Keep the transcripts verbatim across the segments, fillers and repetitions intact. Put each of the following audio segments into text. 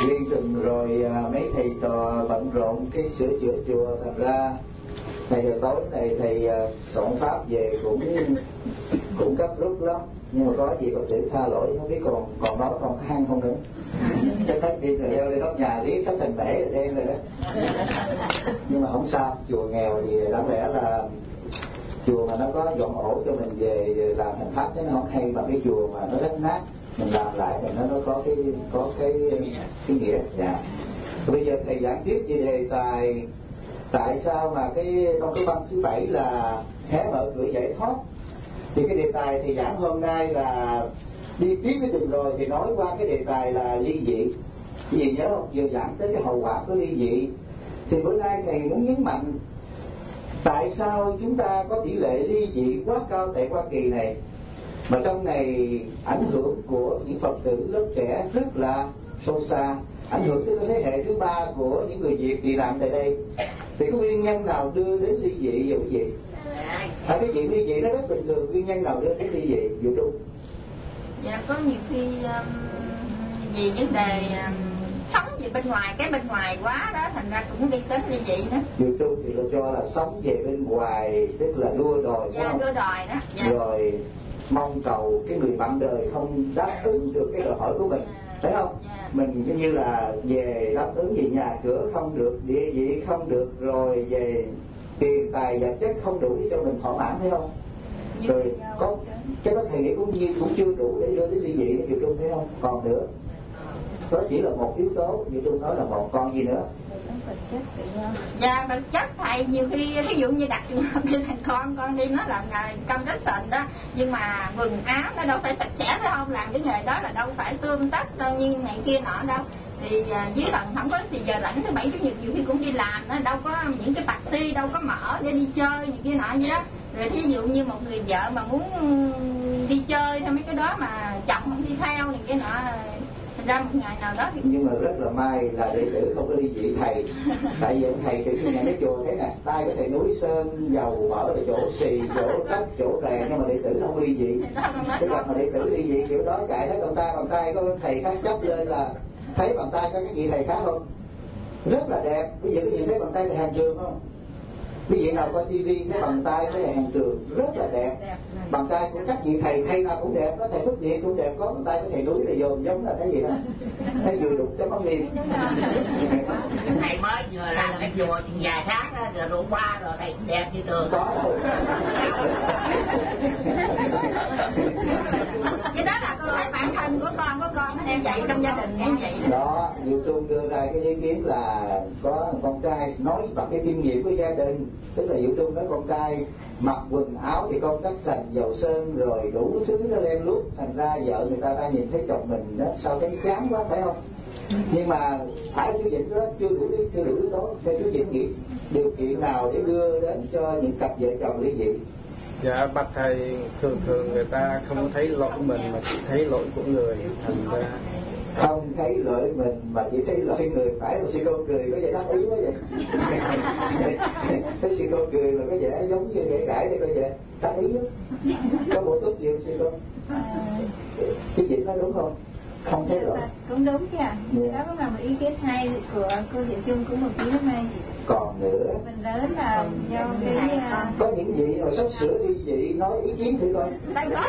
Liên tuần rồi mấy thầy trò bận rộn cái sửa chữa chùa, thành ra ngày giờ tối này thầy soạn pháp về cũng cũng gấp rút lắm, nhưng mà có gì Phật tử tha lỗi, không biết còn còn nói còn hăng không nữa. Cái thách đi rồi leo lên nóc nhà riết sắp thành bể rồi đen rồi đó. Nhưng mà không sao, chùa nghèo thì đáng lẽ là chùa mà nó có dọn ổ cho mình về làm hành pháp chứ nó không hay bằng cái chùa mà nó rách nát mình làm lại thì nó nó có cái có cái cái nghĩa. Dạ. Bây giờ thầy giảng tiếp về đề tài tại sao mà cái trong cái văn thứ bảy là hé mở cửa giải thoát. Thì cái đề tài thì giảng hôm nay là đi tiếp cái tuần rồi thì nói qua cái đề tài là ly dị. Cái gì nhớ không? Vừa giảng tới cái hậu quả của ly dị thì bữa nay thầy muốn nhấn mạnh tại sao chúng ta có tỷ lệ ly dị quá cao tại Hoa Kỳ này, mà trong này ảnh hưởng của những Phật tử lớp trẻ rất là sâu xa, ảnh hưởng tới thế hệ thứ ba của những người Việt tị nạn tại đây. Thì có nguyên nhân nào đưa đến ly dị vậy quý vị? À, cái chuyện ly dị nó rất bình thường, nguyên nhân nào đưa đến ly dị Vũ Trung? Dạ có nhiều khi um, vì vấn đề um, sống về bên ngoài, cái bên ngoài quá đó, thành ra cũng đi đến ly dị đó. Vũ Trung thì là cho là sống về bên ngoài, tức là đua đòi. Dạ đua đòi đó. Dạ. Rồi mong cầu cái người bạn đời không đáp ứng được cái đòi hỏi của mình, thấy không? Yeah. Mình cứ như là về đáp ứng về nhà cửa không được, địa vị không được, rồi về tiền tài vật chất không đủ để cho mình thỏa mãn, thấy không? Như Rồi có cái đó thầy nghĩ cũng như cũng chưa đủ để đưa đến ly dị để chịu trung, thấy không? Còn nữa, đó chỉ là một yếu tố, như Trung nói là một, con gì nữa? Dạ vật chất thầy nhiều khi ví dụ như đặt trường hợp như thằng con con đi nó làm nghề construction đó, nhưng mà quần áo nó đâu phải sạch sẽ, phải không? Làm cái nghề đó là đâu phải tươm tất như này kia nọ đâu. Thì dưới phần không có thì giờ rảnh thứ bảy chủ nhật nhiều khi cũng đi làm đó, đâu có những cái party đâu có mở để đi chơi những kia nọ vậy đó. Rồi thí dụ như một người vợ mà muốn đi chơi theo mấy cái đó mà chồng không đi theo thì cái nọ, thành ra một ngày nào đó thì... Nhưng mà rất là may là đệ tử không có ly dị thầy. Tại vì thầy từ khi nhà cái chùa thế này, tay có thầy núi sơn dầu mở ở chỗ xì, chỗ trách, chỗ rèn, nhưng mà đệ tử không ly dị. Cái gặp mà đệ tử ly dị kiểu đó chạy thấy bàn tay, bàn tay có thầy khác chấp lên là thấy bàn tay có cái gì thầy khác không? Rất là đẹp. Bây giờ cái gì thấy bàn tay là hàng trường không? Quý vị nào coi tivi cái bàn tay cái này hàng trường rất là đẹp. Bàn tay của các vị thầy thay nào cũng đẹp, có thầy Phước Điện cũng đẹp, có bàn tay của thầy núi là dồn giống là cái gì đó, thấy vừa đục cho bóng niêm. Thầy mới vừa làm cái chùa chừng vài tháng đó, rồi đủ qua rồi thầy cũng đẹp như tường. Có đâu. Cái đó là con phải bản thân của con của con nó đem dạy trong gia đình như vậy đó. Đó, Diệu Trung đưa ra cái ý kiến là có con trai nói bằng cái kinh nghiệm của gia đình, tức là Diệu Trung nói con trai mặc quần áo thì con cắt sành dầu sơn rồi đủ thứ nó lem luốc, thành ra vợ người ta ra nhìn thấy chồng mình đó sao thấy chán quá, phải không? Nhưng mà phải chú Vĩnh đó chưa đủ chưa đủ yếu tố. Theo chú Vĩnh nghĩ điều kiện nào để đưa đến cho những cặp vợ chồng ly dị? Dạ bạch thầy, thường thường người ta không thấy lỗi mình mà chỉ thấy lỗi của người, thành ra không thấy lỗi mình mà chỉ thấy lỗi người. Phải một sư cô cười có vẻ đắc ý quá vậy. Thấy sư cô cười mà có vẻ giống như kể cãi thì có vẻ đắc ý lắm. Có bổ túc gì không sư cô? Cái chuyện đó đúng không? Không thấy lỗi cũng đúng chứ ạ. Đó cũng là một ý kiến hay của cô Diệu Trung, cũng một ý kiến hay. Còn nữa Phần lớn là do cái có những vị mà sắp sửa ly dị nói ý kiến thử coi. Đây có.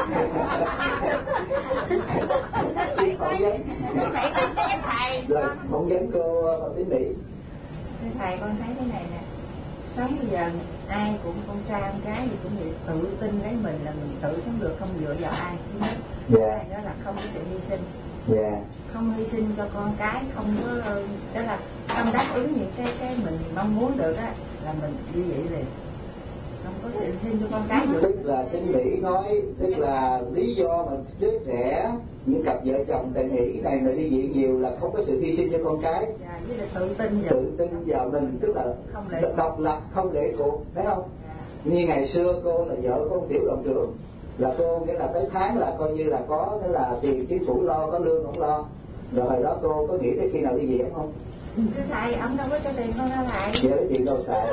Chị phỏng vấn. Vậy con cái thầy. Rồi phỏng vấn cô Phạm Tín Mỹ. Thầy con thấy cái này nè, sống bây giờ ai cũng con trai con gái gì cũng vậy, tự tin lấy mình là mình tự sống được, không dựa vào ai. Dạ. Đó là không có sự hy sinh. Dạ. Không hy sinh cho con cái, không có, đó là không đáp ứng những cái cái mình mong muốn được á, là mình như vậy liền. Không có sự hy sinh cho con cái được. Tức là Tín Mỹ nói, tức là lý do mà đứa trẻ những cặp vợ chồng tại Mỹ này mà ly dị nhiều là không có sự hy sinh cho con cái. Dạ, với là tự tin vào. Tự tin vào mình, tức là độc lập, không lệ thuộc, thấy không? Dạ. Như ngày xưa cô là vợ của ông tiểu đội trưởng, là cô nghĩa là tới tháng là coi như là có nghĩa là tiền chính phủ lo, có lương không lo. Rồi hồi đó cô có nghĩ tới khi nào ly dị không? Thưa thầy, ông đâu có cho tiền con ra lại. Giờ cái chuyện đâu xài.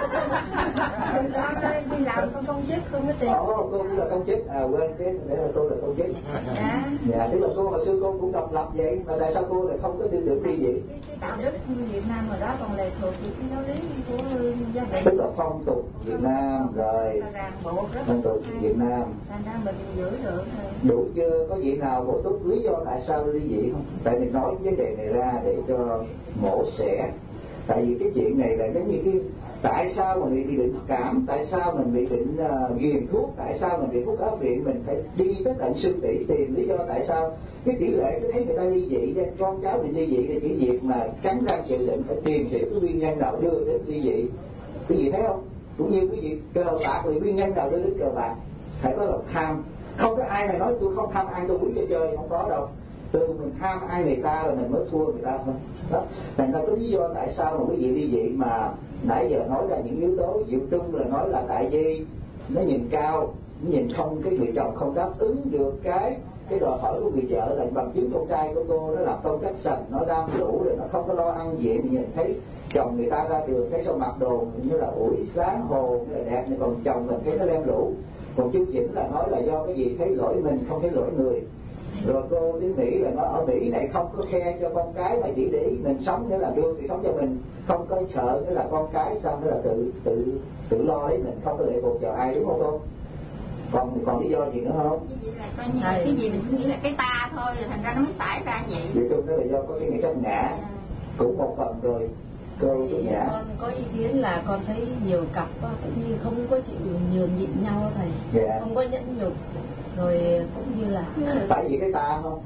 Con đi làm con công chức không có tiền. Ồ, cô cũng là công chức, à quên cái để là cô là công chức. Dạ. Dạ, tức là cô hồi xưa cô cũng độc lập vậy, mà tại sao cô lại không có tư tưởng ly dị? Cái đạo đức Việt Nam hồi đó còn lệ thuộc vào cái giáo lý của gia đình. Tức là phong tục Việt Nam rồi. Ràng buộc rất Phong tục Việt Nam. Thành ra mình giữ được thôi. Đủ chưa? Có vị nào bổ túc lý do tại sao ly dị không? Tại mình nói vấn đề này ra để cho mổ xẻ. Tại vì cái chuyện này là giống như cái tại sao mình bị, bị bệnh cảm, tại sao mình bị bệnh uh, ghiền thuốc, tại sao mình bị thuốc áp viện, mình phải đi tới tận sư tỷ tìm lý do tại sao. Cái tỷ lệ cứ thấy người ta ly dị, con cháu mình ly dị là chỉ việc mà cắn răng chịu đựng phải tìm hiểu cái nguyên nhân nào đưa đến ly dị. Quý vị thấy không? Cũng như quý vị cờ bạc thì nguyên nhân nào đưa đến cờ bạc? Phải có lòng tham. Không có ai này nói tôi không tham ăn tôi uống cho chơi, không có đâu. Từ mình tham ăn người ta rồi mình mới thua người ta thôi. Đó. Thành ra cái lý do tại sao mà quý vị ly dị mà nãy giờ nói là những yếu tố, Diệu Trung là nói là tại vì nó nhìn cao, nó nhìn không, cái người chồng không đáp ứng được cái cái đòi hỏi của người vợ, là bằng chứng con trai của cô nó làm công cách sành, nó đam đủ rồi nó không có lo ăn diện, nhìn thấy chồng người ta ra đường thấy sao mặc đồ như là ủi sáng hồ như là đẹp, nhưng còn chồng mình thấy nó lem lũ. Còn chú Chỉnh là nói là do cái gì thấy lỗi mình không thấy lỗi người. Rồi cô đến Mỹ là nó ở Mỹ này không có khen cho con cái mà chỉ để ý mình sống, nghĩa là đưa thì sống cho mình, không có sợ nghĩa là con cái xong nữa là tự tự tự lo lấy mình, không có lệ thuộc vào ai, đúng không cô? Còn còn lý do gì nữa không? Cái gì là coi như là cái gì mình cũng nghĩ là cái ta thôi, rồi thành ra nó mới xảy ra vậy. Điều chung đó là do có cái người chấp ngã, à. Cũng một phần rồi. Cô chấp ngã. Con có ý kiến là con thấy nhiều cặp cũng như không có chịu nhường nhịn nhau thầy, dạ. Không có nhẫn nhục, rồi cũng như là tại vì cái ta không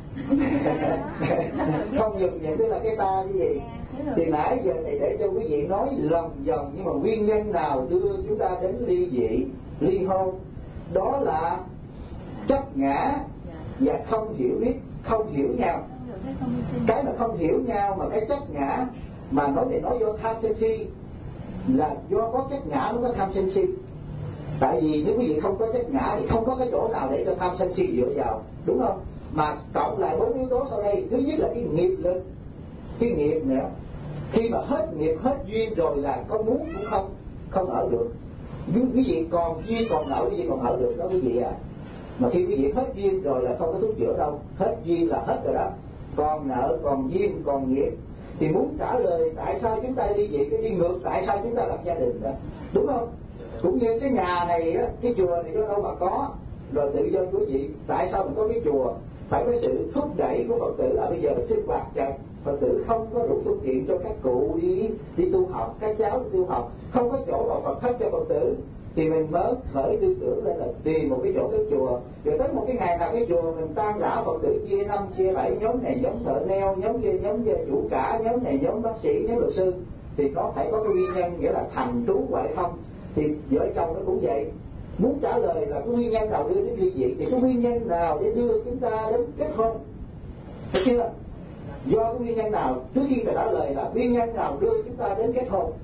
không nhường nhịn tức là cái ta cái gì. Thì nãy giờ thầy để cho quý vị nói lòng vòng, nhưng mà nguyên nhân nào đưa chúng ta đến ly dị, ly hôn? Đó là chấp ngã và không hiểu biết, không hiểu nhau. Cái mà không hiểu nhau mà cái chấp ngã, mà nói để nói do tham sân si, là do có chấp ngã nó có tham sân si. Tại vì nếu quý vị không có chấp ngã thì không có cái chỗ nào để cho tham sân si dựa vào, đúng không? Mà cộng lại bốn yếu tố sau đây, thứ nhất là cái nghiệp lực, cái nghiệp nữa. Khi mà hết nghiệp hết duyên rồi là có muốn cũng không không ở được. Nếu quý vị còn duyên còn nợ, quý vị còn ở được đó quý vị à. Mà khi quý vị hết duyên rồi là không có thuốc chữa đâu, hết duyên là hết rồi đó. Còn nợ, còn duyên, còn nghiệp. Thì muốn trả lời tại sao chúng ta đi vậy, cái đi ngược tại sao chúng ta lập gia đình đó, đúng không? Cũng như cái nhà này á, cái chùa này do đâu mà có, rồi tự do quý vị, tại sao mình có cái chùa? Phải có sự thúc đẩy của Phật tử. Ở bây giờ sinh hoạt chặt, Phật tử không có đủ phương tiện cho các cụ đi đi tu học, các cháu đi tu học, không có chỗ vào Phật thất cho Phật tử, thì mình mới khởi tư tưởng lên là tìm một cái chỗ cái chùa. Rồi tới một cái ngày nào cái chùa mình tan rã, Phật tử chia năm chia bảy, nhóm này nhóm thợ neo, nhóm kia nhóm chủ cả, nhóm này nhóm bác sĩ, nhóm luật sư, thì nó phải có cái nguyên nhân, nghĩa là thành trú ngoại thông. Thì vợ chồng nó cũng vậy, muốn trả lời là cái nguyên nhân nào đưa đến ly dị, thì cái nguyên nhân nào để đưa chúng ta đến kết hôn, được chưa? Do cái nguyên nhân nào, trước khi ta trả lời là nguyên nhân nào đưa chúng ta đến kết hôn.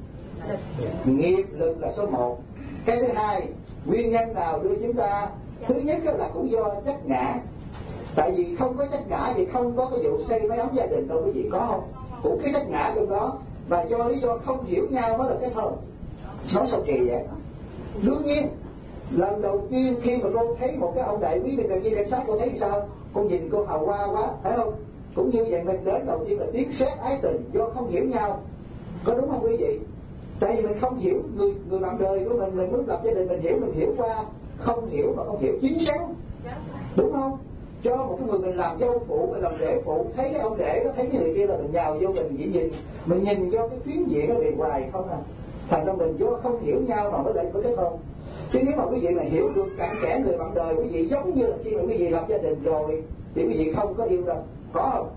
Nghiệp lực là số một. Cái thứ hai, nguyên nhân nào đưa chúng ta, thứ nhất là cũng do chấp ngã. Tại vì không có chấp ngã thì không có cái vụ xây mấy ấm gia đình đâu quý vị, có không? Cũng cái chấp ngã trong đó. Và do lý do không hiểu nhau mới là kết hôn. Nói sao kỳ vậy? Đương nhiên, lần đầu tiên khi mà cô thấy một cái ông đại quý bên cạnh kia cảnh sát, cô thấy sao? Cô nhìn cô hào hoa quá, phải không? Cũng như vậy, mình đến đầu tiên là tiếng sét ái tình do không hiểu nhau. Có đúng không quý vị? Tại vì mình không hiểu người người bạn đời của mình, mình muốn lập gia đình mình hiểu, mình hiểu qua, không hiểu mà không hiểu chín chắn, đúng không? Cho một cái người mình làm dâu phụ, mình làm rể phụ, thấy cái ông rể nó thấy cái người kia là mình nhào vô, mình chỉ nhìn, mình nhìn do cái phiến diện nó bề ngoài không à. Thành ra mình do không hiểu nhau mà mới lại có cái không. Chứ nếu mà quý vị mà hiểu được cặn kẽ người bạn đời quý vị, giống như là khi mà quý vị lập gia đình rồi thì quý vị không có yêu đâu, có không?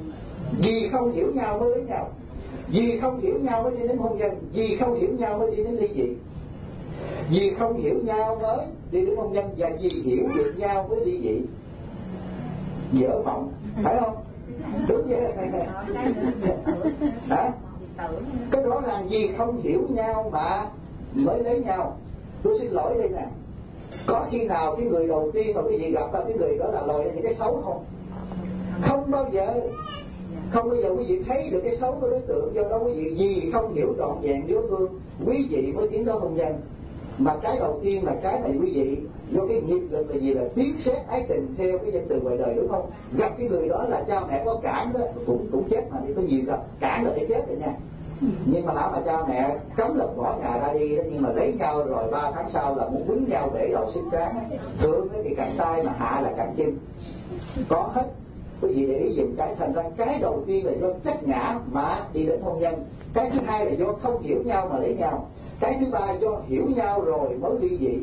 Vì không hiểu nhau mới lấy nhau, vì không hiểu nhau mới đi đến hôn nhân, vì không hiểu nhau mới đi đến ly dị, vì không hiểu nhau mới đi đến hôn nhân, và vì hiểu được nhau mới ly dị. Dở mộng, phải không? Đúng vậy này. Hả? Cái đó là vì không hiểu nhau mà mới lấy nhau. Tôi xin lỗi đây nè, có khi nào cái người đầu tiên mà quý vị gặp là cái người đó là lòi ra những cái xấu không? Không bao giờ. Không bao giờ quý vị thấy được cái xấu của đối tượng, do đó quý vị vì không hiểu trọn vẹn đối phương, quý vị mới tiến tới hôn nhân. Mà cái đầu tiên là cái này quý vị do cái nghiệp lực là gì, là tiếc xét ái tình theo cái danh từ ngoài đời, đúng không? Gặp cái người đó là cha mẹ có cản đó cũng cũng chết, mà thì có nhiều gặp cản là để chết rồi nha. Nhưng mà lão mà cha mẹ cấm lực bỏ nhà ra đi đó, nhưng mà lấy nhau rồi ba tháng sau là muốn quýnh nhau bể đầu xương trán, thượng thì cẳng tay mà hạ là cẳng chân, có hết. Quý vị để ý dùng cái, thành ra cái đầu tiên là do trách ngã mà đi đến hôn nhân, cái thứ hai là do không hiểu nhau mà lấy nhau, cái thứ ba do hiểu nhau rồi mới ly dị.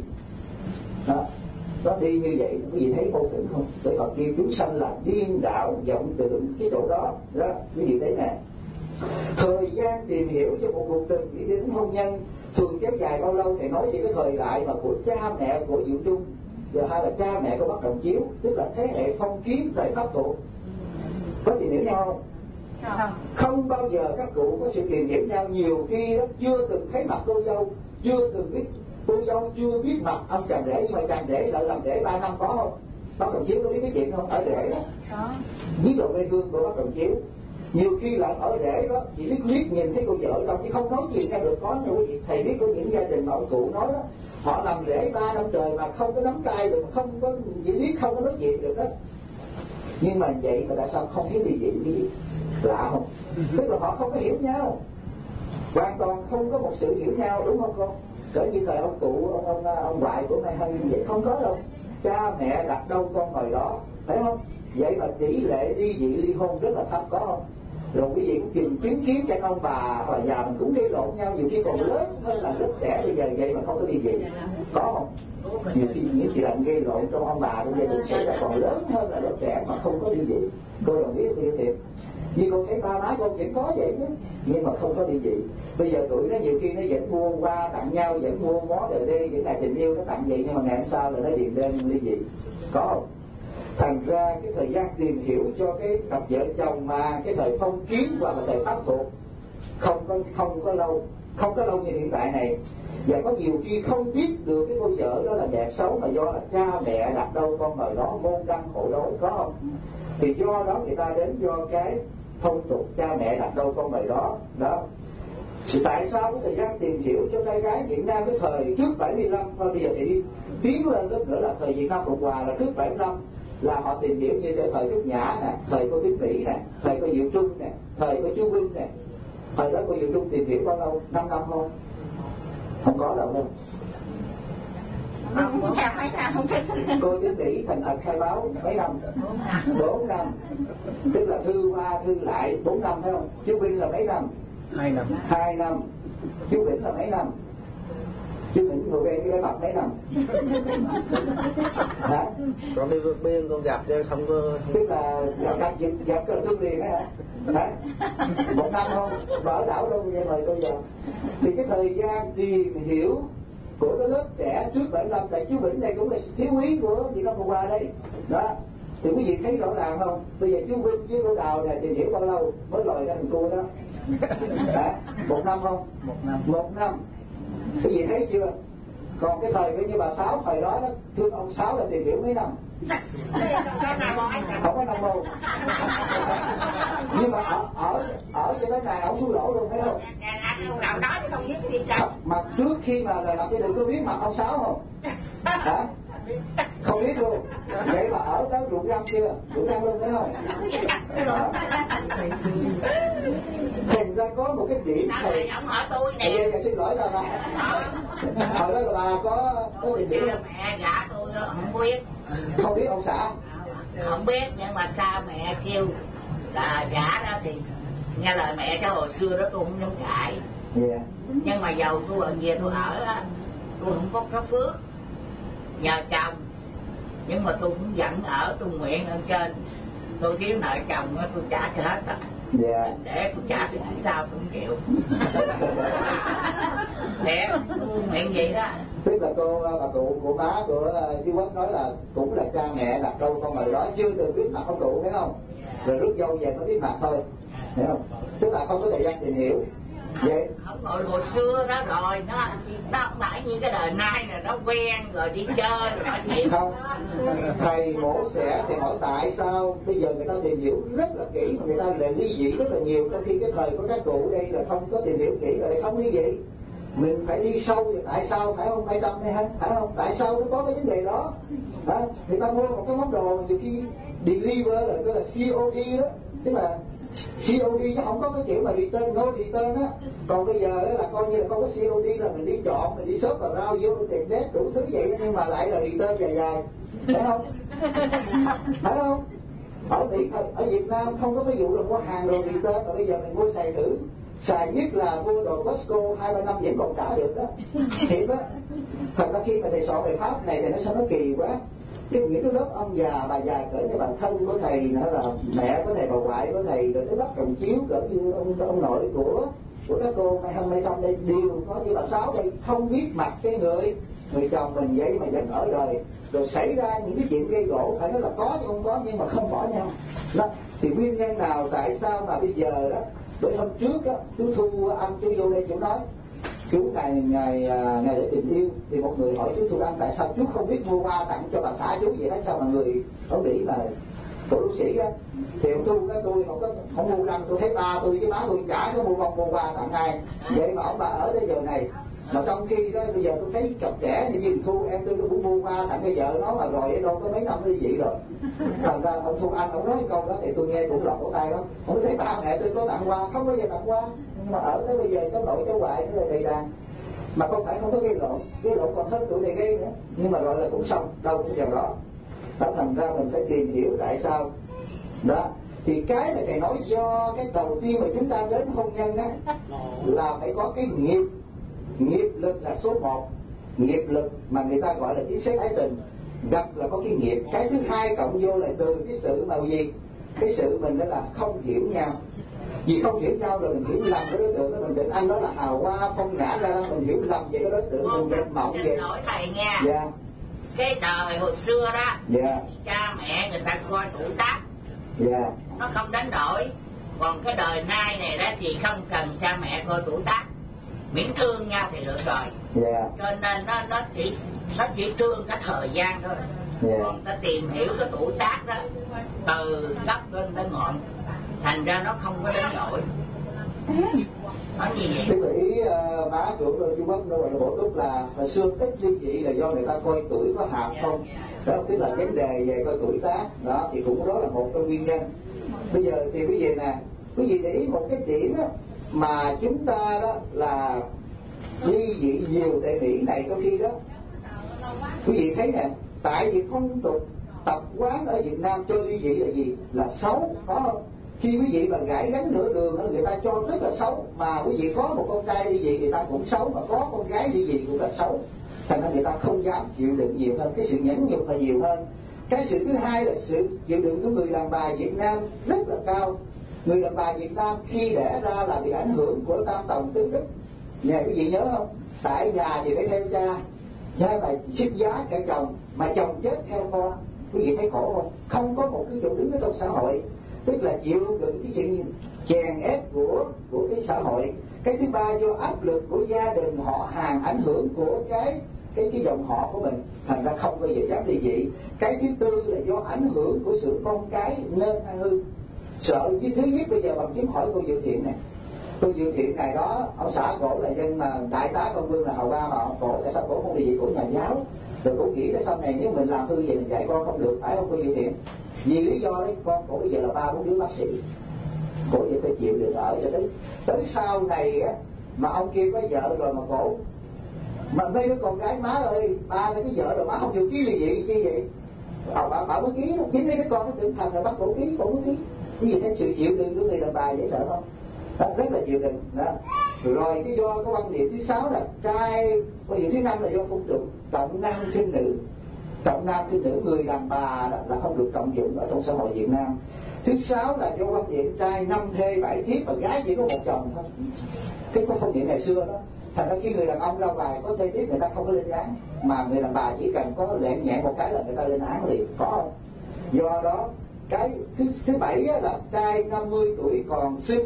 Đó, nó đi như vậy, quý vị thấy mâu thuẫn không? Để Phật kêu chúng sanh là điên đảo vọng tưởng cái chỗ đó. Đó, quý vị thấy nè. Thời gian tìm hiểu cho một cuộc tình đi đến hôn nhân thường kéo dài bao lâu? Thầy nói về cái thời đại mà của cha mẹ của Diệu Trung, giờ hai là cha mẹ của Bắc Đồng Chiếu, tức là thế hệ phong kiến thời Pháp thuộc. Có tìm hiểu nhau không? Không. Không bao giờ các cụ có sự tìm hiểu nhau. Nhiều khi đó chưa từng thấy mặt cô dâu, chưa từng biết cô dâu, chưa biết mặt ông chàng rể, nhưng mà chàng rể lại làm rể ba năm, có không? Bắc Đồng Chiếu có biết cái chuyện không? Ở rể đó Có. biết độ quê hương của Bắc Đồng Chiếu. Nhiều khi là ở rể đó chỉ liếc liếc nhìn thấy cô vợ đâu, chứ không nói gì ra được. Có nha quý vị, thầy biết có những gia đình mà ông cụ nói đó, họ làm rể ba năm trời mà không có nắm tay được, không có chỉ liếc, không có nói chuyện được đó. Nhưng mà vậy mà tại sao không thấy ly dị cái gì? Lạ không? Tức là họ không có hiểu nhau, hoàn toàn không có một sự hiểu nhau, đúng không con? Cỡ như thời ông cụ, ông ông ông ngoại của Mai Hân vậy không có đâu. Cha mẹ đặt đâu con ngồi đó, phải không? Vậy mà tỷ lệ ly dị ly hôn rất là thấp, có không? Rồi quý vị cũng chứng chứng kiến cho ông bà và già mình cũng gây lộn nhau, nhiều khi còn lớn hơn là lớp trẻ bây giờ, vậy mà không có ly dị, có không? Nhiều khi những chuyện làm gây lộn trong ông bà trong gia đình xảy ra còn lớn hơn là lớp trẻ mà không có ly dị. Cô đồng ý với thiệt. Như con thấy ba má con vẫn có vậy chứ, nhưng mà không có ly dị. Bây giờ tụi nó nhiều khi nó vẫn mua qua tặng nhau, vẫn mua món đời đi, những ngày tình yêu nó tặng vậy, nhưng mà ngày hôm sau là nó điền đơn ly dị, có không? Thành ra cái thời gian tìm hiểu cho cái cặp vợ chồng mà cái thời phong kiến hoặc là thời Pháp thuộc không có không có lâu, không có lâu như hiện tại này. Và có nhiều khi không biết được cái cô vợ đó là đẹp xấu, mà do là cha mẹ đặt đâu con ngồi đó, môn đăng hộ đối, có không? Thì do đó người ta đến do cái phong tục cha mẹ đặt đâu con ngồi đó. Đó, thì tại sao cái thời gian tìm hiểu cho trai gái Việt Nam cái thời trước bảy mươi lăm, thôi bây giờ thì đi tiến lên lớp nữa là thời Việt Nam Cộng Hòa là trước bảy mươi lăm, là họ tìm hiểu như cái thời Trúc Nhã nè, thời cô Tuyết Mỹ nè, thời cô Diệu Trung nè, thời cô Chú Vinh nè. Thời đó cô Diệu Trung tìm hiểu bao lâu? Năm năm không? Không có đâu đâu. Không chào mấy năm không thích. Cô Tuyết Mỹ thành thật khai báo mấy năm? Bốn năm. Tức là thư qua thư lại bốn năm, phải không? Chú Vinh là mấy năm? Hai năm. Hai năm. Chú Vĩnh là mấy năm? Chú Vĩnh ngồi quen cái bé mập mấy năm? Hả? Con đi vượt biên con gặp chứ không có. Tức là gặp gặp gặp, gặp cái là thương liền á hả? Hả? Một năm không? Và ở đảo đâu vậy mời tôi vào. Thì cái thời gian tìm hiểu của cái lớp trẻ trước bảy mươi lăm, tại chú Vĩnh này cũng là thiếu úy của Việt Nam Cộng Hòa đây. Đó. Thì quý vị thấy rõ ràng không? Bây giờ chú Vinh với cô Đào này tìm hiểu bao lâu mới lòi ra thành cô đó? Hả? Một năm không? Một năm. Một năm. Cái gì thấy chưa? Còn cái thời như bà Sáu thời đó, đó thương ông Sáu là tìm hiểu mấy năm? Không có năm đâu. Nhưng mà ở ở ở cho đến này ông thua lỗ luôn, thấy không? Mà trước khi mà làm cái đường có biết mặt ông Sáu không? Hả? Không biết luôn. Vậy mà ở tới ruộng răm chưa? Ruộng răm luôn, thấy không? Thành ra có một cái điểm thầy. Ông hỏi tôi nè. Bây giờ xin lỗi ra bà. Hồi đó là bà có có tìm hiểu không? Mẹ gả tôi đó không biết. Không biết ông xã. Không biết, nhưng mà sao mẹ kêu là gả đó thì nghe lời mẹ cho hồi xưa đó tôi không dám cãi. Yeah. Nhưng mà giàu tôi ở về tôi ở á, tôi không có có phước nhờ chồng, nhưng mà tôi cũng vẫn ở, tôi nguyện ở trên, tôi thiếu nợ chồng đó, tôi trả cho hết á. Yeah. Để tôi trả thì sao tôi không chịu. Để tôi nguyện vậy đó. Tức là cô bà cụ của má của chú Quốc nói là cũng là cha mẹ đặt đâu con người đó, chưa từng biết mặt ông cụ, thấy không? Rồi rước dâu về mới biết mặt thôi, hiểu không? Tức là không có thời gian tìm hiểu. vậy không gọi hồi xưa đó rồi nó nó không phải như cái đời nay là nó quen rồi đi chơi rồi nói chuyện không. Thầy mổ xẻ thì hỏi tại sao bây giờ người ta tìm hiểu rất là kỹ, người ta lại ly dị rất là nhiều, trong khi cái thời của các cụ đây là không có tìm hiểu kỹ, lại không ly dị. Mình phải đi sâu về tại sao, phải không? Phải tâm hay không? Phải không? Tại sao nó có cái vấn đề đó? Đó, người ta mua một cái món đồ nhiều khi deliver là tức là xê o đê đó, tức là xê o đê chứ không có cái kiểu mà return, no return á. Còn bây giờ là coi như là không có xê o đê là mình đi chọn, mình đi shop vào rau vô tiền nét đủ thứ vậy, nhưng mà lại là return dài dài, phải không? Phải không? Ở Mỹ, ở Việt Nam không có cái vụ là mua hàng rồi return, mà bây giờ mình mua xài thử, xài nhất là mua đồ Costco hai ba năm vẫn còn trả được đó, thiệt á. Thật ra khi mà thầy soạn bài pháp này thì nó sao nó kỳ quá. Cái những cái lớp ông già bà già cỡ như bà thân của thầy nữa, là mẹ của thầy, bà ngoại của thầy, rồi cái bác chồng chiếu cỡ như ông ông nội của của các cô mai hân mai tâm đây đều có như bà Sáu đây, không biết mặt cái người người chồng mình vậy mà vẫn ở đời, rồi xảy ra những cái chuyện gây gỗ, phải nói là có chứ không có, nhưng mà không bỏ nhau đó. Thì nguyên nhân nào tại sao mà bây giờ đó, bởi hôm trước á chú Thu anh chú vô đây chú nói chú ngày ngày ngày để tình yêu, thì một người hỏi chú Thu Anh tại sao chú không biết mua hoa tặng cho bà xã chú vậy đó, sao mà người ở Mỹ mà cổ lũ sĩ á. Thì ông Thu nói tôi không có không mua răng, tôi thấy ba tôi với má tôi chả có mua bông mua hoa tặng ai, vậy mà ông bà ở tới giờ này. Mà trong khi đó bây giờ tôi thấy cặp trẻ như Duyên Thu em tôi cũng mua hoa tặng cái vợ nó mà rồi đâu có mấy năm ly dị rồi. Thành ra ông Thu Anh ông nói cái câu đó thì tôi nghe cũng lọt cổ tay đó. Ông thấy ba mẹ tôi có tặng hoa, không bao giờ tặng hoa, nhưng mà ở tới bây giờ cháu nội cháu ngoại nó là đầy đàn, mà không phải không có gây lộn, gây lộn còn hơn tụi này gây nữa, nhưng mà rồi là cũng xong, đâu cũng vào đó. Đó thành ra mình phải tìm hiểu tại sao đó. Thì cái này thầy nói do cái đầu tiên mà chúng ta đến hôn nhân á là phải có cái nghiệp. Nghiệp lực là số một, nghiệp lực mà người ta gọi là chính xét ái tình, gặp là có cái nghiệp. Cái thứ hai cộng vô là từ cái sự mà gì, cái sự mình đó là không hiểu nhau. Vì không hiểu nhau rồi mình hiểu lầm cái đối tượng đó, mình định anh đó là hào hoa phong nhã ra, mình hiểu lầm vậy cái đối tượng mình đẹp mộng vậy. Nói thầy nha, dạ. Cái đời hồi xưa đó, dạ. Cha mẹ người ta coi tuổi tác, dạ. Nó không đánh đổi. Còn cái đời nay này đó thì không cần cha mẹ coi tuổi tác, miễn thương nhau thì được rồi. dạ. Cho nên nó nó chỉ nó chỉ thương cái thời gian thôi. dạ. Còn ta tìm hiểu cái tuổi tác đó từ gốc lên tới ngọn, thành ra nó không có đánh đổi. Nói gì vậy? Tức là ý uh, má của Trung Quốc nó gọi là bổ túc là hồi xưa ít ly dị là do người ta coi tuổi có hạt không. Đó tức là vấn đề về coi tuổi tác đó, thì cũng đó là một trong nguyên nhân. Bây giờ thì quý vị nè, quý vị để ý một cái điểm đó, mà chúng ta đó là ly dị nhiều tại Mỹ này, có khi đó quý vị thấy nè, tại vì phong tục tập quán ở Việt Nam cho ly dị là gì? Là xấu, có không? Khi quý vị mà gãi gánh nửa đường đó, người ta cho rất là xấu, mà quý vị có một con trai ly dị người ta cũng xấu, mà có con gái ly dị cũng là xấu. Thành ra người ta không dám chịu đựng nhiều hơn, cái sự nhẫn nhục là nhiều hơn. Cái sự thứ hai là sự chịu đựng của người đàn bà Việt Nam rất là cao. Người đàn bà Việt Nam khi đẻ ra là bị ảnh hưởng của tam tòng tứ đức. Nè quý vị nhớ không? Tại nhà thì phải theo cha, cha phải xuất giá cả chồng, mà chồng chết theo con. Quý vị thấy khổ không? Không có một cái chỗ đứng ở trong xã hội, tức là chịu đựng cái chuyện chèn ép của của cái xã hội. Cái thứ ba do áp lực của gia đình họ hàng, ảnh hưởng của cái cái cái dòng họ của mình, thành ra không bao giờ dám ly dị. Cái thứ tư là do ảnh hưởng của sự con cái nên hay hư, sợ. Cái thứ nhất bây giờ bằng chứng hỏi cô Diệu Thiện này, cô Diệu Thiện ngày đó ông xã cổ là dân mà đại tá công vương là hầu ba, mà ông cổ tại sao cổ không ly dị, cổ nhà giáo, rồi cổ nghĩ là sau này nếu mình làm hư vậy mình dạy con không được, phải không cô Diệu Thiện? Vì lý do đấy con cổ bây giờ là ba bốn đứa bác sĩ, cổ vậy phải chịu được ở cho tới tới sau này á, mà ông kia có vợ rồi mà cổ mà mấy đứa con gái má ơi, ba cái vợ rồi má không chịu ký ly dị chi vậy? Bà bà, bà mới ký đó, chính mấy đứa con nó trưởng thành rồi bắt cổ ký, cổ mới ký. Cái gì cái sự chịu đựng của người đàn bà dễ sợ không? Đó, rất là chịu đựng đó. Rồi cái do cái quan điểm thứ sáu là trai, quan điểm thứ năm là do phong tục trọng nam khinh nữ. Trọng nam khinh nữ, người đàn bà đó là không được trọng dụng ở trong xã hội Việt Nam. Thứ sáu là do quan điểm trai năm thê bảy thiếp và gái chỉ có một chồng thôi. Cái có phong điểm ngày xưa đó. Thành ra khi người đàn ông ra ngoài có thê thiếp người ta không có lên án, mà người đàn bà chỉ cần có lẹn nhẹ một cái là người ta lên án liền, có không? Do đó cái thứ thứ bảy là trai năm mươi tuổi còn xinh,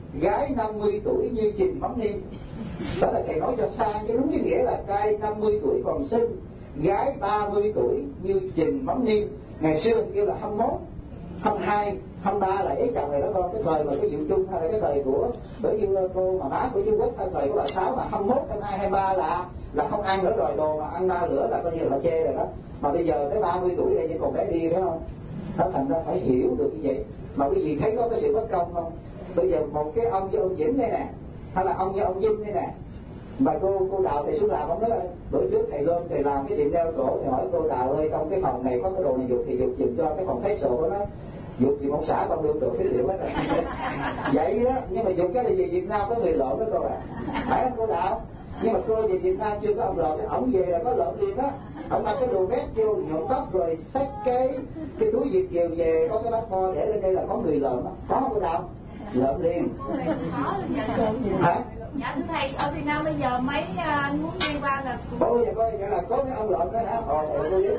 gái năm mươi tuổi như chìm mắm niêm. Đó là thầy nói cho sang, chứ đúng cái nghĩa là trai năm mươi tuổi còn xinh, gái ba mươi tuổi như chìm mắm niêm. Ngày xưa kêu là hai mươi mốt, hai mươi hai, hai mươi ba là ấy chồng này đó con. Cái thời mà cái Diệu Trung hay là cái thời của bởi như cô mà má của Trung Quốc hay thời của bà Sáu mà hai mươi mốt, hai mươi hai, hai mươi ba là là không ăn nữa rồi, đồ mà ăn ba lửa là coi như là chê rồi đó. Mà bây giờ tới ba mươi tuổi này chỉ còn bé đi phải không? Nó thành ra phải hiểu được như vậy. Mà quý vị thấy có cái sự bất công không? Bây giờ một cái ông với ông Vĩnh đây nè, hay là ông với ông Vinh đây nè, mà cô cô Đào thầy xuống làm ông nói bữa trước thầy lên thầy làm cái tiệm đeo cổ, thầy hỏi cô Đào ơi trong cái phòng này có cái đồ này dục thì dục giùm cho cái phòng khách sổ của nó. Dục thì ông xã con luôn được cái điều hết rồi. Vậy đó, nhưng mà dục cái là gì Việt Nam có người lộn đó cô ạ. À. Phải không cô Đào? Nhưng mà cô về Việt Nam chưa có ông lộn, ổng về là có lộn liền đó. Ông mặc cái đồ vest kêu nhuộm tóc rồi xách cái cái túi Việt kiều về, có cái bát mo để lên đây là có người lợn đó. Có không cô Đào? Lợn liền. Hả? Dạ thưa thầy, ở Việt Nam bây giờ mấy anh muốn đi qua là Ủa bây giờ coi vậy là có cái ông lợn đó hả? Ồ thầy cô biết.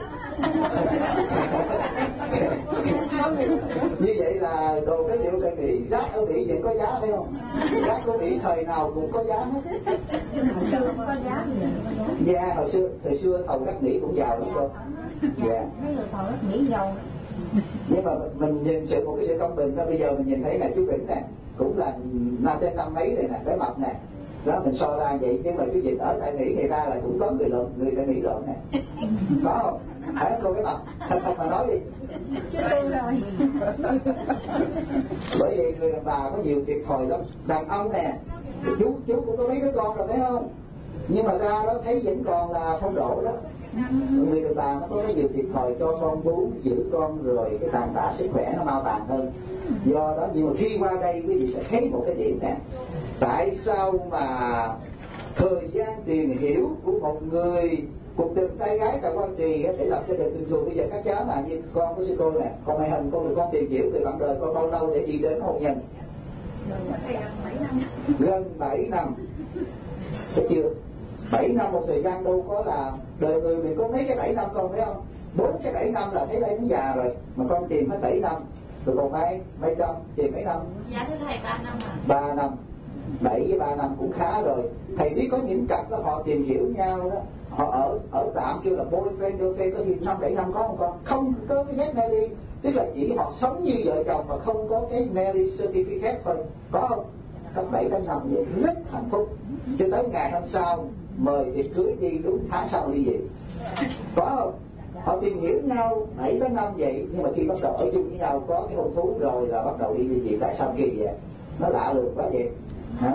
Như vậy là đồ phế liệu tại Mỹ, rác ở Mỹ vẫn có giá phải không? Rác của Mỹ thời nào cũng có giá hết. hồi xưa không có giá gì. Dạ hồi xưa thời xưa thầu đất Mỹ cũng giàu lắm cô. Dạ. Mấy người thầu đất Mỹ giàu. Nhưng mà mình nhìn sự một cái sự công bình đó, bây giờ mình nhìn thấy này chú Vĩnh nè, cũng là năm trên năm mấy này nè, cái mập nè, đó mình so ra vậy. Nhưng mà cái dịch ở tại Mỹ người ta là cũng có người lợn, người tại Mỹ lợn nè, có không? Hả cô cái mập, thật thật mà nói đi. Chưa rồi. Bởi vì người đàn bà có nhiều thiệt thòi lắm. Đàn ông nè, chú chú cũng có mấy đứa con rồi phải không? Nhưng mà ra đó thấy vẫn còn là phong độ đó. Người đàn bà nó có cái nhiều thiệt thòi cho con bú, giữ con rồi cái tàn tạ sức khỏe nó mau tàn hơn. Do đó nhưng mà khi qua đây quý vị sẽ thấy một cái điểm nè, tại sao mà thời gian tìm hiểu của một người cuộc tình trai gái tại Quan Trì để lập gia đình thường thường bây giờ các cháu mà như con của sư cô nè, con mày hình con được con tìm hiểu về bạn đời con bao lâu để đi đến hôn nhân? Gần bảy năm. Thấy chưa? Bảy năm một thời gian đâu có là đời người mình có mấy cái bảy năm con thấy không? Bốn cái bảy năm là thấy đây cũng già rồi mà con tìm hết bảy năm. Rồi còn mấy mấy trăm tìm mấy năm? Dạ thưa thầy ba năm à. Ba năm. Bảy với ba năm cũng khá rồi. Thầy biết có những cặp đó họ tìm hiểu nhau đó, họ ở ở tạm kêu là boyfriend girlfriend có gì năm bảy năm có không con? Không có cái giấy marry, tức là chỉ họ sống như vợ chồng mà không có cái marriage certificate thôi, có không? Các bảy tám năm vậy rất hạnh phúc. Cho tới ngày hôm sau mời tiệc cưới đi, đúng tháng sau ly dị, có không? Họ tìm hiểu nhau bảy đến năm vậy, nhưng mà khi bắt đầu ở chung với nhau có cái hôn thú rồi là bắt đầu đi ly dị. Tại sao kỳ vậy? Nó lạ lùng quá vậy hả?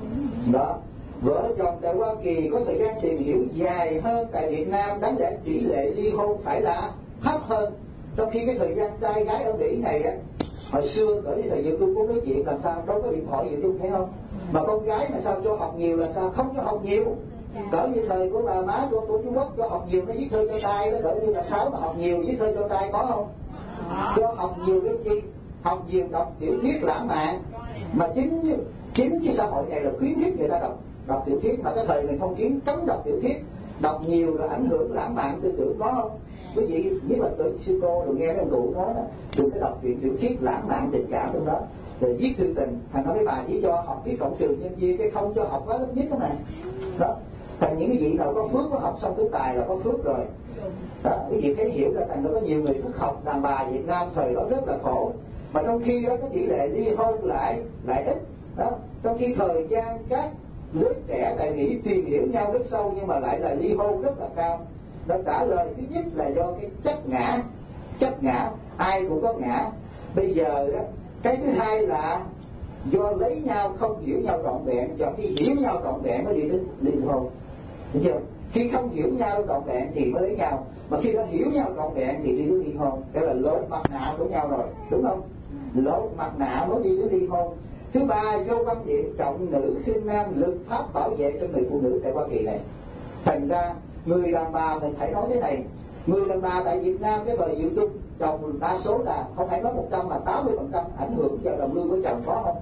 Đó, vợ chồng tại Hoa Kỳ có thời gian tìm hiểu dài hơn tại Việt Nam, đáng lẽ tỷ lệ ly hôn phải là thấp hơn. Trong khi cái thời gian trai gái ở Mỹ này á, hồi xưa ở cái thời Diệu Trung có nói chuyện làm sao đâu có điện thoại Diệu Trung thấy không? Mà con gái mà sao cho học nhiều là sao không cho học nhiều. Cỡ như thời của bà má của, của Trung Quốc cho học nhiều nó viết thơ cho trai đó, cỡ như là Sáu mà học nhiều viết thơ cho trai có không? Cho học nhiều cái chi? Học nhiều đọc tiểu thuyết lãng mạn. Mà chính chính cái xã hội này là khuyến khích người ta đọc đọc tiểu thuyết, mà cái thời mình phong kiến cấm đọc tiểu thuyết, đọc nhiều là ảnh hưởng lãng mạn tư tưởng có không? Quý vị nhất là tôi sư cô được nghe mấy ông cụ nói là đừng có đọc chuyện tiểu thuyết lãng mạn tình cảm trong đó, rồi viết thư tình. Thành nói với bà chỉ cho học cái cộng trừ nhân chia, cái không cho học quá lớp nhất đó này. Đó, thành những cái vị nào có phước có học xong cái tài là có phước rồi. Đó, quý vị thấy hiểu là thành nó có nhiều người phước học, đàn bà Việt Nam thời đó rất là khổ. Mà trong khi đó cái tỷ lệ ly hôn lại lại ít. Đó, trong khi thời gian các lứa trẻ tại Mỹ tìm hiểu nhau rất sâu nhưng mà lại là ly hôn rất là cao. Nó trả lời thứ nhất là do cái chấp ngã, chấp ngã, ai cũng có ngã. Bây giờ đó, cái thứ hai là do lấy nhau không hiểu nhau trọn vẹn, cho khi hiểu nhau trọn vẹn mới đi đến ly hôn. Hiểu chưa? Khi không hiểu nhau trọn vẹn thì mới lấy nhau, mà khi đã hiểu nhau trọn vẹn thì đi đến ly hôn. Cái là lột mặt nạ của nhau rồi, đúng không? Lột mặt nạ mới đi đến ly hôn. Thứ ba, vô quan điểm trọng nữ khinh nam, luật pháp bảo vệ cho người phụ nữ tại Hoa Kỳ này. Thành ra người đàn bà mình phải nói thế này, người đàn bà tại Việt Nam cái thời Diệu Trung chồng đa số là không phải nói một trăm mà tám mươi phần trăm ảnh hưởng vào đồng lương của chồng, có không?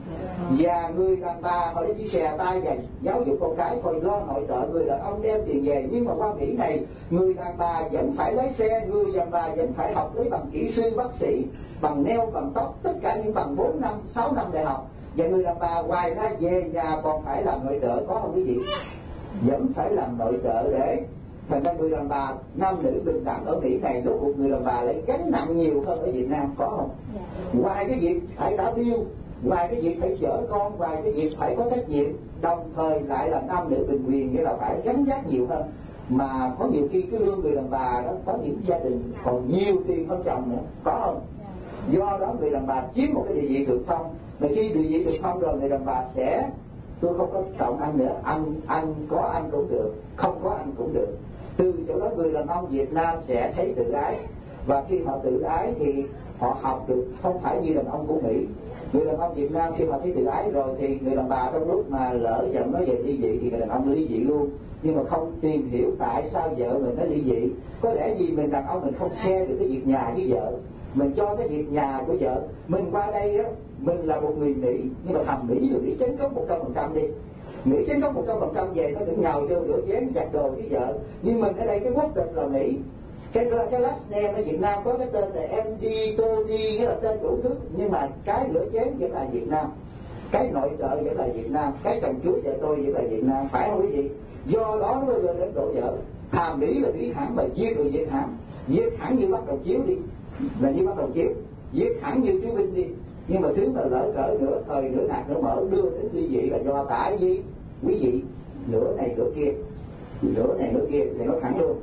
Và người đàn bà họ đi xè tay dành giáo dục con cái, thôi lo nội trợ, người đàn ông đem tiền về. Nhưng mà qua Mỹ này, người đàn bà vẫn phải lái xe, người đàn bà vẫn phải học lấy bằng kỹ sư, bác sĩ, bằng nail, bằng tóc, tất cả những bằng bốn năm, sáu năm đại học. Và người đàn bà ngoài ra về nhà còn phải làm nội trợ, có không quý vị? Vẫn phải làm nội trợ để thành ra người đàn bà nam nữ bình đẳng ở Mỹ này, lúc một người đàn bà lại gánh nặng nhiều hơn ở Việt Nam, có không? Ngoài cái việc phải trả bill, ngoài cái việc phải chở con, ngoài cái việc phải có trách nhiệm, đồng thời lại là nam nữ bình quyền, nghĩa là phải gánh vác nhiều hơn. Mà có nhiều khi cái lương người đàn bà đó, có những gia đình còn nhiều tiền hơn chồng nữa, có không? Do đó người đàn bà chiếm một cái địa vị thượng phong, mà khi địa vị thượng phong rồi người đàn bà sẽ, tôi không có trọng anh nữa, anh anh có anh cũng được, không có anh cũng được. Từ chỗ đó người đàn ông Việt Nam sẽ thấy tự ái, và khi họ tự ái thì họ học được không phải như đàn ông của Mỹ. Người đàn ông Việt Nam khi họ thấy tự ái rồi thì người đàn bà trong lúc mà lỡ giận nói về ly dị thì người đàn ông ly dị luôn, nhưng mà không tìm hiểu tại sao vợ mình nó ly dị. Có lẽ vì mình đàn ông mình không share được cái việc nhà với vợ, mình cho cái việc nhà của vợ. Mình qua đây á, mình là một người Mỹ, nhưng mà thằng Mỹ rồi Mỹ chấn cốc một trăm phần trăm đi, Mỹ chấn cốc một trăm phần trăm về nó cũng nhào vô rửa chén giặt đồ với vợ. Nhưng mình ở đây cái quốc tịch là Mỹ, cái cái last name ở Việt Nam có cái tên là em đê, Tony, nghĩa là tên đủ thứ, nhưng mà cái rửa chén vẫn là Việt Nam, cái nội trợ vẫn là Việt Nam, cái chồng chúa vợ tôi vẫn là Việt Nam, phải không quý vị? Do đó nó lên đến độ vợ thà Mỹ là Mỹ hẳn, mà giết người Việt hẳn, giết hẳn như bắt đầu chiếu đi, là như bắt đầu chiếu, giết hẳn như chiếu binh đi. Nhưng mà thứ mà lỡ cỡ nửa thời nửa hạt nửa mỡ đưa đến ly dị là do tại vì quý vị nửa này nửa kia, nửa này nửa kia thì nó thẳng luôn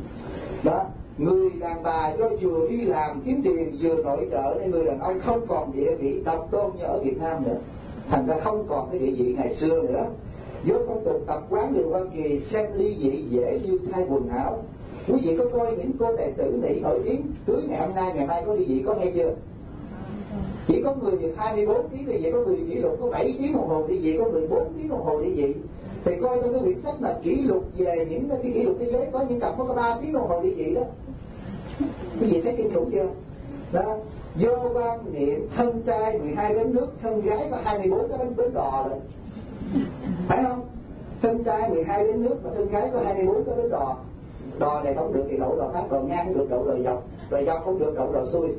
đó. Người đàn bà do vừa đi làm kiếm tiền vừa nội trợ nên người đàn ông không còn địa vị độc tôn như ở Việt Nam nữa, thành ra không còn cái địa vị ngày xưa nữa. Do phong tục tập quán người Hoa Kỳ xem ly dị dễ như thay quần áo. Quý vị có coi những cô tài tử Mỹ nổi tiếng cưới ngày hôm nay ngày mai có ly dị, có nghe chưa? Chỉ có người thì hai mươi bốn tiếng ly dị, có người kỷ lục có bảy tiếng đồng hồ ly dị, có người bốn tiếng đồng hồ ly dị. Thì coi trong cái quyển sách là kỷ lục về những cái kỷ lục thế giới, có những cặp có ba tiếng đồng hồ ly dị đó. Quý vị thấy kinh khủng chưa? Đó. Do quan niệm thân trai mười hai bến nước, thân gái có hai mươi bốn cái bến, bến đò rồi, phải không? Thân trai mười hai bến nước mà thân gái có hai mươi bốn cái bến đò. Đò này không được thì đậu đò khác, đò ngang không được đậu đò dọc, đò dọc không được đậu đò xuôi.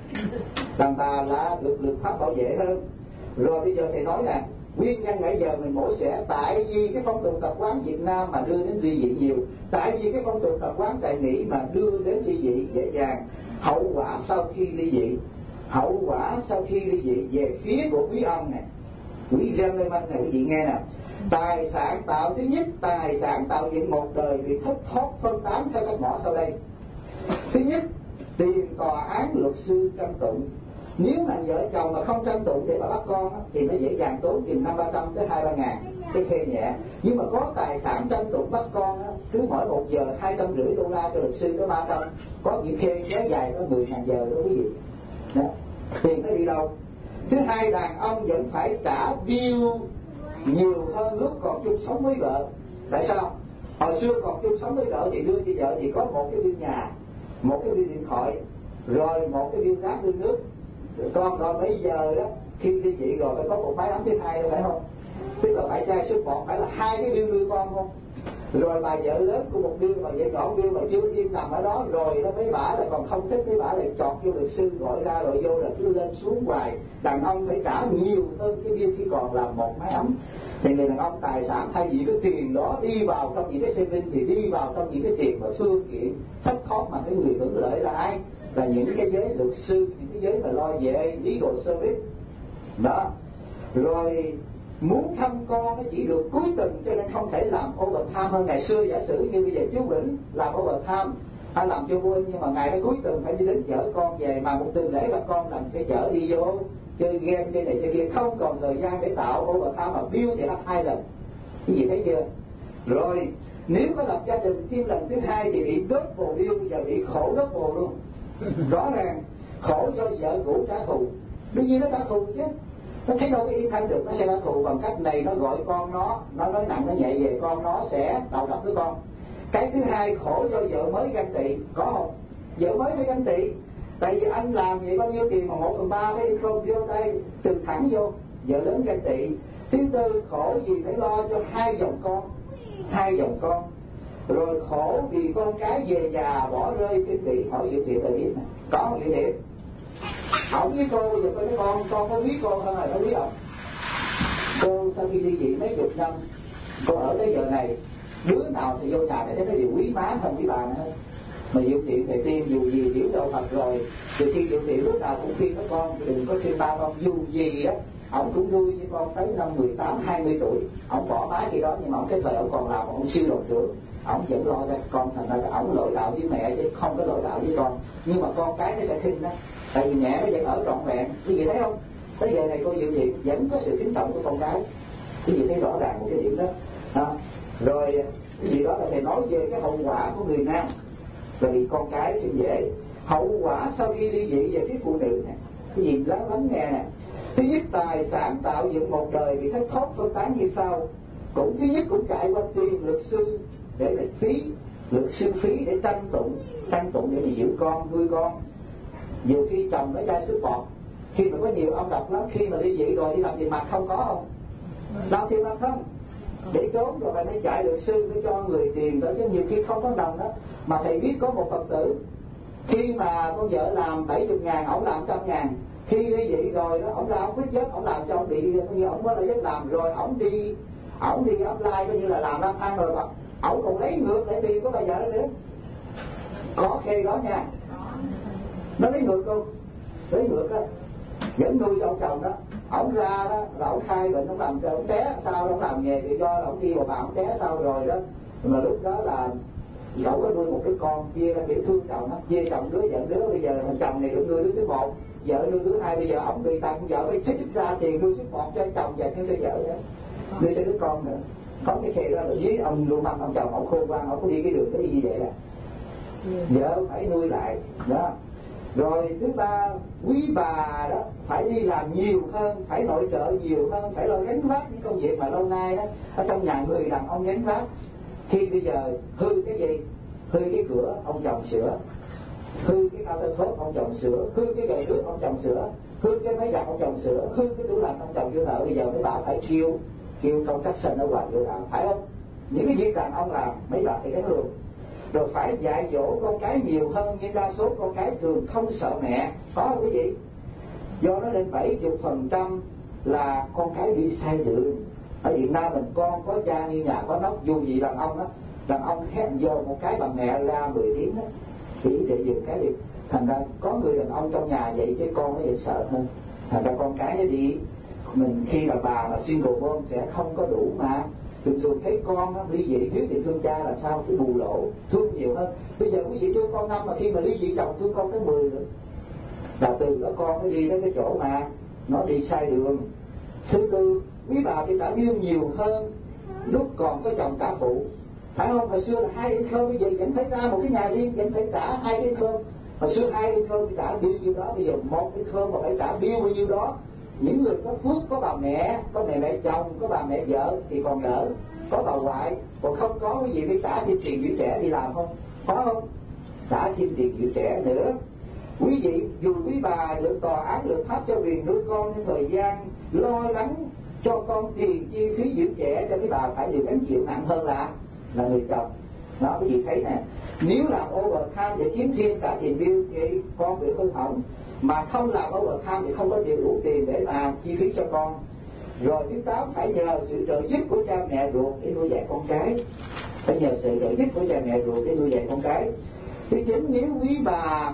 Đàn bà là được luật pháp bảo vệ hơn. Rồi bây giờ thầy nói là nguyên nhân nãy giờ mình mổ xẻ tại vì cái phong tục tập quán Việt Nam mà đưa đến ly dị nhiều, tại vì cái phong tục tập quán tại Mỹ mà đưa đến ly dị dễ dàng. Hậu quả sau khi ly dị, hậu quả sau khi ly dị về phía của quý ông này, quý gentleman này, quý vị nghe nè. Tài sản tạo, thứ nhất tài sản tạo dựng một đời bị thất thoát phân tán theo các mỏ sau đây. Thứ nhất, tiền tòa án luật sư tranh tụng. Nếu mà vợ chồng mà không tranh tụng để mà bắt con á, thì nó dễ dàng tốn tiền năm ba trăm tới hai ba ngàn cái thuê nhẹ. Nhưng mà có tài sản tranh tụng bắt con á, cứ mỗi một giờ hai trăm rưỡi đô la cho luật sư có ba trăm, có những thuê kéo dài có mười ngàn giờ đó quý vị. Đó. Tiền nó đi đâu? Thứ hai, đàn ông vẫn phải trả bill nhiều hơn lúc còn chung sống với vợ. Tại sao? Hồi xưa còn chung sống với vợ thì đưa cho vợ chỉ có một cái bill nhà, một cái bill điện thoại, rồi một cái bill rác bill nước. Con rồi bây giờ đó khi ly dị rồi phải có một máy ấm thứ hai đâu, phải không? Tức là phải trai sức một phải là hai cái bill nuôi con không? Rồi bà vợ lớn của một bill, bà vợ nhỏ bill mà chưa im nằm ở đó rồi nó mấy bả là còn không thích, mấy bả lại chọt vô luật sư gọi ra rồi vô là cứ lên xuống hoài. Đàn ông phải trả nhiều hơn cái bill khi còn là một máy ấm. Thì người đàn ông tài sản thay vì cái tiền đó đi vào trong những cái saving thì đi vào trong những cái tiền mà phương tiện thất thoát, mà cái người hưởng lợi là ai? Là những cái giới luật sư, những cái giới mà lo về legal service đó. Rồi muốn thăm con nó chỉ được cuối tuần, cho nên không thể làm overtime hơn ngày xưa. Giả sử như bây giờ chú Vĩnh làm overtime hay làm cho vui, nhưng mà ngày đó cuối tuần phải đi đến chở con về, mà một tuần lễ là con làm phải chở đi vô chơi game chơi này chơi kia, không còn thời gian để tạo overtime mà bill thì hết hai lần. Cái gì thấy chưa? Rồi nếu có lập gia đình thêm lần thứ hai thì bị double bill, giờ bị khổ double luôn. Rõ ràng khổ do vợ cũ trả thù. Đương nhiên nó trả thù chứ, nó thấy đâu có yên thân được, nó sẽ trả thù bằng cách này, nó gọi con nó, nó nói nặng nó nhẹ về con nó sẽ đầu độc với con. Cái thứ hai khổ do vợ mới ganh tị, có không? Vợ mới phải ganh tị, tại vì anh làm vậy bao nhiêu tiền mà một phần ba phải không vô tay từ thẳng vô, vợ lớn ganh tị. Thứ tư khổ vì phải lo cho hai dòng con, hai dòng con. Rồi khổ vì con cái về già bỏ rơi cái vị. Hỏi Diệu Thiệp là biết nè, có Diệu Thiệp không với cô, giờ tôi nói con con có quý cô hơn là nó quý ông. Cô sau khi ly dị mấy chục năm, cô ở tới giờ này, đứa nào thì vô nhà để thấy cái điều quý má hơn quý bà nữa. Mà Diệu Thiện thầy tiên dù gì hiểu đâu Phật rồi, từ khi Diệu Thiện lúc nào cũng khuyên các con đừng có khuyên ba con, dù gì á ổng cũng nuôi với con tới năm mười tám hai mươi tuổi, ổng bỏ má khi đó, nhưng mà ổng cái thời ổng còn làm ổng siêu đội trưởng, ổng vẫn lo cho con, thành ra ổng lỗi đạo với mẹ chứ không có lỗi đạo với con. Nhưng mà con cái nó sẽ khinh đó, tại vì mẹ nó vẫn ở trọn vẹn. Quý vị thấy không? Tới giờ này cô Diệu Thiện vẫn có sự kính trọng của con cái. Quý vị thấy rõ ràng một cái điểm đó. À, rồi cái gì đó là thầy nói về cái hậu quả của người nam là vì con cái thì dễ. Hậu quả sau khi ly dị về phía phụ nữ này, cái gì lắng lắng nghe nè. Thứ nhất, tài sản tạo dựng một đời bị thất thoát phân tán như sau. Cũng thứ nhất cũng chạy qua tiền luật sư để mà phí, luật sư phí để tranh tụng, tranh tụng để mà giữ con, nuôi con. Nhiều khi chồng nó chai sức bọt, khi mà có nhiều ông độc lắm, khi mà ly dị rồi đi làm tiền mặt không có không? Làm tiền mặt không? Để trốn rồi phải chạy luật sư để cho người tiền đó, chứ nhiều khi không có đồng đó. Mà thầy biết có một Phật tử, khi mà con vợ làm bảy mươi ngàn, ổng làm trăm ngàn. Khi ly dị rồi đó, ổng ra ổng quyết giấc, ổng làm cho ổng bị, như ổng có lợi giấc làm rồi, ổng đi, ổng đi apply coi như là làm năm tháng rồi mà ổng còn lấy ngược lại tiền của bà vợ đó nữa. Có khi đó nha, nó lấy ngược luôn, lấy ngược đó, vẫn nuôi cho ông chồng đó. Ổng ra đó, là ổng khai bệnh, ổng làm cho ổng té, sao ổng làm nghề tự do, ổng đi vào bà ổng té sao rồi đó. Mà lúc đó là ổng có nuôi một đứa con, chia ra kiểu thương chồng đó, chia chồng đứa vợ đứa, bây giờ thằng chồng này được nuôi đứa thứ một, vợ nuôi thứ hai, bây giờ ổng bị tặng vợ phải trích ra tiền nuôi sức một cho chồng và cho vợ nữa, nuôi cho đứa con nữa. Có cái khi đó là dưới ông luôn mặt ông chồng ổng khôn ngoan, ổng có đi cái đường cái gì vậy đó, vợ phải nuôi lại đó. Rồi thứ ba, quý bà đó phải đi làm nhiều hơn, phải nội trợ nhiều hơn, phải lo gánh vác những công việc mà lâu nay đó ở trong nhà người đàn ông gánh vác. Khi bây giờ hư cái gì, hư cái cửa ông chồng sửa, hư cái cao tân khốt ông chồng sửa, hư cái gậy nước ông chồng sửa, hư cái máy giặt ông chồng sửa, hư cái tủ lạnh ông chồng chưa nợ. Bây giờ mấy bà phải kêu kêu công tác sân ở ngoài chỗ nào, phải không? Những cái việc đàn ông làm mấy bà phải gánh luôn. Rồi phải dạy dỗ con cái nhiều hơn, nhưng đa số con cái thường không sợ mẹ, có không quý vị? Do nó lên bảy mươi phần trăm là con cái đi sai đường. Ở Việt Nam mình con có cha như nhà có nóc, dù gì đàn ông đó, đàn ông hét vô một cái bằng mẹ ra mười tiếng đó, chỉ để dừng cái việc. Thành ra có người đàn ông trong nhà vậy chứ con nó vậy sợ hơn. Thành ra con cái nó đi, mình khi là bà mà single mom sẽ không có đủ mà. Thường thường thấy con á, ly dị thiếu tình thương cha là sao? Cái bù lỗ, thương nhiều hơn. Bây giờ quý vị thương con năm mà khi mà ly dị chồng thương con tới mười nữa. Là từ đó con mới đi đến cái chỗ mà nó đi sai đường. Thứ tư, quý bà thì trả bill nhiều hơn lúc còn có chồng cả phụ. Phải không? Hồi xưa là hai income, bây giờ vẫn phải ra một cái nhà riêng, vẫn phải trả hai income. Hồi xưa hai income thì trả bill nhiêu đó, bây giờ một income mà phải trả bill bao nhiêu đó. Những người có phước, có bà mẹ, có mẹ mẹ chồng, có bà mẹ vợ thì còn đỡ, có bà ngoại, còn không có cái gì phải trả thêm tiền giữ trẻ đi làm không? Có không? Trả thêm tiền giữ trẻ nữa. Quý vị, dù quý bà được tòa án luật pháp cho quyền nuôi con trong thời gian lo lắng cho con tiền chi phí giữ trẻ, cho quý bà phải được gánh chịu nặng hơn là là người chồng. Đó, quý vị thấy nè, nếu làm overtime để kiếm thêm cả tiền bill thì con bị hư hỏng, mà không làm overtime thì không có đủ tiền để mà chi phí cho con. Rồi thứ tám, phải nhờ sự trợ giúp của cha mẹ ruột để nuôi dạy con cái, phải nhờ sự trợ giúp của cha mẹ ruột để nuôi dạy con cái. Thứ chín, nếu quý bà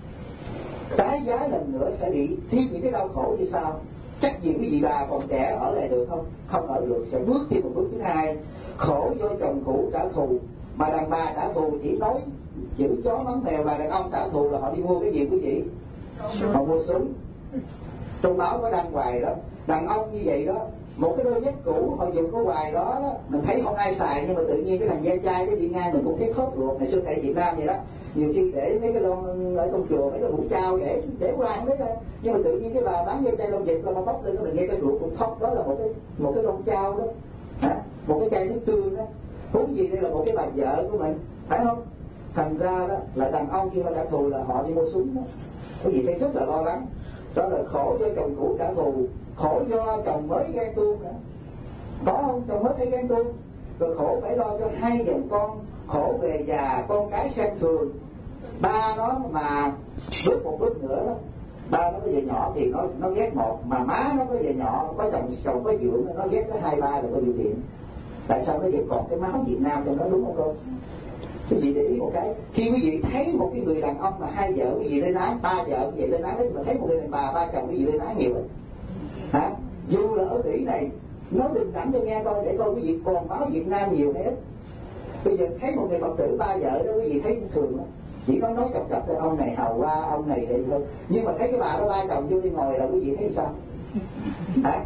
tái giá lần nữa sẽ bị thêm những cái đau khổ như sau. Chắc gì quý vị bà còn trẻ ở lại được không? Không ở được, sẽ bước thêm một bước thứ hai. Khổ do chồng cũ trả thù, mà đàn bà trả thù chỉ nói chữ chó mắng mèo, mà đàn ông trả thù là họ đi mua cái gì quý vị? Họ mua súng. Trong báo có đăng hoài đó, đàn ông như vậy đó, một cái đôi dép cũ họ dùng có hoài đó, đó mình thấy không ai xài, nhưng mà tự nhiên cái thằng da chai cái bị ngang mình cũng thấy khóc ruột. Ngày xưa tại Việt Nam vậy đó, nhiều khi để mấy cái lon ở trong chùa, mấy cái hũ trao để để hoang đấy thôi, nhưng mà tự nhiên cái bà bán da chai lông vịt là mà bóc lên nó mình nghe cái ruột cũng khóc. Đó là một cái một cái lon trao đó, hả? Một cái chai nước tương đó, huống gì đây là một cái bà vợ của mình, phải không? Thành ra đó là đàn ông khi mà trả thù là họ đi mua súng đó. Cái gì thấy rất là lo lắng. Đó là khổ do chồng cũ trả thù, khổ do chồng mới ghen tuông nữa. Có không? Chồng mới thấy ghen tuông, rồi khổ phải lo cho hai dòng con, khổ về già con cái sang thường. Ba nó mà bước một bước nữa đó ba nó có vợ nhỏ thì nó nó ghét một, mà má nó có vợ nhỏ, có chồng chồng có dưỡng, nó ghét tới hai ba là có điều kiện. Tại sao nó vẫn còn cái máu Việt Nam trong đó, đúng không cô? Quý vị để ý một cái, khi quý vị thấy một cái người đàn ông mà hai vợ quý vị lên án, ba vợ quý vị lên án đấy, mà thấy một người đàn bà ba chồng quý vị lên án nhiều đấy, hả? Dù là ở Mỹ này, nói bình đẳng cho nghe coi để coi quý vị còn máu Việt Nam nhiều hay ít. Bây giờ thấy một người Phật tử ba vợ đó quý vị thấy thường lắm, chỉ có nói chọc chọc cho ông này hầu qua, ông này vậy thôi. Nhưng mà thấy cái bà đó ba chồng vô đi ngồi là quý vị thấy sao? Hả?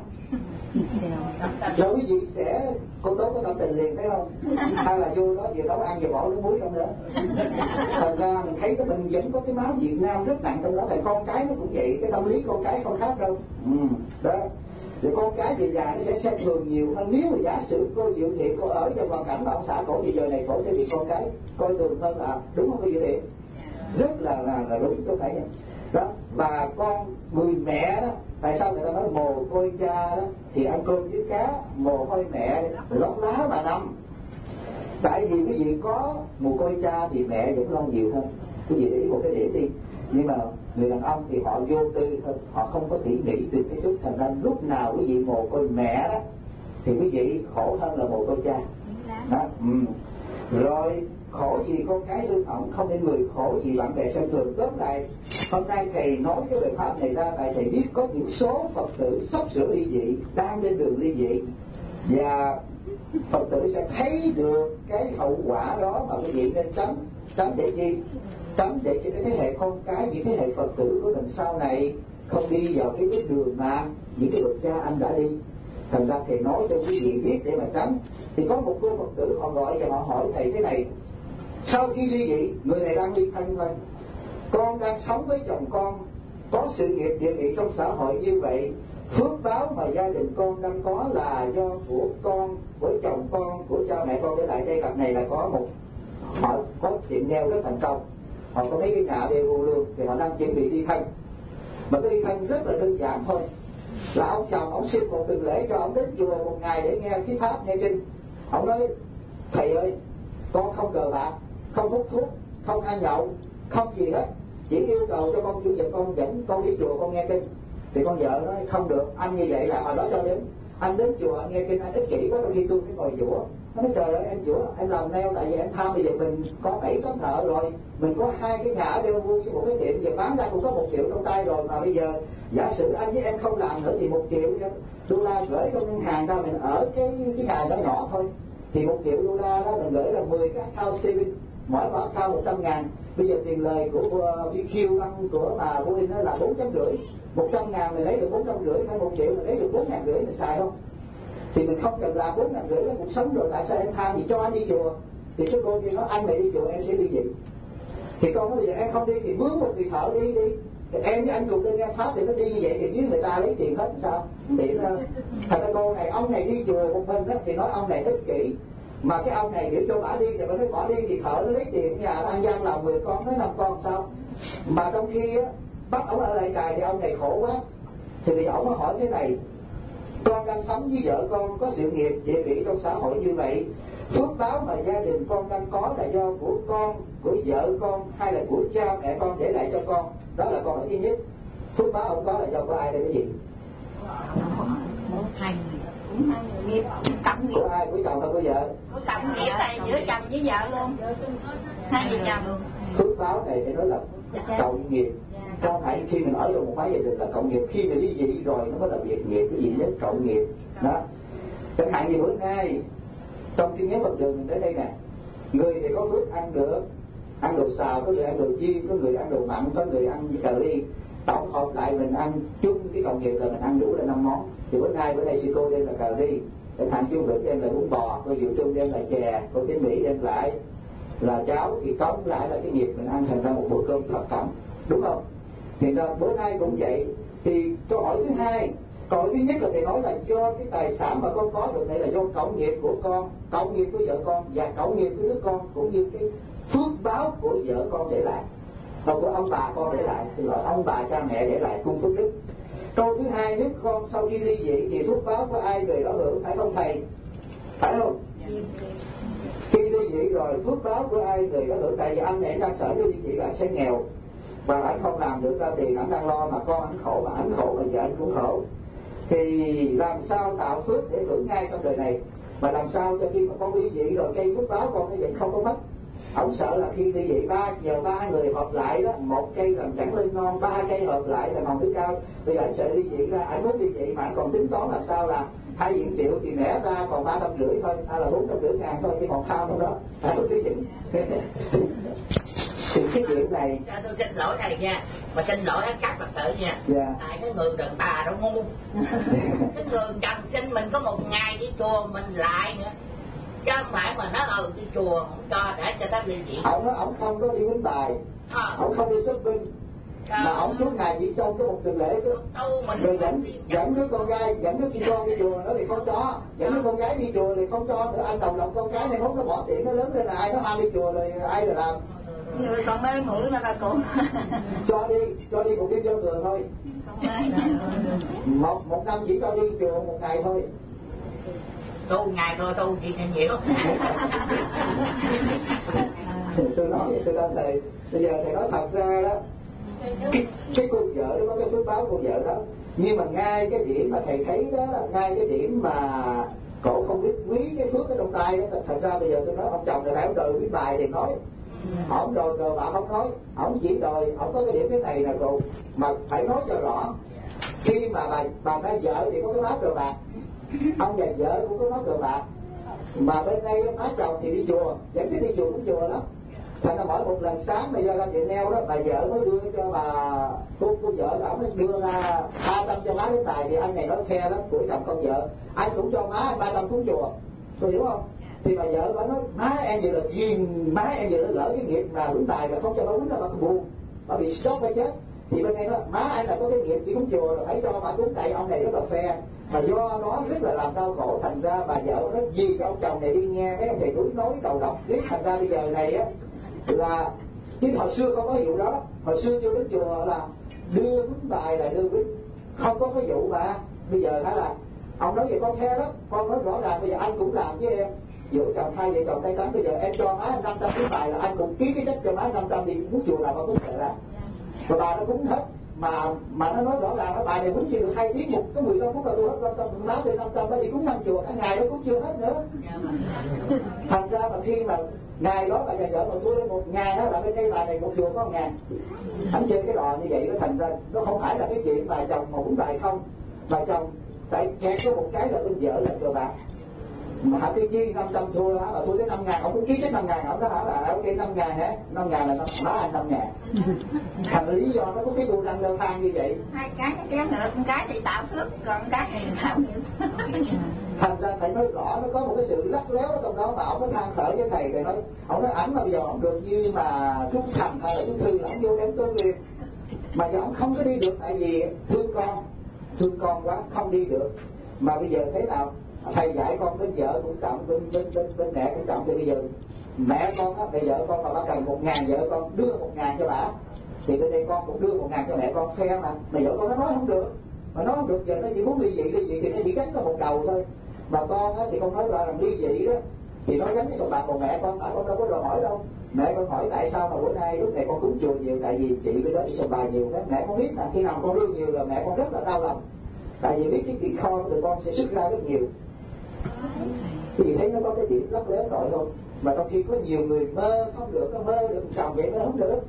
Rồi quý vị sẽ cô Tốt có tâm tình liền thấy không? Hay là vô đó vừa nấu ăn vừa bỏ nước muối trong nữa. Thành ra mình thấy cái mình vẫn có cái máu Việt Nam rất nặng trong đó. Thì con cái nó cũng vậy, cái tâm lý con cái không khác đâu. Ừ, đó. Thì con cái về già nó sẽ xem thường nhiều hơn. Nếu mà giả sử cô Diệu Thiện cô ở trong hoàn cảnh mà ông xã cổ thì giờ này cổ sẽ bị con cái coi thường hơn, là đúng không cô Diệu Thiện? Rất là là, là đúng, tôi phải đó. Và con người mẹ đó, tại sao người ta nói mồ côi cha đó thì ăn cơm với cá, mồ côi mẹ lót lá bà năm. Tại vì cái gì có mồ côi cha thì mẹ vẫn lo nhiều hơn. Cái gì để ý một cái điểm đi. Nhưng mà người đàn ông thì họ vô tư thôi, họ không có tỉ mỉ từ cái chút, thành ra lúc nào quý vị mồ côi mẹ đó thì quý vị khổ hơn là mồ côi cha đó. Ừ. Rồi khổ gì con cái lương ổng, không để người khổ gì bạn bè xem thường. Tóm lại hôm nay thầy nói cái bài pháp này ra tại thầy biết có những số Phật tử sắp sửa ly dị, đang lên đường ly dị, và Phật tử sẽ thấy được cái hậu quả đó mà quý vị nên tránh. Tránh để gì? Tránh để cho cái thế hệ con cái, những thế hệ Phật tử của mình sau này không đi vào cái bước đường mà những cái bậc cha anh đã đi. Thành ra thầy nói cho quý vị biết để mà tránh. Thì có một cô Phật tử họ gọi và họ hỏi thầy thế này: sau khi ly dị, người này đang ly thân thôi, con đang sống với chồng con, có sự nghiệp địa vị trong xã hội như vậy, phước báo mà gia đình con đang có là do của con, của chồng con, của cha mẹ con để lại. Đây cặp này là có một họ có chuyện neo rất thành công, họ có mấy cái nhà đều luôn, thì họ đang chuẩn bị đi thân. Mà cái đi thân rất là đơn giản thôi, là ông chồng ông xin một tuần lễ cho ông đến chùa một ngày để nghe thuyết pháp, nghe kinh. Ông nói: thầy ơi, con không cờ bạc, không hút thuốc, không ăn nhậu, không gì hết, chỉ yêu cầu cho con chủ nhật con dẫn con đi chùa con nghe kinh. Thì con vợ nói: không được, anh như vậy là hồi đó cho đến anh đến chùa anh nghe kinh anh ích kỷ quá, đôi khi tôi phải ngồi dũa. Nó nói: trời ơi em dũa, em làm neo tại vì em tham, bây giờ mình có bảy tấm thợ rồi, mình có hai cái nhà ở đeo vuông với một cái tiệm, giờ bán ra cũng có một triệu trong tay rồi, mà bây giờ giả sử anh với em không làm nữa thì một triệu đô la gửi trong ngân hàng ra, mình ở cái cái nhà đó nhỏ thôi, thì một triệu đô la đó mình gửi là mười cái account saving, mỗi một account một trăm ngàn. Bây giờ tiền lời của vê quy ăn của bà Vô Linh là bốn trăm rưỡi, một trăm ngàn mình lấy được bốn trăm rưỡi, hay một triệu mình lấy được bốn ngàn rưỡi, mình xài không? Thì mình không cần làm bốn ngàn rưỡi là cuộc sống rồi, tại sao em tham gì cho anh đi chùa? Thì cái cô kia nói: anh mày đi chùa em sẽ đi gì? Thì con nói: bây giờ em không đi thì mướn một người thợ đi đi. Thì em với anh cùng đi nghe pháp thì nó đi như vậy thì với người ta lấy tiền hết làm sao? Tiện hơn. Thật ra cô này, ông này đi chùa một mình đó thì nói ông này ích kỷ, mà cái ông này biểu cho bà đi thì bà nói bỏ đi thì thợ nó lấy tiền, nhà nó ăn gian làm mười con, nói năm con sao? Mà trong khi á, bắt ông ở lại đài thì ông này khổ quá. Thì thì ông mới hỏi thế này: con đang sống với vợ con, có sự nghiệp địa vị trong xã hội như vậy, phước báo mà gia đình con đang có là do của con, của vợ con, hay là của cha mẹ con để lại cho con? Đó là câu hỏi thứ nhất. Phước báo ông có là do của ai đây cái gì? Hai cũng hai người nghiệp, cộng nghiệp. Của ai? Của chồng hay của vợ? Của cộng nghiệp này giữa chồng với vợ luôn, hai vợ chồng. Phước báo này phải nói là cộng nghiệp. Không phải khi mình ở trong một mái gia đình là cộng nghiệp, khi mình ly dị rồi nó mới là biệt nghiệp, cái gì nhất cộng nghiệp đó. Chẳng hạn như bữa nay trong kinh nhớ Phật đường mình tới đây nè, người thì có phước ăn được, ăn đồ xào, có người ăn đồ chiên, có người ăn đồ mặn, có người ăn cà ri, tổng hợp lại mình ăn chung cái cộng nghiệp là mình ăn đủ là năm món. Thì bữa nay bữa nay sư cô đem là cà ri, để thằng Chu Vĩnh đem là bún bò, cô Diệu Trung đem là chè, cô Tiến Mỹ đem lại là cháo, thì tóm lại là cái nghiệp mình ăn thành ra một bữa cơm thập cẩm, đúng không? Thì ra bữa nay cũng vậy. Thì câu hỏi thứ hai, câu hỏi thứ nhất là thầy nói là do cái tài sản mà con có được này là do cộng nghiệp của con, cộng nghiệp của vợ con và cộng nghiệp của đứa con, cũng như cái phước báo của vợ con để lại, và của ông bà con để lại, thì là ông bà cha mẹ để lại cung phước đức. Câu thứ hai, nhất con sau khi ly dị thì phước báo của ai người đó hưởng, phải không thầy? Phải không? Khi ly dị rồi phước báo của ai người đó hưởng. Tại vì anh này đang sợ ly dị là sẽ nghèo, và anh không làm được ra tiền, anh đang lo mà con anh khổ, mà anh khổ mà vợ anh cũng khổ, thì làm sao tạo phước để hưởng ngay trong đời này, mà làm sao cho khi mà con ly dị rồi cây phước báo con cái vậy không có mất. Ông sợ là khi ly dị ba giờ ba người hợp lại đó, một cây làm chẳng lên non, ba cây hợp lại là ngọn thứ cao. Bây giờ anh sợ ly dị ra, anh muốn ly dị mà anh còn tính toán làm sao là hai diện triệu thì nẻ ra còn ba trăm rưỡi thôi, hay là bốn trăm rưỡi ngàn thôi, chứ còn sao đâu đó. Phải có ly dị. Thì cái chuyện này cho tôi xin lỗi thầy nha, mà xin lỗi hết các Phật tử nha. Yeah. Tại cái người đàn bà đâu ngu. Cái người chồng sinh mình có một ngày đi chùa mình lại nữa, chứ không phải mà nó ừ đi chùa không cho để cho nó ly dị. Ông nói ông không có đi đánh bài, à. Ông không đi shopping, mà ông suốt ngày chỉ trong cái một tuần lễ chứ. Rồi dẫn dẫn đứa con gái, dẫn đứa con đi chùa nó thì không cho, dẫn đứa con gái đi chùa thì không cho nữa. Anh đồng lòng con gái này mốt nó bỏ tiền nó lớn lên là ai nó ham đi chùa rồi ai là làm. Người còn mê muội mà bà cụ. Cho đi, cho đi một đêm giao thừa thôi. Một một năm chỉ cho đi chùa một ngày thôi. Tu ngày thôi, tu gì thì nhiều. Tôi nói vậy tôi nói thầy, bây giờ thầy nói thật ra đó, cái, cái cô vợ đó có cái phước báo cô vợ đó, nhưng mà ngay cái điểm mà thầy thấy đó là ngay cái điểm mà cổ không biết quý cái phước ở trong tay đó. Thật ra bây giờ tôi nói ông chồng này phải ông đòi biết bài thì nói, ông đòi cờ bạc không nói, ông chỉ đòi ông có cái điểm cái này là cô, mà phải nói cho rõ. Khi mà bà bà nói vợ thì có cái má cờ bạc, ông và vợ cũng có má cờ bạc, mà bên đây má chồng thì đi chùa, dẫn cái đi chùa cũng chùa lắm. Thành ra mỗi một lần sáng mà do ra tiệm neo đó, bà vợ mới đưa cho bà cô cô vợ đó, ông mới đưa ra ba trăm cho má cái tài, thì anh này nói khe lắm của chồng con vợ, anh cũng cho má ba trăm cúng chùa, tôi hiểu không? Thì bà vợ bà nói má em vậy là duyên, má em vậy là lỡ cái nghiệp mà đúng tài mà không cho nó đúng là bà buồn, bà bị stroke phải chết. Thì bên đây nó má anh là có cái nghiệp đi cúng chùa rồi phải cho bà cúng tại ông này rất là phe, mà do nó rất là làm đau khổ. Thành ra bà vợ nói gì cho ông chồng này đi nghe cái ông thầy núi nói đầu độc biết. Thành ra bây giờ này á là chứ hồi xưa không có vụ đó, hồi xưa chưa đến chùa là đưa quýnh bài là đưa quýnh, không có cái vụ mà bây giờ hả là ông nói vậy con khe lắm, con nói rõ ràng bây giờ anh cũng làm với em, vợ chồng hai vợ chồng tay cánh, bây giờ em cho má năm trăm cái bài là anh cũng ký cái trách cho má năm trăm đi cúng chùa là con cúng thể ra, và bà nó cúng hết. Mà mà nó nói rõ ràng là bài này cúng chưa được hai tiếng một có mười lăm phút là tôi hết năm trăm, má từ năm trăm nó đi cúng năm chùa cả ngày nó cũng chưa hết nữa. Thành ra mà khi mà ngày đó bà già vợ mà tôi lên một ngày đó là bên đây bà này một chùa có một ngàn, anh chơi cái đò như vậy nó thành ra nó không phải là cái chuyện bà chồng mà muốn bài không, bà chồng tại kẹt có một cái là bên vợ là cờ bạc, mà hả tiêu chi năm trăm thua hả, bà thua tới năm ngàn ông cũng ký tới năm ngàn, ông đó hả là ok năm ngàn hả, năm ngàn là má anh năm ngàn. Thành lý do nó có cái đu răng leo thang như vậy. Hai cái nó kéo nữa, con cái thì tạo phước, còn cái thì tạo nghiệp. Thành ra phải nói rõ nó có một cái sự lắc léo ở trong đó, mà ông có than thở với thầy, thầy nói ông nói ảnh mà bây giờ ông được như mà chú Thành hay là chú Thư là ông vô đem tôi liền, mà giờ ông không có đi được tại vì thương con, thương con quá không đi được. Mà bây giờ thế nào thầy dạy con bên vợ cũng trọng, bên bên bên bên mẹ cũng trọng, thì bây giờ mẹ con á, bây giờ con mà bà cần một ngàn vợ con đưa một ngàn cho bà, thì bên đây con cũng đưa một ngàn cho mẹ con phe mà, mà vợ con nó nói không được, mà nói không được giờ nó chỉ muốn ly dị ly dị thì nó chỉ gánh có một đầu thôi. Mà con á thì con nói ra là ly dị đó thì nó gánh cái sòng bạc, còn mẹ con tại con đâu có đòi hỏi đâu. Mẹ con hỏi tại sao mà bữa nay lúc này con cúng chùa nhiều, tại vì chị bên đó đi sòng bài nhiều đó. Mẹ con biết là khi nào con đưa nhiều là mẹ con rất là đau lòng, tại vì biết cái tiền kho của tụi con sẽ xuất ra rất nhiều. Thì thấy nó có cái điểm lắc léo tội không, mà trong khi có nhiều người mơ không được, nó mơ được chồng vậy nó không được.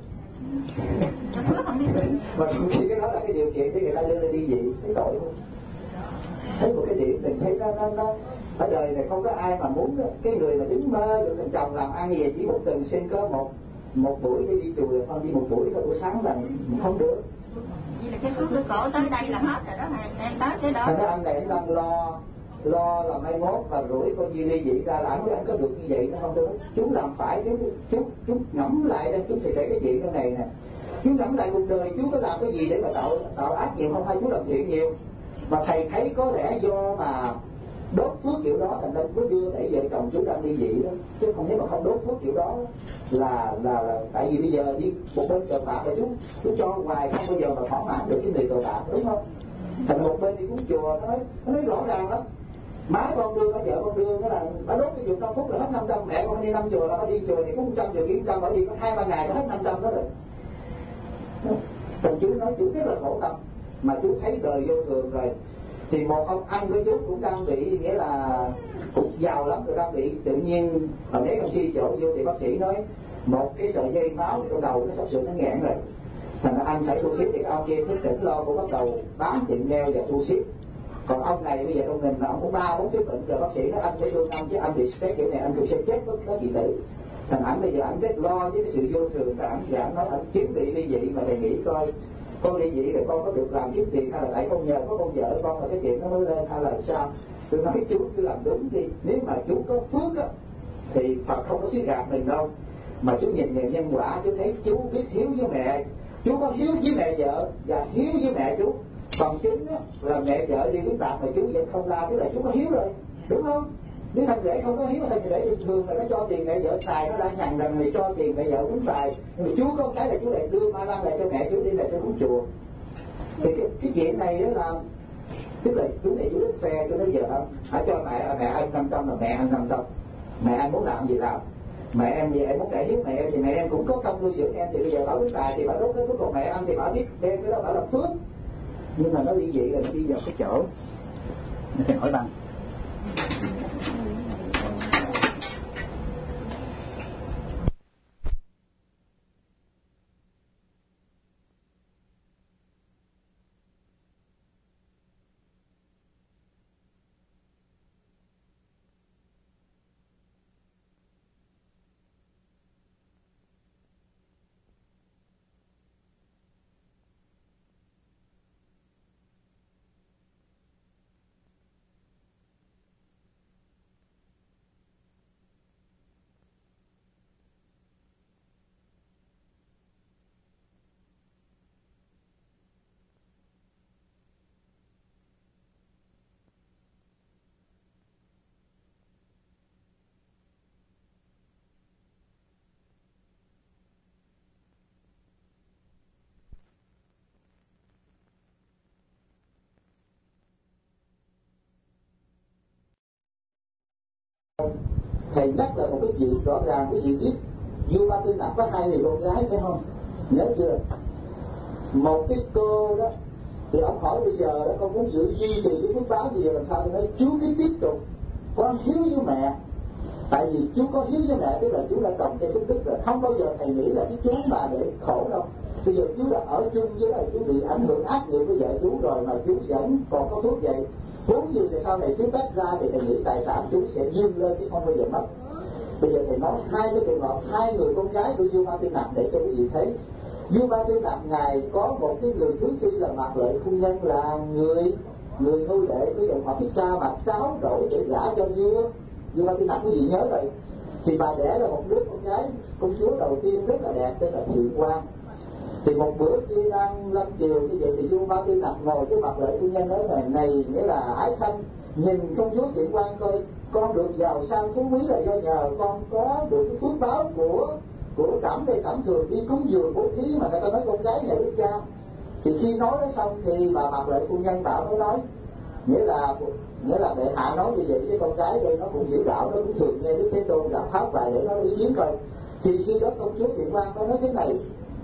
Mà trong khi cái đó là cái điều kiện để người ta đưa lên đi dị, thấy tội không? Thấy một cái điểm mình thấy nó nó nó ở đời này không có ai mà muốn cái người mà đứng mơ được thằng chồng làm ăn như vậy, chỉ một tuần xin có một một buổi để đi chùa được không, đi một buổi thôi buổi sáng là không được. Vậy là cái phước của cổ tới đây là hết rồi đó, em tới cái đó. Thành ra anh này anh đang lo lo là mai mốt và rủi coi như ly dị ra là anh có được như vậy nó không được. Chú làm phải chú chú chú ngẫm lại đây, chú sẽ thấy cái chuyện cái này nè. Chú ngẫm lại cuộc đời chú có làm cái gì để mà tạo tạo ác nhiều không, hay chú làm thiện nhiều? Mà thầy thấy có lẽ do mà đốt phước kiểu đó thành ra mới đưa đẩy vợ chồng chú đang ly dị đó, chứ không nếu mà không đốt phước kiểu đó là là, là tại vì bây giờ đi một bên cờ bạc là chú chú cho hoài không bao giờ mà thỏa mãn được cái người cờ bạc, đúng không? Thành một bên đi cúng chùa nó nói nó nói rõ ràng lắm, má con đưa, má vợ con đưa nó là nó đốt cái dụng năm phút là hết năm trăm, mẹ con đi năm chùa là nó đi chùa thì cũng trăm chùa kiếm trăm, bởi vì có hai ba ngày nó hết năm trăm đó rồi. Còn chú nói chú rất là khổ tâm, mà chú thấy đời vô thường rồi. Thì một ông anh của chú cũng đang bị, nghĩa là cũng giàu lắm rồi, đang bị tự nhiên ở mấy con si chỗ vô, thì bác sĩ nói một cái sợi dây máu trong đầu nó sắp sửa nó nghẹn rồi, thành ra anh phải thu xếp. Thì ông kia thức tỉnh lo cũng bắt đầu bán tiệm nail và thu xếp. Còn ông này bây giờ trong mình là ông cũng ba bốn thứ bệnh rồi, bác sĩ nói anh phải thương anh, chứ anh bị stress kiểu này anh cũng sẽ chết mất đó chị tử. Thành ảnh bây giờ ảnh rất lo với cái sự vô thường, và ảnh giảm nói ảnh kiếm bị ly dị, mà thầy nghĩ coi con ly dị rồi con có được làm kiếm tiền, hay là tại con nhờ có con vợ con là cái chuyện nó mới lên, hay là sao? Tôi nói chú cứ làm đúng đi, nếu mà chú có phước á thì Phật không có xiết gạt mình đâu. Mà chú nhìn về nhân quả, chú thấy chú biết hiếu với mẹ, chú có hiếu với mẹ vợ và hiếu với mẹ chú. Còn chính á, là mẹ vợ đi đứng tạm mà chú vẫn không la, tức là chú có hiếu rồi, đúng không? Nếu thằng rể không có hiếu, thằng rể bình thường là nó cho tiền mẹ vợ xài, nó đã nhằn rằng người cho tiền mẹ vợ cũng xài. Nhưng mà chú có cái là chú lại đưa ma lăng lại cho mẹ chú đi lại cho cúng chùa. Thì cái, cái chuyện này đó là, tức là chú này chú đến phe, chú nói giờ hãy cho mẹ mẹ anh năm trăm là mẹ anh năm trăm, mẹ anh muốn làm gì làm. Mẹ em về em muốn cải hiếu mẹ em thì mẹ em cũng có công nuôi dưỡng em, thì bây giờ bảo đứng tài thì bảo đốt cái thuốc, còn mẹ anh thì bảo biết đem cái đó bảo làm phước. Nhưng mà nó ly dị là nó đi vào cái chỗ nó phải hỏi bằng. Thầy nhắc là một cái chuyện rõ ràng, cái gì biết Vua Ba Tư Nặc có hai người con gái phải không? Nhớ chưa? Một cái cô đó thì ông hỏi bây giờ đó, con muốn giữ duy trì cái phước báo gì làm sao? Tôi nói chú cứ tiếp tục có hiếu với mẹ. Tại vì chú có hiếu với mẹ tức là chú đã trồng cây phước đức rồi, không bao giờ thầy nghĩ là cái chú mà để khổ đâu. Bây giờ chú đã ở chung với là chú bị ảnh hưởng ác nghiệp với vợ chú rồi mà chú vẫn còn có thuốc vậy. Vốn gì thì sau này chú tách ra thì thầy nghĩ tài sản chú sẽ dương lên chứ không bao giờ mất. Bây giờ thầy nói hai cái trường hợp hai người con gái của Vua Ba Tư Nặc để cho quý vị thấy. Vua Ba Tư Nặc ngài có một cái người thứ phi là Mạc Lợi Phu Nhân, là người người nô lệ của dòng họ Thích Ca mà tráo đổi để gả cho vua. Vua Ba Tư Nặc quý vị nhớ vậy. Thì bà đẻ là một đứa con gái công chúa đầu tiên rất là đẹp tên là Thiệu Quang. Thì một bữa khi đang lâm chiều như vậy thì Vua Ba Tư Nặc ngồi với Mạc Lợi Phu Nhân nói là này, nghĩa là Ái Khanh nhìn công chúa Thiệu Quang coi, con được giàu sang phú quý là do nhờ con có được cái phước báo của của Cẩm đây Cẩm Thường đi cúng dường bố thí mà người ta nói con gái nhà Đức Cha. Thì khi nói đó xong thì bà Mạc Lợi Phu Nhân bảo nó nói, nghĩa là nghĩa là bệ hạ nói như vậy với con gái đây nó cũng hiểu đạo, nó cũng thường nghe Đức Thế Tôn giảng pháp bài để nó ý kiến coi. Thì khi đó công chúa Thiệu Quang mới nói thế này,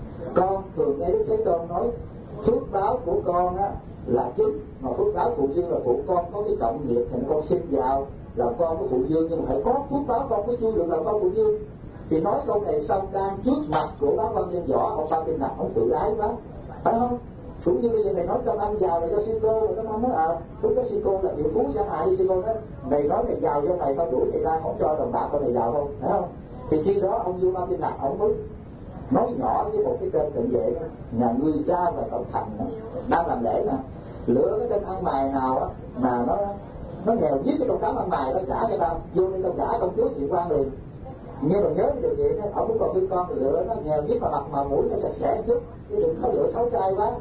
con thường nghe Đức Thế Tôn nói phước báo của con á là chính, mà phước báo phụ dương là phụ con có cái cộng nghiệp thành con sinh vào làm con của phụ dương, nhưng mà phải có phước báo con mới chui được làm con phụ dương. Thì nói câu này xong đang trước mặt của bá quan nhân võ, ông Ba Tư Nặc ông tự ái quá, phải không? Cũng như bây giờ thầy nói trong ăn giàu này cho sư cô, rồi các ông nói à lúc đó sư cô là triệu phú chẳng hạn đi, sư cô nói mày nói mày giàu cho mày tao đuổi mày ra không cho đồng bạc con mày giàu không, phải không? Thì khi đó ông Vua Ba Tư Nặc ông mới nói nhỏ với một cái tên cận vệ đó, nhà ngươi cha và cậu thành đó, đang làm lễ nè, lựa cái tên ăn mày nào á mà nó nó nghèo nhất cái trong đám ăn mày đó trả cho tao, vô đây tao trả công chúa Thiệu Quang liền. Nhưng mà nhớ cái điều kiện đó, ông cũng còn thương con thì lựa nó nghèo nhất mà mặt mà mũi nó sạch sẽ chút, chứ đừng có lựa xấu trai quá.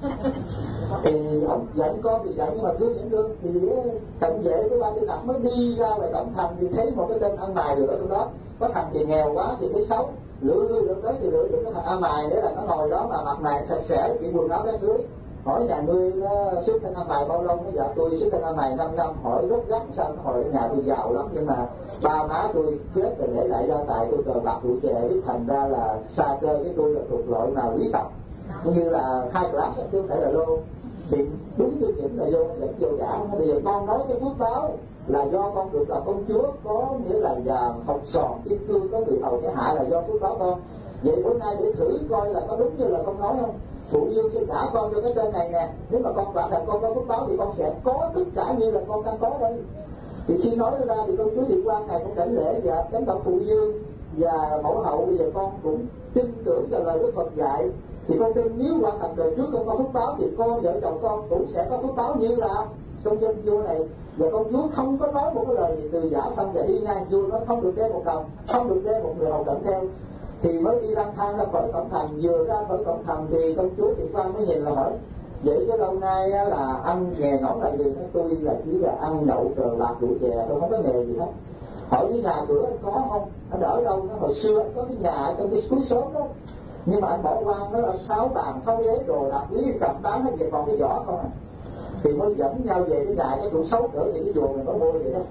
Thì ông giận con thì giận nhưng mà thương vẫn thương. Thì cận vệ của Ba Tư Nặc mới đi ra ngoài cổng thành thì thấy một cái tên ăn mày rồi ở trong đó, có thằng thì nghèo quá thì cái xấu, lựa lựa lựa tới thì lựa được cái thằng ăn mày để là nó ngồi đó mà mặt mày sạch sẽ, chỉ quần áo rách rưới. Hỏi nhà ngươi nó xuất thân ăn mày bao lâu? Nó dạ tôi xuất thân ăn mày năm năm. Hỏi gốc gác sao? Nó hỏi nhà tôi giàu lắm nhưng mà ba má tôi chết rồi để lại gia tài tôi cờ bạc rượu chè, biết thành ra là xa cơ với tôi là thuộc loại mà quý tộc. cũng như là hai class chứ không phải là lô. Thì đúng tiêu chuẩn là vô lẫn vô giả. Bây giờ con nói cái phước báo là do con được là công chúa, có nghĩa là già học sòn kim cương có người hầu cái hạ là do phước báo con. Vậy bữa nay để thử coi là có đúng như là con nói không. Phụ dương sẽ trả con cho cái trên này nè, nếu mà con quả là con có phước báo thì con sẽ có tất cả như là con đang có đây. Thì khi nói ra thì công chúa Thiện Quang này cũng đảnh lễ và chánh đọc phụ dương và mẫu hậu. Bây giờ con cũng tin tưởng vào lời Đức Phật dạy, thì con tin nếu qua thành đời trước con có phước báo thì con vợ chồng con cũng sẽ có phước báo như là công dân vua này. Và công chúa không có nói một cái lời gì từ giả xong và đi ngay. Vua nó không được đem một đồng, không được đem một người hầu cận theo, thì mới đi lang thang ra khỏi cổng thành. Vừa ra khỏi cổng thành thì công chúa Thiện Quang mới nhìn là hỏi: vậy chứ lâu nay là anh nghề ngỗng là gì? Nói tôi là chỉ là ăn nhậu cờ bạc rượu chè, tôi không có nghề gì hết. Hỏi cái nhà cửa anh có không? Anh ở đâu? Nó hồi xưa anh có cái nhà ở trong cái suối xóm đó, nhưng mà anh bỏ hoang, nó là sáu bàn thau ghế đồ đạc quý cầm bán hết, về còn cái vỏ không à. Thì mới dẫn nhau về cái nhà cái trụ xấu cỡ vậy, cái chuồng này có mua vậy đó.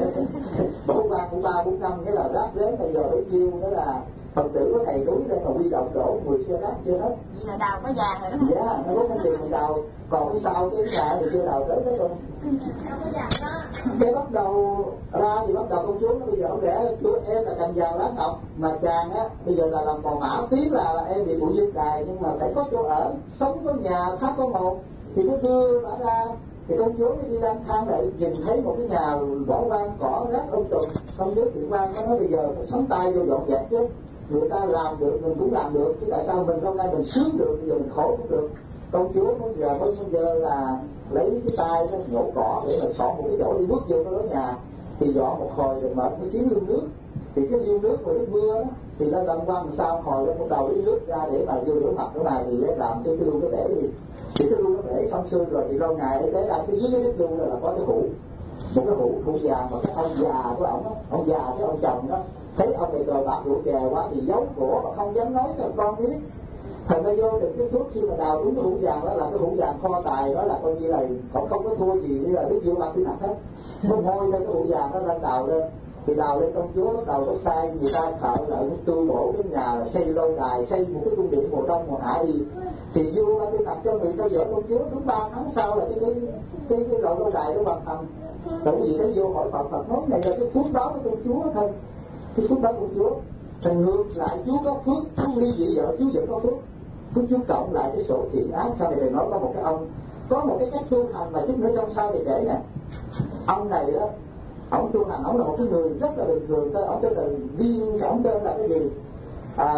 Bỏ hoang cũng ba bốn năm, cái là rác đến bây giờ bấy nhiêu nữa là Phật tử có thầy núi đây mà huy động đổ mười xe rác chưa hết. Vậy là đào có vàng rồi đó. Dạ, nó có cái tiền mình đào, còn cái sau cái nhà thì chưa đào tới đó rồi. Đâu có vàng đó. Cái bắt đầu ra thì bắt đầu công chúa nó bây giờ không lẽ chúa em là cành vàng lá ngọc, mà chàng á bây giờ là làm cò mã, tiếng là, là em bị phụ dương đài, nhưng mà phải có chỗ ở, sống có nhà, tháp có một, thì nó đưa bà ra. Thì công chúa mới đi lang thang lại nhìn thấy một cái nhà bỏ hoang cỏ rác ông tùng. Công chúa Thiện Quang nó nói bây giờ phải sống tay vô dọn dẹp chứ, người ta làm được mình cũng làm được, chứ tại sao mình hôm nay mình sướng được bây giờ mình khổ cũng được. Công chúa bây giờ mới giờ là lấy cái tay nó nhổ cỏ để mà xỏ một cái chỗ đi bước vô cái lối nhà, thì dọn một hồi rồi mệt mới kiếm liêu nước. Thì cái liêu nước mà nước mưa đó, thì nó đâm qua làm sao hồi nó một đầu lấy nước ra để mà vô rửa mặt cái này thì để làm cái lưu nó bể gì. Thì cái lưu nó bể xong xuôi rồi thì lâu ngày để ra cái dưới cái nước lưu là có cái hũ, một cái hũ hũ vàng mà cái ông già của ổng, ông già cái ông chồng đó thấy ông này cờ bạc rượu chè quá thì giấu cổ mà không dám nói cho con biết. Thành ra vô được cái thuốc khi mà đào đúng cái hũ vàng đó là cái hũ vàng kho tài đó, là coi như là không không có thua gì như là đức vua ban thứ nặng hết. Nó hôi lên cái hũ vàng nó đang đào lên, thì đào lên công chúa nó đào có sai người ta thợ lại tu bổ cái nhà là xây lâu đài, xây một cái cung điện mùa đông mùa hạ gì. Thì vua ban thứ nặng cho người ta vợ công chúa đúng ba tháng sau là cái cái cái, cái lâu lâu đài nó hoàn thành. Rồi cái gì đó vô hỏi Phật, Phật nói này là cái phước báo của công chúa thôi, cái phước báo của công chúa. Thành ngược lại Chúa có phước, không ly dị vợ Chúa vẫn có phước. Phước Chúa cộng lại cái sổ thiện ác. Sau này thầy nói có một cái ông có một cái cách tu hành mà chút nữa trong sau thì để nè. Ông này đó, ông tu hành, ông là một cái người rất là bình thường thôi. Ông tên là Viên, ông tên là cái gì? À,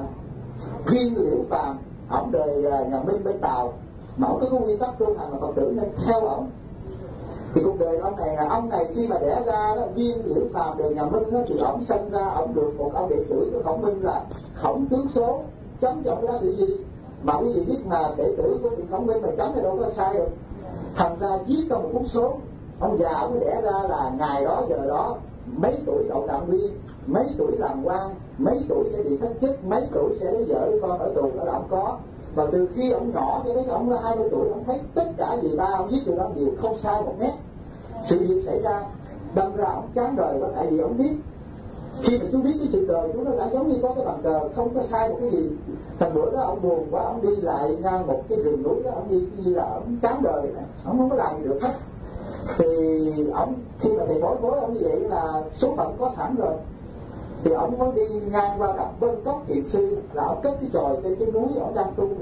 Viên Liễu Phàm. Ông đời nhà Minh bên Tàu, mà ông có cái quy tắc tu hành mà Phật tử nên theo ông. Thì cuộc đời ông này là ông này khi mà đẻ ra đó, Viên Liễu Phàm đời nhà Minh đó, thì ông sinh ra ông được một ông đệ tử của Khổng Minh là Khổng Tướng Số, chấm dòng ra tự gì mà quý vị biết mà đệ tử của thì Khổng Minh mà chấm thì đâu có sai được. Thành ra viết trong một cuốn số, ông già ông đẻ ra là ngày đó giờ đó mấy tuổi đậu đặng viên, mấy tuổi làm quan, mấy tuổi sẽ bị thất chức, mấy tuổi sẽ lấy vợ lấy con ở tù, đó là ông có. Và từ khi ông nhỏ cho đến ông là hai mươi tuổi, ông thấy tất cả gì ba ông viết từ đó đều không sai một nét. Sự việc xảy ra đâm ra ông chán đời quá, tại vì ông biết khi mà chú biết cái sự đời chú nó đã giống như có cái bàn cờ không có sai một cái gì. Thành bữa đó ông buồn quá, ông đi lại ngang một cái rừng núi đó, ông đi như là ông chán đời này, ông không có làm gì được hết. Thì ông khi mà thầy bói bói ông như vậy là số phận có sẵn rồi, thì ông mới đi ngang qua gặp Vân Cốc Thiền Sư, là ông cất cái chòi trên cái núi ông đang tu.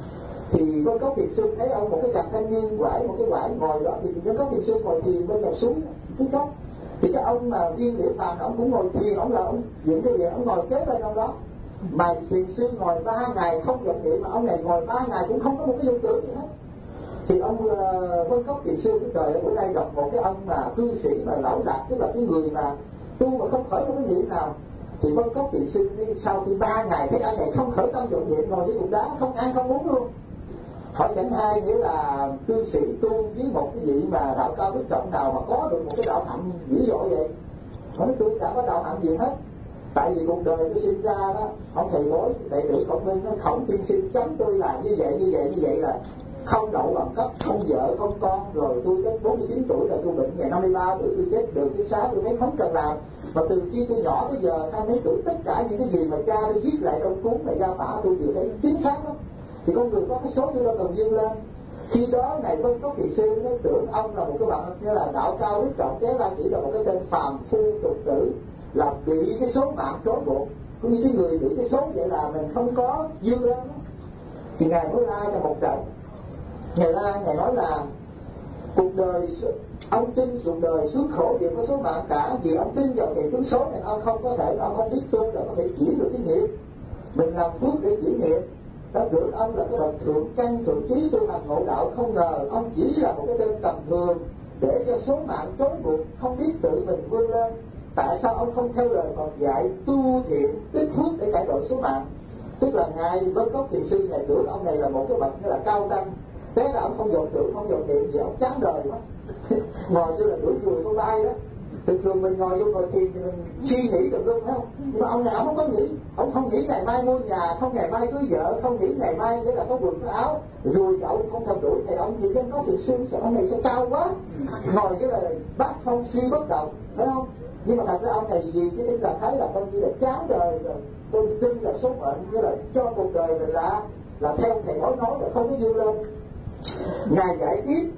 Thì Vân Cốc Thiền Sư thấy ông một cái cặp thanh niên quải một cái quải ngồi đó, thì Vân Cốc Thiền Sư ngồi thiền bên dòng xuống cái cốc. Thì cái ông mà Viên Liễu Phàm ông cũng ngồi thiền, ông là ông dựng cái điện, ông ngồi kế bên ông đó. Mà Thiền Sư ngồi ba ngày không dòng điện, mà ông này ngồi ba ngày cũng không có một cái dung tưởng gì hết. Thì ông uh, Vân Cốc Thiền Sư cái trời bữa nay gặp một cái ông mà cư sĩ mà lão lạc, tức là cái người mà tu mà không khởi một cái niệm nào. Thì Vân Cốc Thiền Sư đi sau khi ba ngày thấy anh này không khởi tâm vọng niệm, ngồi dưới cục đá không ăn không uống luôn. Hỏi chẳng ai nghĩa là cư sĩ tu với một cái vị mà đạo cao đức trọng nào mà có được một cái đạo hạnh dữ dội vậy. Nói tôi đã có đạo hạnh gì hết. Tại vì cuộc đời tôi sinh ra đó, ông thầy bói đệ tử Khổng Minh nó Khổng tiên sinh chấm tôi là như vậy như vậy như vậy là không đậu bằng cấp, không vợ không con, rồi tôi tới bốn mươi chín tuổi là tôi bệnh, ngày năm mươi ba tuổi tôi chết đường cái xá, tôi thấy không cần làm. Và từ khi tôi nhỏ tới giờ hai mấy tuổi tất cả những cái gì mà cha tôi viết lại trong cuốn này gia phả tôi đều thấy chính xác đó. thì con người có cái số dư đâu cần dương lên. Khi đó Ngài Vân Cốc Thiền Sư mới tưởng ông là một cái bạn như là đạo cao đức trọng, té ra chỉ là một cái tên phàm phu tục tử, là bị cái số mạng trói buộc. Cũng như cái người bị cái số vậy là mình không có dương lên. Thì Ngài mới la cho một trận. Ngài la, Ngài nói là cuộc đời ông tin cuộc đời xuất khổ đều có số mạng cả, vì ông tin vào cái tướng số này ông không có thể, ông không biết tu là có thể chuyển được cái nghiệp. Mình làm phước để chuyển nghiệp. Đã tưởng ông là cái bậc thượng căn thượng trí tu hành ngộ đạo, không ngờ ông chỉ là một cái tên tầm thường để cho số mạng trói buộc, không biết tự mình vươn lên. Tại sao ông không theo lời Phật dạy tu thiện tích phước để cải đổi số mạng? Tức là Ngài Vân Cốc Thiền Sư Ngài tưởng ông này là một cái bậc như là cao tăng, thế là ông không dồn tưởng, không dồn niệm gì, ông chán đời quá. Ngồi như là đuổi ruồi con bay đó. Thường thường mình ngồi vô ngồi thiền thì mình suy nghĩ được luôn, phải không? Nhưng mà ông này ông không có nghĩ, ông không nghĩ ngày mai mua nhà, không ngày mai cưới vợ, không nghĩ ngày mai nghĩa là có quần có áo, ruồi đậu không cần đuổi thì ông chỉ Vân Cốc Thiền Sư sợ ông này sẽ cao quá, ngồi cái là bát phong suy bất động, phải không? Nhưng mà thật ra ông này gì chứ là thấy là coi như là chán đời rồi, tôi tin là số mệnh như là cho cuộc đời mình là là theo thầy nói nói là không có dương lên. Ngài giải tiếp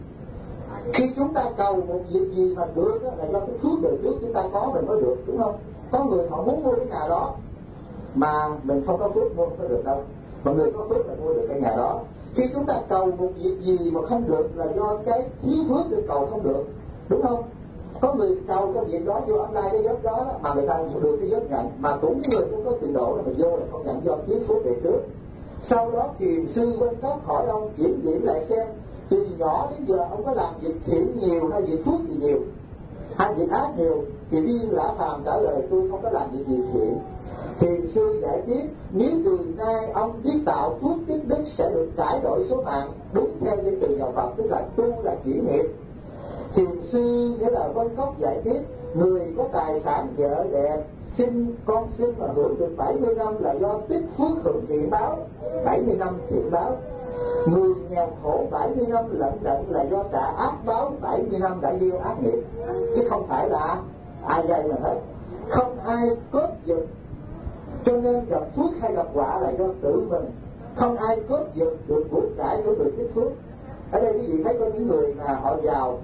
khi chúng ta cầu một việc gì mà được đó, là do cái phước đời trước chúng ta có mình mới được, đúng không? Có người họ muốn mua cái nhà đó mà mình không có phước mua không có được đâu, mà người có phước là mua được cái nhà đó. Khi chúng ta cầu một việc gì mà không được là do cái thiếu phước để cầu không được, đúng không? Có người cầu cái việc đó vô online cái giấc đó, đó mà người ta được cái giấc nhận, mà cũng người cũng có trình độ là mình vô là không nhận do thiếu phước đời trước. Sau đó Thiền Sư Vân Cốc hỏi ông kiểm điểm lại xem từ nhỏ đến giờ ông có làm việc thiện nhiều hay việc phước gì nhiều, hay việc ác nhiều? Thì Viên Lã Phàm trả lời tôi không có làm việc gì thiện. Thiền Sư giải thích nếu từ nay ông biết tạo phước tích đức sẽ được cải đổi số mạng đúng theo như từ nhà Phật, tức là tu là chuyển nghiệp. Thiền Sư nghĩa là Vân Cốc giải thích người có tài sản vợ đẹp sinh con sinh mà hưởng được bảy mươi năm là do tích phước hưởng thiện báo, bảy mươi năm thiện báo. Người nghèo khổ bảy mươi năm lận đận là do trả ác báo, bảy mươi năm đã gieo ác nghiệp, chứ không phải là ai gây mà hết. Không ai cướp giật, cho nên gặp phước hay gặp quả là do tự mình. Không ai cướp giật được của cải của người tích phước. Ở đây quý vị thấy có những người mà họ giàu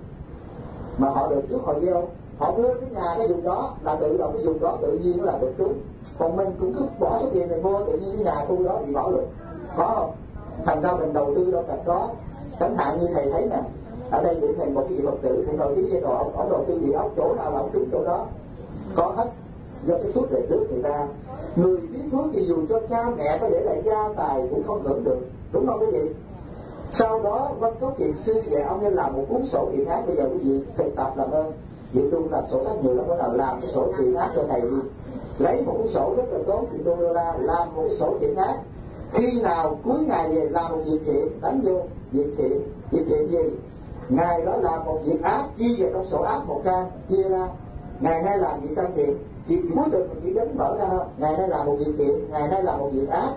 mà họ được trước họ gieo, họ mua cái nhà cái vùng đó là tự động cái vùng đó tự nhiên nó là được trúng. Còn mình cũng cứ bỏ số tiền này mua tự nhiên cái nhà khu đó bị bỏ được, có không? Thành ra mình đầu tư đâu cần có. Chẳng hạn như thầy thấy nè, ở đây điển hình một cái vị Phật tử cũng nổi tiếng với đồ, ông, ông đầu tư gì ốc chỗ nào là ông trúng chỗ đó, có hết do cái phước đời trước người ta. Người biết phước thì dù cho cha mẹ có để lại gia tài cũng không hưởng được, đúng không quý vị? Sau đó Vân Cốc Thiền Sư dạy ông nên làm một cuốn sổ thiện ác. Bây giờ quý vị thực tập làm ơn, vị tu làm sổ ác nhiều lắm, có nào làm cái sổ thiện ác cho thầy đi, lấy một cuốn sổ rất là tốt thì tu đô la làm một cái sổ thiện ác. Khi nào cuối ngày về làm một việc thiện, đánh vô việc thiện. Việc thiện gì? Ngày đó làm một việc ác, ghi vào trong sổ ác một trang, chia ra. Ngày nay làm việc căn thiện, chỉ cuối tuần mình chỉ đến mở ra thôi. Ngày nay làm một việc thiện, ngày nay làm một việc ác.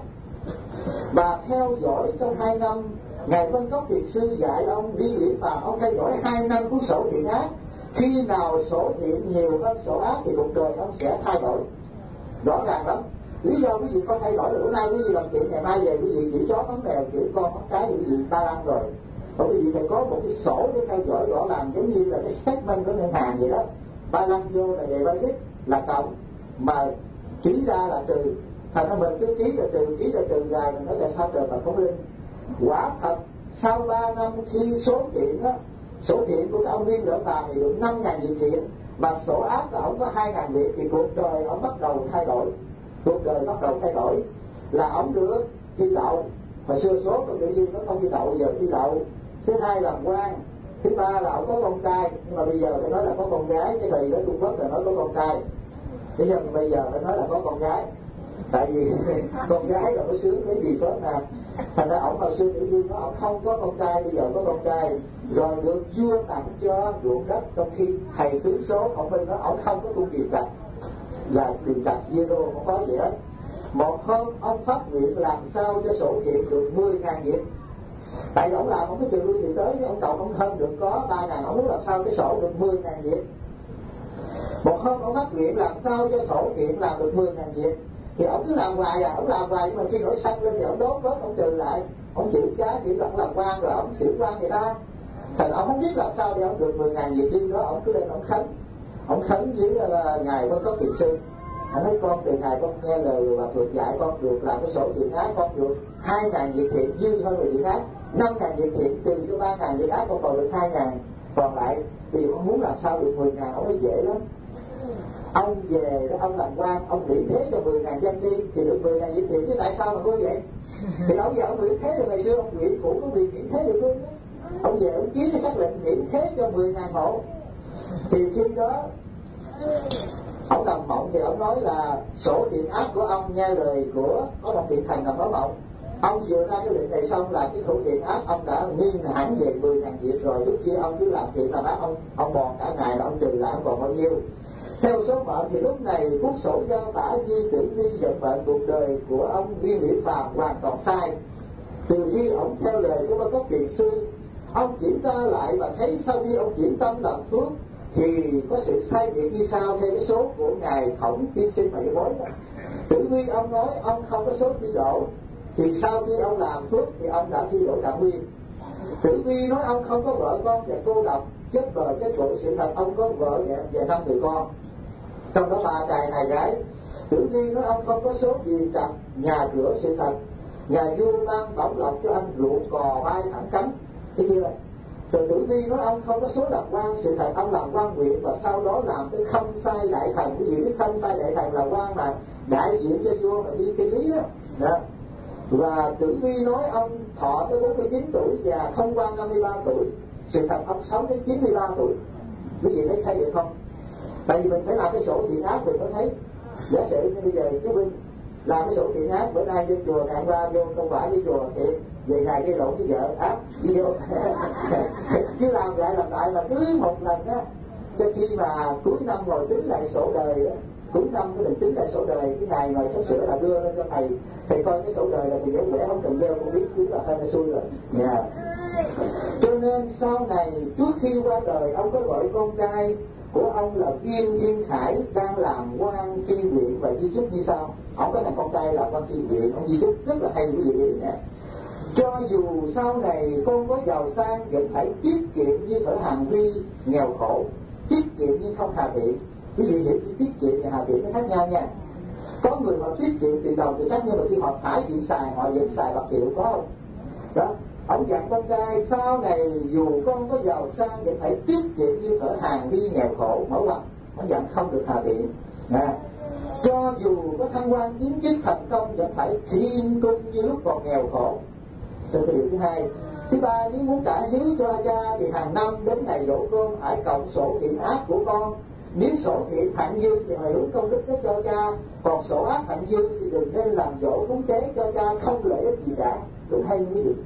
Và theo dõi trong hai năm, Ngài Vân Cốc Thiền Sư dạy ông đi luyện phàm, ông theo dõi hai năm cuốn sổ thiện ác. Khi nào sổ thiện nhiều hơn sổ ác thì cuộc đời ông sẽ thay đổi. Rõ ràng lắm. Lý do quý vị không thay đổi là bữa nay quý vị làm chuyện, ngày mai về quý vị chỉ chó bắn mèo, chỉ con bắn cái thì quý vị ba năm rồi. Còn quý vị phải có một cái sổ để theo dõi rõ ràng, giống như là cái statement của ngân hàng vậy đó. Ba năm vô là về basic là cộng, mà ký ra là trừ. Thành ra mình cứ ký rồi trừ, ký rồi trừ dài mình nói là sao trời mà không linh. Quả thật sau ba năm khi số thiện á, số thiện của ông Viên Lã Phàm thì được năm ngàn việc thiện, mà sổ ác của ông có hai ngàn việc, thì cuộc đời ông bắt đầu thay đổi. Cuộc đời bắt đầu thay đổi là ông được thi đậu. Hồi xưa số của tự nhiên nó không thi đậu, giờ thi đậu. Thứ hai làm quan. Thứ ba là ông có con trai, nhưng mà bây giờ phải nói là có con gái. Cái thời đó Trung Quốc là nói có con trai, thế nhưng bây giờ phải nói là có con gái. Tại vì con gái là có sướng cái gì tốt nè. Thành ra ổng hồi xưa tự nhiên nó ổng không có con trai, bây giờ có con trai, rồi được vua tặng cho ruộng đất. Trong khi thầy tướng số ông bên đó ổng không có công việc đặt, là đường đặt zero, không có gì hết. Một hôm ông phát nguyện làm sao cho sổ thiện được mười ngàn việc. Tại vì ông làm ông cái trường lưu tiền tới, ông cộng ông hơn được có ba ngàn, ông muốn làm sao cái sổ được mười ngàn việc. Một hôm ông phát nguyện làm sao cho sổ thiện làm được mười ngàn việc, thì ông cứ làm hoài à, ông làm hoài nhưng mà khi nổi xanh lên thì ông đốt bớt, ông trừ lại. ông chữ cá chỉ vẫn làm quan rồi ông xỉu quan người ta. Thành ông không biết làm sao để ông được mười ngàn Việt Kim đó, ông cứ lên ông khấn, ông khấn với uh, ngài Văn Có Kiền Sư. Ông nói con từ ngày con nghe lời và thuộc dạy con được làm cái sổ thiện ác, con được hai ngàn Việt thiện dư hơn người thiện ác, năm ngàn Việt thiện trừ cho ba ngàn Việt ác con còn được hai ngàn, còn lại thì con muốn làm sao được mười ngàn. Ông nói dễ lắm. Ông về đó ông làm quan, ông miễn thế cho mười ngàn dân đi thì được mười ngàn Việt thiện, chứ tại sao mà cô vậy? Thì ông về ông miễn thế cho ngày xưa ông Nguyễn Cũ có quyền miễn thế được luôn. Ông về ông ký cái sắc lệnh miễn thế cho mười ngàn hộ. Thì khi đó ông nằm mộng thì ông nói là sổ thiện ác của ông nghe lời của có một thiện thần nằm ở mộng. Ông vừa ra cái lệnh này xong là cái khẩu thiện ác ông đã nghiêng hẳn về mười ngàn Việt rồi. Lúc kia ông cứ làm thiện làm ác, ông ông bòn cả ngày là ông trừ lại ông còn bao nhiêu. Theo số mệnh thì lúc này cuốn sổ giao tả di tử vi vận mệnh cuộc đời của ông Viên Liễu Phàm hoàn toàn sai. Từ khi ông theo lời của Văn Có Kiền Sư, ông kiểm tra lại và thấy sau khi ông chuyển tâm làm phước thì có sự sai biệt như sau theo cái số của ngài Khổng Tiên Sinh Bảy Bối. Tử vi ông nói ông không có số thi đỗ, thì sau khi ông làm phước thì ông đã thi đỗ trạng nguyên. Tử vi nói ông không có vợ con và cô độc, chết bờ chết cội. Sự thật ông có vợ và năm người con, trong đó ba trai hai gái. Tử vi nói ông không có số gì trạch nhà cửa. Sự thật nhà vua ban bảo lộc cho anh ruộng cò bay thẳng cánh. Thấy chưa? Rồi tử vi nói ông không có số làm quan. Sự thật ông làm quan huyện và sau đó làm cái khâm sai đại thần. Cái gì cái khâm sai đại thần là quan mà đại diện cho vua mà đi cái lý đó. Đó. Và tử vi nói ông thọ tới bốn mươi chín tuổi và không quan năm mươi ba tuổi. Sự thật ông sống đến chín mươi ba tuổi. Quý vị thấy thấy được không? Tại vì mình phải làm cái sổ thiện ác mình mới thấy. Giả sử như bây giờ chú Vinh làm cái sổ thiện ác, bữa nay vô chùa ngày qua vô công quả với chùa thì về ngày gây lộn với vợ áp đi vô cứ làm lại làm lại là cứ một lần á, cho khi mà cuối năm ngồi tính lại sổ đời á, cuối năm cái mình tính lại sổ đời, cái ngày ngày sắp sửa là đưa lên cho thầy thầy coi cái sổ đời là thì dấu quẻ không cần gieo cũng biết cứ là hơi xui rồi. Yeah. Cho nên sau này trước khi qua đời ông có gọi con trai của ông là Viên Thiên Khải đang làm quan tri huyện và di chúc như sau. Ông có thằng con trai làm quan tri huyện, ông di chúc rất là hay quý vị nhé. Cho dù sau này con có giàu sang vẫn phải tiết kiệm như Sở Hàn Vi nghèo khổ. Tiết kiệm nhưng không hà tiện. Quý vị hiểu chứ tiết kiệm và hà tiện nó khác nhau nha. Có người họ tiết kiệm tiền đồng thì khác nhau, mà khi họ phải chuyện xài họ vẫn xài bạc triệu, có không? Đó. Ông dặn con trai sau này dù con có giàu sang vẫn phải tiết kiệm như Sở Hàn Vi nghèo khổ, mở ngoặt. Ông dặn không được hà tiện. À. Cho dù có thăng quan tiến chức thành công vẫn phải thiên cung như lúc còn nghèo khổ. Sự điều thứ hai. Thứ ba, nếu muốn trả hiếu cho cha thì hàng năm đến ngày dỗ con phải cộng sổ thiện ác của con. Nếu sổ thiện thặng dư thì hồi hướng công đức đó cho cha, còn sổ ác thặng dư thì đừng nên làm dỗ cúng tế cho cha, không lợi ích gì cả. Đúng hay cái gì?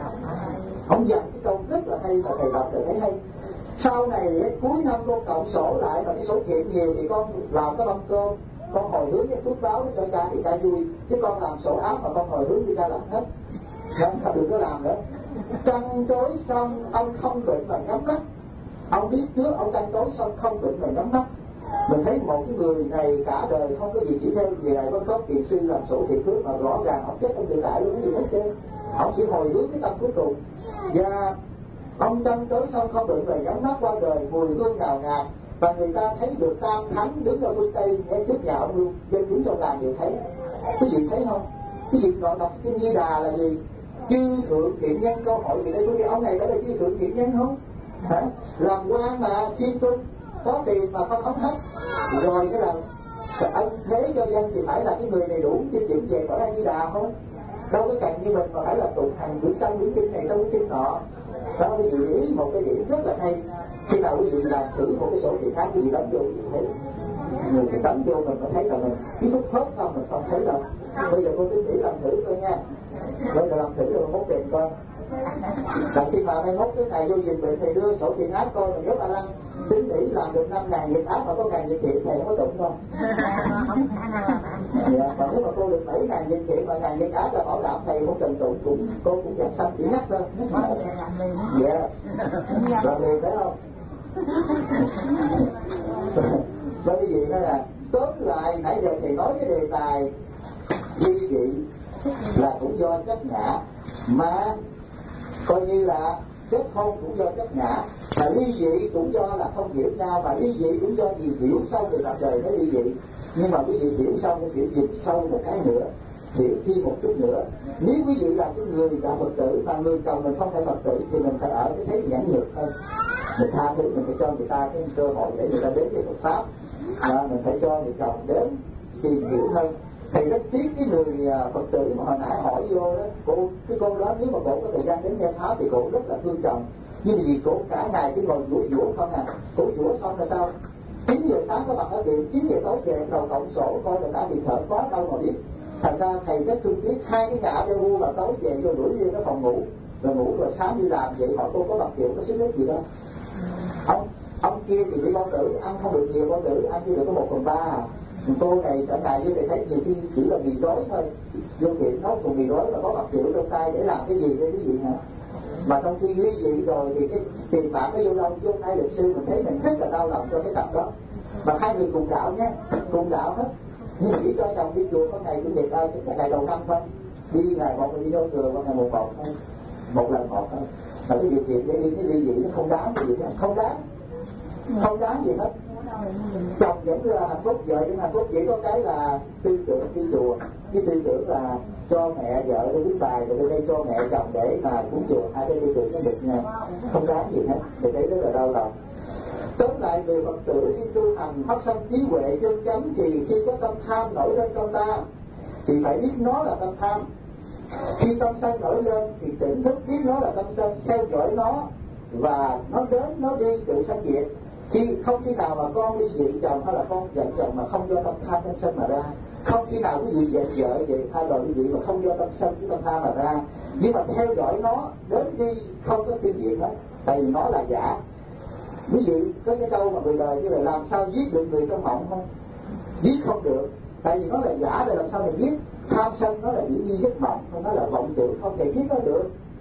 Ông dặn cái câu rất là hay mà thầy đọc thầy thấy hay. Sau này cuối năm con cộng sổ lại mà cái sổ thiện nhiều thì con làm cái mâm cơm, con hồi hướng cái phước báo cho cha thì cha vui, chứ con làm sổ ác mà con hồi hướng thì cha làm hết. Không, không đừng có làm nữa. Trăng tối xong ông không định mà nhắm mắt. Ông biết trước ông trăng tối xong không định mà nhắm mắt. Mình thấy một cái người này cả đời không có gì, chỉ theo người này Văn Có Kiền Sư làm sổ thiện phước mà rõ ràng ông chết trong tự tại luôn, cái gì hết trơn. Ông chỉ hồi hướng cái tâm cuối cùng. Và ông trăng tối xong không định mà nhắm mắt, qua đời mùi hương ngào ngạt và người ta thấy được tam thánh đứng ở phương Tây ngay trước nhà ông luôn, dân chúng trong làng đều thấy. Cái gì thấy không? Cái gì gọi đọc kinh Di Đà là gì? Chư thượng thiện nhân, câu hỏi gì đây? Cái ông này có là chư thượng thiện nhân không? Hả? Làm quan mà thiên cung, có tiền mà không ống hết. Rồi cái là ân thế cho dân thì phải là cái người này đủ tiêu chuẩn về cõi A Di Đà không? Đâu có cần như mình mà phải là tụng hành quyển trong quyển kinh này, trong quyển kinh nọ. Đó quý vị ý một cái điểm rất là hay. Khi nào quý vị làm thử một cái sổ thiện ác, quý vị đánh vô quý vị thấy. Người mình đánh vô mình mới thấy là mình cái phút khớp không mình không thấy đâu. Bây giờ cô tính nghĩ làm thử thôi nha. Bây giờ làm thử rồi mốt tiền coi. Là khi mà mai mốt cái ngày vô dịch bệnh thì đưa sổ thiện ác coi là giúp A Lăng tính nghĩ làm được năm ngàn việc ác mà có ngàn việc thiện này không có tụng không? Dạ, còn nếu mà cô được bảy ngàn việc thiện và ngàn việc ác là bảo đảm thầy không cần tụng, cũng cô cũng giảm sanh chỉ nhắc thôi. Dạ, làm liền phải không? Và cái gì đó là tóm lại nãy giờ thầy nói cái đề tài ly dị là cũng do chấp ngã, mà coi như là kết hôn cũng do chấp ngã, mà ly dị cũng do là không hiểu nhau, mà ly dị cũng do gì hiểu sâu về cuộc đời mới ly dị. Nhưng mà quý vị hiểu sâu cái hiểu dịch sâu một cái nữa, hiểu thêm một chút nữa. Nếu quý vị là cái người là Phật tử mà người chồng mình không phải Phật tử thì mình phải ở cái thế nhẫn nhược thôi, mình tha thứ, mình phải cho người ta cái cơ hội để người ta đến với Phật pháp, à, mình phải cho người chồng đến tìm hiểu hơn. Thầy rất tiếc cái người Phật tử mà hồi nãy hỏi vô đó, cô cái cô đó nếu mà cô có thời gian đến nghe pháp thì cô rất là thương chồng, nhưng vì cô cả ngày cứ ngồi vũa vũa không à, cô vũa xong là sao? chín giờ sáng có mặt ở tiệm, chín giờ tối về đầu cộng sổ coi là đã bị thở có đâu mà biết. Thành ra thầy rất thương tiếc hai cái nhà đeo ru là tối về rồi đuổi vô cái phòng ngủ, rồi ngủ rồi sáng đi làm vậy. Hỏi cô có bạc triệu có xích lết gì đâu. Ông ông kia thì bị bao tử, ăn không được nhiều bao tử, ăn chỉ được có một phần ba à. Cô này cả ngày như thầy thấy nhiều khi chỉ là mì gói thôi, vô tiệm nấu cùng mì gói là có bạc triệu trong tay để làm cái gì đây cái gì hả? Mà trong khi ly dị rồi thì cái tiền bạc nó vô đâu vô tay luật sư, mình thấy mình rất là đau lòng cho cái cặp đó. Mà hai người cùng đạo nhé, cùng đạo hết, nhưng mà chỉ cho chồng đi chùa có ngày chủ nhật thôi, cái ngày đầu năm thôi, đi ngày một đi vô chùa, ngày một một thôi, một lần một thôi. Mà cái điều kiện để đi cái ly dị nó không đáng cái gì hết, không đáng, không đáng gì hết. Chồng vẫn là hạnh phúc, vợ vẫn hạnh phúc, chỉ có cái là tư tưởng đi chùa, cái tư tưởng là cho mẹ vợ đi viết bài rồi đây cho mẹ chồng để mà cúng chùa, hai cái tư tưởng nó được nha, không đáng gì hết, thì thấy rất là đau lòng. Tóm lại người Phật tử khi tu hành phát sanh trí huệ chân chánh thì khi có tâm tham nổi lên trong ta thì phải biết nó là tâm tham. Khi tâm sân nổi lên thì tỉnh thức biết nó là tâm sân, theo dõi nó và nó đến nó đi tự sanh diệt. Khi không khi nào mà con ly dị chồng hay là con giận chồng mà không do tâm tham tâm sân mà ra, không khi nào cái gì giận vợ vậy hai đòi ly dị mà không do tâm sân với tâm tham mà ra. Nhưng mà theo dõi nó đến đi không có tiêu diệt hết, tại vì nó là giả. Quý vị có cái câu mà người đời như là làm sao giết được người trong mộng không? Giết không được, tại vì nó là giả rồi làm sao mà giết. Tham sân nó là dĩ nhiên giết mộng, nó là vọng tưởng, không thể giết nó được.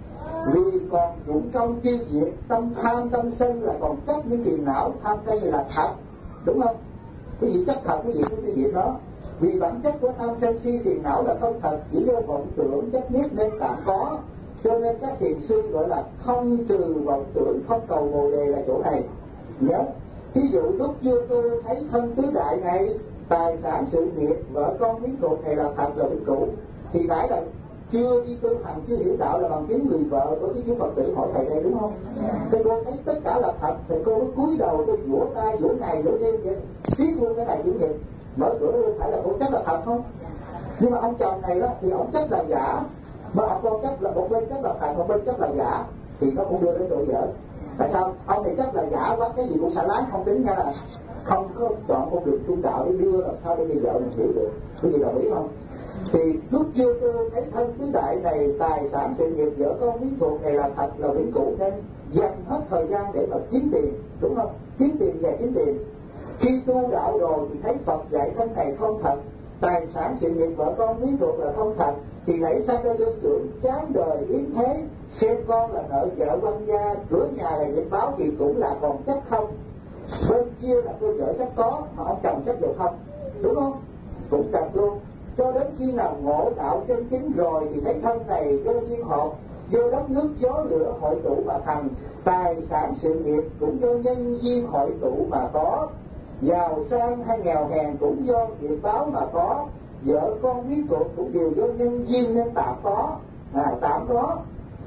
Vì còn dụng công tiêu diệt tâm tham tâm sân là còn chấp những phiền não tham sân này là thật, đúng không? Quý vị chấp thật, quý vị cứ tiêu diệt nó. Vì bản chất của tham sân si phiền não là không thật, chỉ do vọng tưởng chấp nhất nên tạm có. Cho nên các thiền sư gọi là không trừ vọng tưởng, không cầu bồ đề là chỗ này. Nhớ, ví dụ lúc chưa tu thấy thân tứ đại này, tài sản sự nghiệp, vợ con miếng thuộc này là thật là vĩnh cửu, thì nãy là chưa đi tu hành, chưa hiểu đạo là bằng tiếng người vợ của chú Phật tử hỏi thầy đây, đúng không? Thì cô thấy tất cả là thật, thì cô mới cúi đầu tôi vỗ tay vỗ ngày vỗ đêm vậy, biết luôn cái này chủ nhật mở cửa luôn, phải là cô chắc là thật không? Nhưng mà ông chồng này đó thì ông chắc là giả, mà ông con chắc là một bên chắc là thật, một bên chắc là giả, thì nó cũng đưa đến độ dở. Tại sao? Ông này chắc là giả quá, cái gì cũng xả láng không tính nha, là không có chọn con đường trung đạo để đưa làm sao để bây giờ mình hiểu được. Quý vị đồng ý không? Thì lúc chưa tôi thấy thân tứ đại này, tài sản sự nghiệp vợ con miếng thuộc này là thật là vĩnh cửu, nên dành hết thời gian để mà kiếm tiền, đúng không? Kiếm tiền và kiếm tiền. Khi tu đạo rồi thì thấy Phật dạy thân này không thật, tài sản sự nghiệp vợ con miếng thuộc là không thật, thì nảy sang cái tư tưởng chán đời yếm thế, xem con là nợ vợ quan gia, cửa nhà là dịch báo thì cũng là còn chấp không. Bên kia là cô vợ chấp có mà ông chồng chấp được không, đúng không? Cũng chấp luôn. Cho đến khi nào ngộ đạo chân chính rồi thì thấy thân này do duyên hợp, do đất nước gió lửa hội tụ mà thành, tài sản sự nghiệp cũng do nhân duyên hội tụ mà có, giàu sang hay nghèo hèn cũng do nghiệp báo mà có, vợ con quý thuộc cũng đều do nhân duyên nên tạm có, à, tạm có.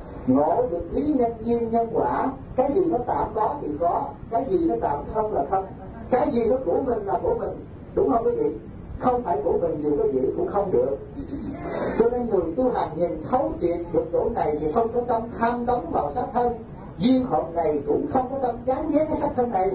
Ngộ được lý nhân duyên nhân quả, cái gì nó tạm có thì có, cái gì nó tạm không là không, cái gì nó của mình là của mình, đúng không quý vị? Không phải của mình dù cái gì cũng không được. Cho nên người tu hành nhìn thấu triệt được chỗ này thì không có tâm tham đắm vào xác thân, duyên hợp này cũng không có tâm chán ghét cái xác thân này.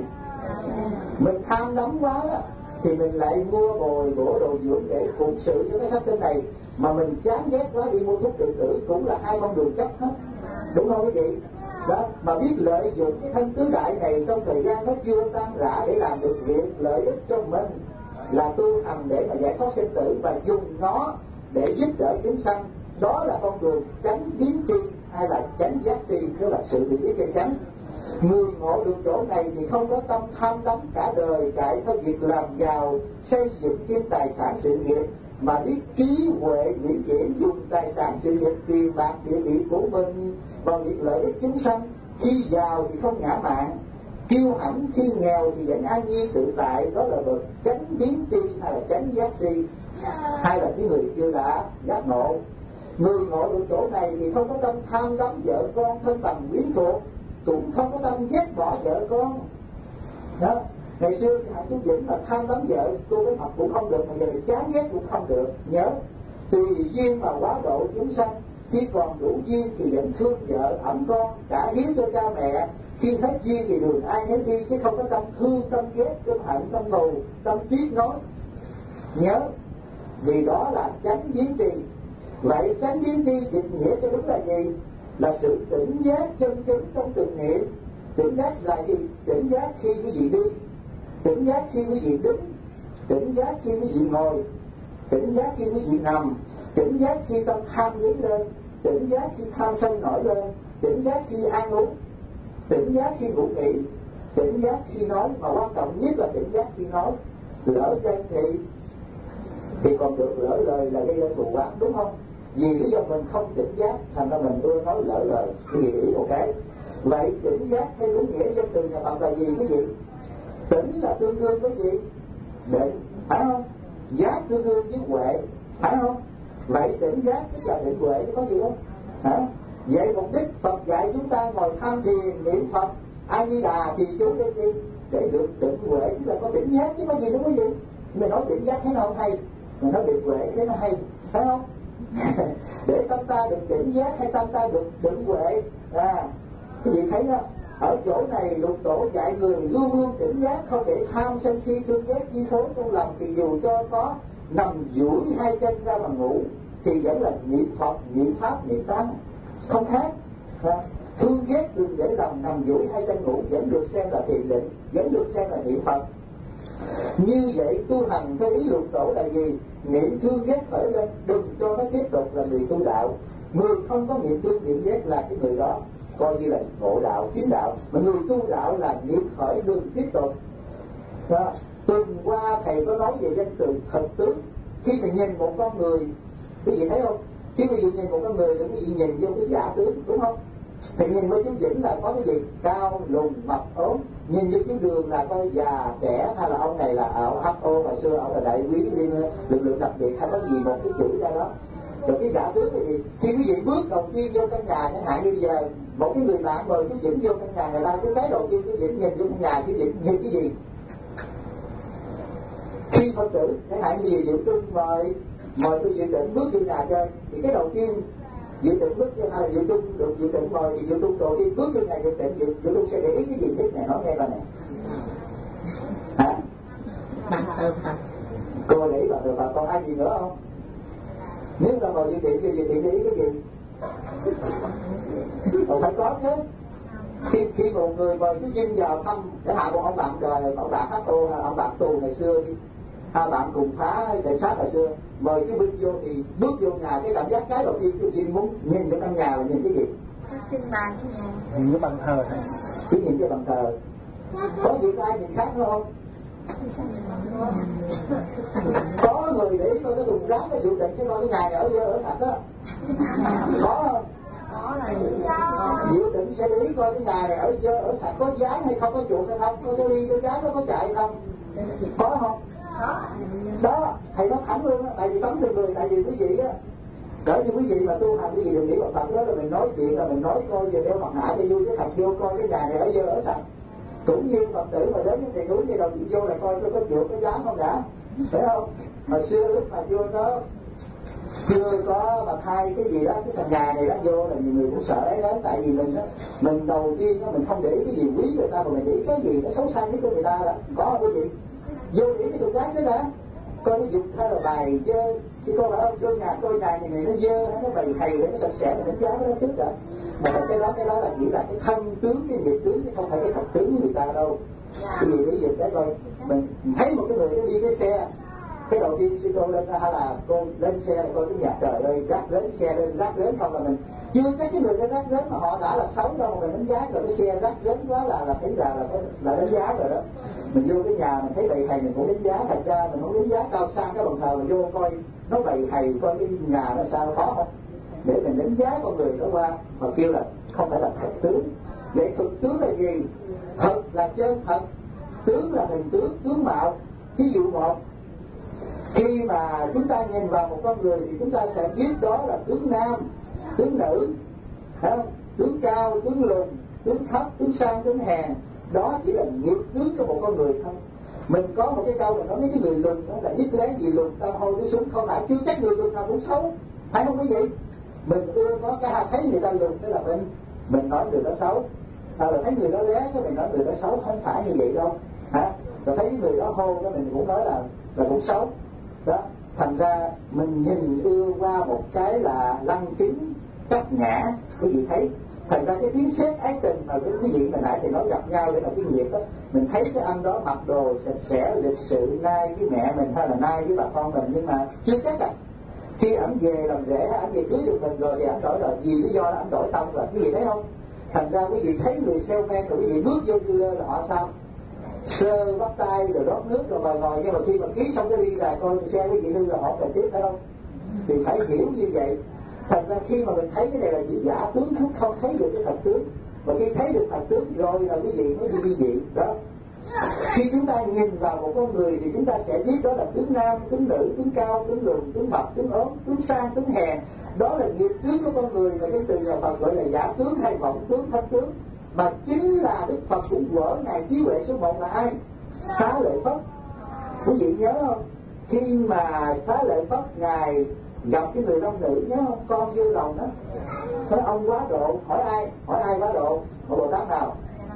Mình tham đắm quá đó, thì mình lại mua bồi bổ đồ dưỡng để phụng sự cho cái xác thân này, mà mình chán ghét quá đi mua thuốc tự tử, cũng là hai con đường chấp hết, đúng không quý vị? Đó, mà biết lợi dụng cái thân tứ đại này trong thời gian nó chưa tan rã để làm được việc lợi ích cho mình, là tu hành để mà giải thoát sinh tử và dùng nó để giúp đỡ chúng sanh. Đó là con đường chánh biến tri hay là chánh giác tri, tức là sự hiểu biết chân chánh. Người ngộ được chỗ này thì không có tâm tham đắm cả đời cải theo việc làm giàu, xây dựng thêm tài sản sự nghiệp, mà biết trí huệ nguyện chuyển dùng tài sản sự nghiệp tiền bạc địa vị của mình vào việc lợi ích chúng sanh. Khi giàu thì không ngã mạn, kiêu hãnh, khi nghèo thì vẫn an nhiên tự tại. Đó là bậc chánh biến tri hay là chánh giác tri, hay là cái người chưa đã giác ngộ. Người ngộ được chỗ này thì không có tâm tham đắm vợ con thân bằng quyến thuộc, cũng không có tâm ghét bỏ vợ con. Đó. Ngày xưa thì Hải Chú Vĩnh mà tham đắm vợ, tu với Phật cũng không được, mà giờ chán ghét cũng không được. Nhớ, tùy duyên mà quá độ chúng sanh. Khi còn đủ duyên thì vẫn thương vợ, ẵm con, cả hiếu cho cha mẹ. Khi hết duyên thì đường ai nấy đi, chứ không có tâm thương, tâm ghét, tâm hận, tâm thù, tâm tiếc nói. Nhớ, vì đó là chánh biến tri. Vậy chánh biến tri dịch nghĩa cho đúng là gì? Là sự tỉnh giác chân chính trong từng niệm. Tỉnh giác là gì? Tỉnh giác khi quý vị đi, tỉnh giác khi quý vị đứng, tỉnh giác khi quý vị ngồi, tỉnh giác khi quý vị nằm, tỉnh giác khi tâm tham dấy lên, tỉnh giác khi tham sân nổi lên, tỉnh giác khi ăn uống, tỉnh giác khi ngủ nghỉ, tỉnh giác khi nói, mà quan trọng nhất là tỉnh giác khi nói. Lỡ danh thì thì còn được, lỡ lời là gây ra thù oán, đúng không? Vì lý do mình không tỉnh giác, thành ra mình ưa nói lỡ lời. Cái gì ý một cái. Vậy tỉnh giác theo đúng nghĩa trong từ nhà Phật là gì cái gì? Tỉnh là tương đương với gì? Định, phải không? Giác tương đương với huệ, phải không? Vậy tỉnh giác tức là định huệ, chứ có gì không? Hả? Vậy mục đích Phật dạy chúng ta ngồi tham thiền niệm Phật A Di Đà thì chú để gì? Để được định huệ, tức là có tỉnh giác chứ có gì đúng không gì? Mình nói tỉnh giác thấy nó không hay, mình nói định huệ thấy nó hay, phải không? Để tâm ta được tỉnh giác hay tâm ta được định huệ. À, cái gì thấy đó? Ở chỗ này Lục Tổ dạy người luôn luôn tỉnh giác, không để tham sân si thương ghét chi phối trong lòng. Thì dù cho có nằm duỗi hai chân ra mà ngủ thì vẫn là niệm Phật, niệm Pháp, niệm Tăng, không khác. À, thương ghét đừng để lòng, nằm duỗi hai chân ngủ vẫn được xem là thiền định, vẫn được xem là niệm Phật. Như vậy tu hành theo ý Lục Tổ là gì? Niệm thương ghét khởi lên, đừng cho nó tiếp tục là người tu đạo. Người không có niệm thương niệm ghét là cái người đó coi như là ngộ đạo, chính đạo. Mà người tu đạo là niệm khởi đừng tiếp tục. Đó. Tuần qua thầy có nói về danh từ thật tướng. Khi mình nhìn một con người, quý vị thấy không? Khi quý vị nhìn một con người thì quý vị nhìn vô cái giả tướng, đúng không? Thì nhìn với chú Vĩnh là có cái gì? Cao, lùn, mập, ốm. Nhìn vô chú Đường là coi già, trẻ, hay là ông này là ảo ấp ô, hồi xưa ông là đại quý liên lực lượng đặc biệt, hay có gì một cái chuỗi ra đó. Rồi cái giả tướng là gì? Khi quý vị bước đầu tiên vô căn nhà, chẳng hạn như giờ một cái người bạn mời chú Vĩnh vô căn nhà người ta, cái cái đầu tiên chú Vĩnh nhìn vô căn nhà, chú Vĩnh nhìn cái gì? Khi Phật tử, chẳng hạn như gì Diệu Trung mời mời tôi Diệu Tĩnh bước vô nhà chơi, thì cái đầu tiên Diệu Tĩnh bước vô, hay là Diệu Trung được Diệu Tĩnh mời thì Diệu Trung đầu tiên bước vô nhà Diệu Tĩnh, Diệu, Diệu Trung sẽ để ý cái gì thích này, nói nghe coi này. Hả? Bằng tờ Phật. Cô để ý bằng tờ Phật, còn ai gì nữa không? Nếu là mời Diệu Tĩnh thì Diệu Tĩnh để ý cái gì? Còn phải có chứ. Khi, khi một người mời chú Vinh vào thăm, chẳng hạn một ông bạn đời, ông bạn hát ô, ông bạn tù ngày xưa đi, hai bạn cùng phá cảnh sát ngày xưa, mời chú Vinh vô thì bước vô nhà, cái cảm giác cái đầu tiên chú Vinh muốn nhìn cái căn nhà là nhìn cái gì? Trên bàn cái nhà. Nhìn cái bàn thờ. Cứ nhìn cái bàn thờ. Có gì ai nhìn khác nữa không? Có người để ý coi cái thùng rác, cái Diệu Tĩnh chứ coi cái nhà này ở dơ ở sạch đó. Có không? Đó là Diệu Tĩnh sẽ để ý coi cái nhà này ở dơ ở sạch, có dán hay không, có chuột hay không, có đi có dán nó có chạy hay không, có không? Đó, thầy nói thẳng luôn á, tại vì tấm từ người, tại vì quý vị á, cỡ như quý vị mà tu hành quý vị đừng nghĩ bằng Phật đó là mình nói chuyện là mình nói coi về đeo mặt nạ cho vui, cái thật vô coi cái nhà này ở dơ ở sạch. Cũng như Phật tử mà đến cái thầy núi như đầu vô là coi có chuột có dán không đã, phải không? Hồi xưa lúc mà chưa có chưa có mà thay cái gì đó, cái thằng nhà này đó vô là nhiều người cũng sợ ấy lắm, tại vì mình đó, mình đầu tiên đó, mình không để ý cái gì quý người ta, mà mình để ý cái gì nó xấu xa với của người ta đó, có không cái gì? Vô để ý cái đồ gác đó đã, coi nó dục hay là bài dơ, chứ coi là vô nhà coi nhà này này nó dơ hay nó bày thầy hay nó sạch sẽ mình đánh giá nó trước đã. Mà cái đó cái đó là chỉ là cái thân tướng, cái nghiệp tướng chứ không phải cái thật tướng của người ta đâu. Cái gì cái gì đấy coi, mình thấy một cái người nó đi cái xe Cái đầu tiên khi cô lên hay là cô lên xe là cô cứ nhạc trời ơi rác rến xe lên rác rến không là mình chưa chắc cái người lên rác rến mà họ đã là xấu đâu mà mình đánh giá rồi cái xe rác rến quá là là thấy là là, là đánh giá rồi đó. Mình vô cái nhà mình thấy bày thầy mình cũng đánh giá, thật ra mình không đánh giá cao sang cái bàn thờ mà vô coi nó bày thầy coi cái nhà nó sao khó không để mình đánh giá con người đó qua mà kêu là không phải là thật tướng. Vậy thực tướng là gì? Thật là chân thật, tướng là hình tướng, tướng mạo. Ví dụ một, khi mà chúng ta nhìn vào một con người thì chúng ta sẽ biết đó là tướng nam, tướng nữ, không? Tướng cao, tướng lùn, tướng thấp, tướng sang, tướng hèn. Đó chỉ là nghiệp tướng của một con người thôi. Mình có một cái câu mình nói mấy cái người lùn đó là nhất lé gì lùn tao hôi cái súng, không phải chưa chắc người lùn nào cũng xấu, phải không cái gì? Mình ưa có cái thấy người ta lùn, thế là mình mình nói người đó xấu. À, rồi thấy người đó lé cái mình nói người đó xấu, không phải như vậy đâu. Hả? Rồi thấy người đó hô cái mình cũng nói là là cũng xấu. Đó, thành ra mình nhìn ưa qua một cái là lăng kính chấp ngã, quý vị thấy. Thành ra cái tiếng sét ái tình mà cái quý vị mà nãy thì nói gặp nhau để là cái nghiệp đó, mình thấy cái anh đó mặc đồ sạch sẽ lịch sự nai với mẹ mình hay là nai với bà con mình, nhưng mà chưa chắc à. Khi ảnh về làm rể hay ảnh về cưới được mình rồi thì ảnh đổi rồi, vì lý do là ảnh đổi tông rồi, quý vị thấy không? Thành ra quý vị thấy người sale men rồi quý vị bước vô như là họ sao? Sơ bắt tay rồi rót nước rồi mời ngồi, nhưng mà khi mà ký xong cái ly là coi xe quý vị hư là họ cần tiếp, phải không? Thì phải hiểu như vậy. Thành ra khi mà mình thấy cái này là chỉ giả tướng, không thấy được cái thật tướng. Và khi thấy được thật tướng rồi là quý vị mới đi vị đó. Khi chúng ta nhìn vào một con người thì chúng ta sẽ biết đó là tướng nam, tướng nữ, tướng cao, tướng lùn, tướng mập, tướng ốm, tướng sang, tướng hèn. Đó là nghiệp tướng của con người mà cái từ nhà Phật gọi là giả tướng hay vọng tướng, thân tướng. Mà chính là Đức Phật cũng vỡ ngài trí huệ số một là ai? Xá Lợi Phất. Quý vị nhớ không? Khi mà Xá Lợi Phất ngài gặp cái người long nữ, nhớ không? Con vô lòng đó. Nói ông quá độ, hỏi ai? Hỏi ai quá độ? Hỏi Bồ Tát nào?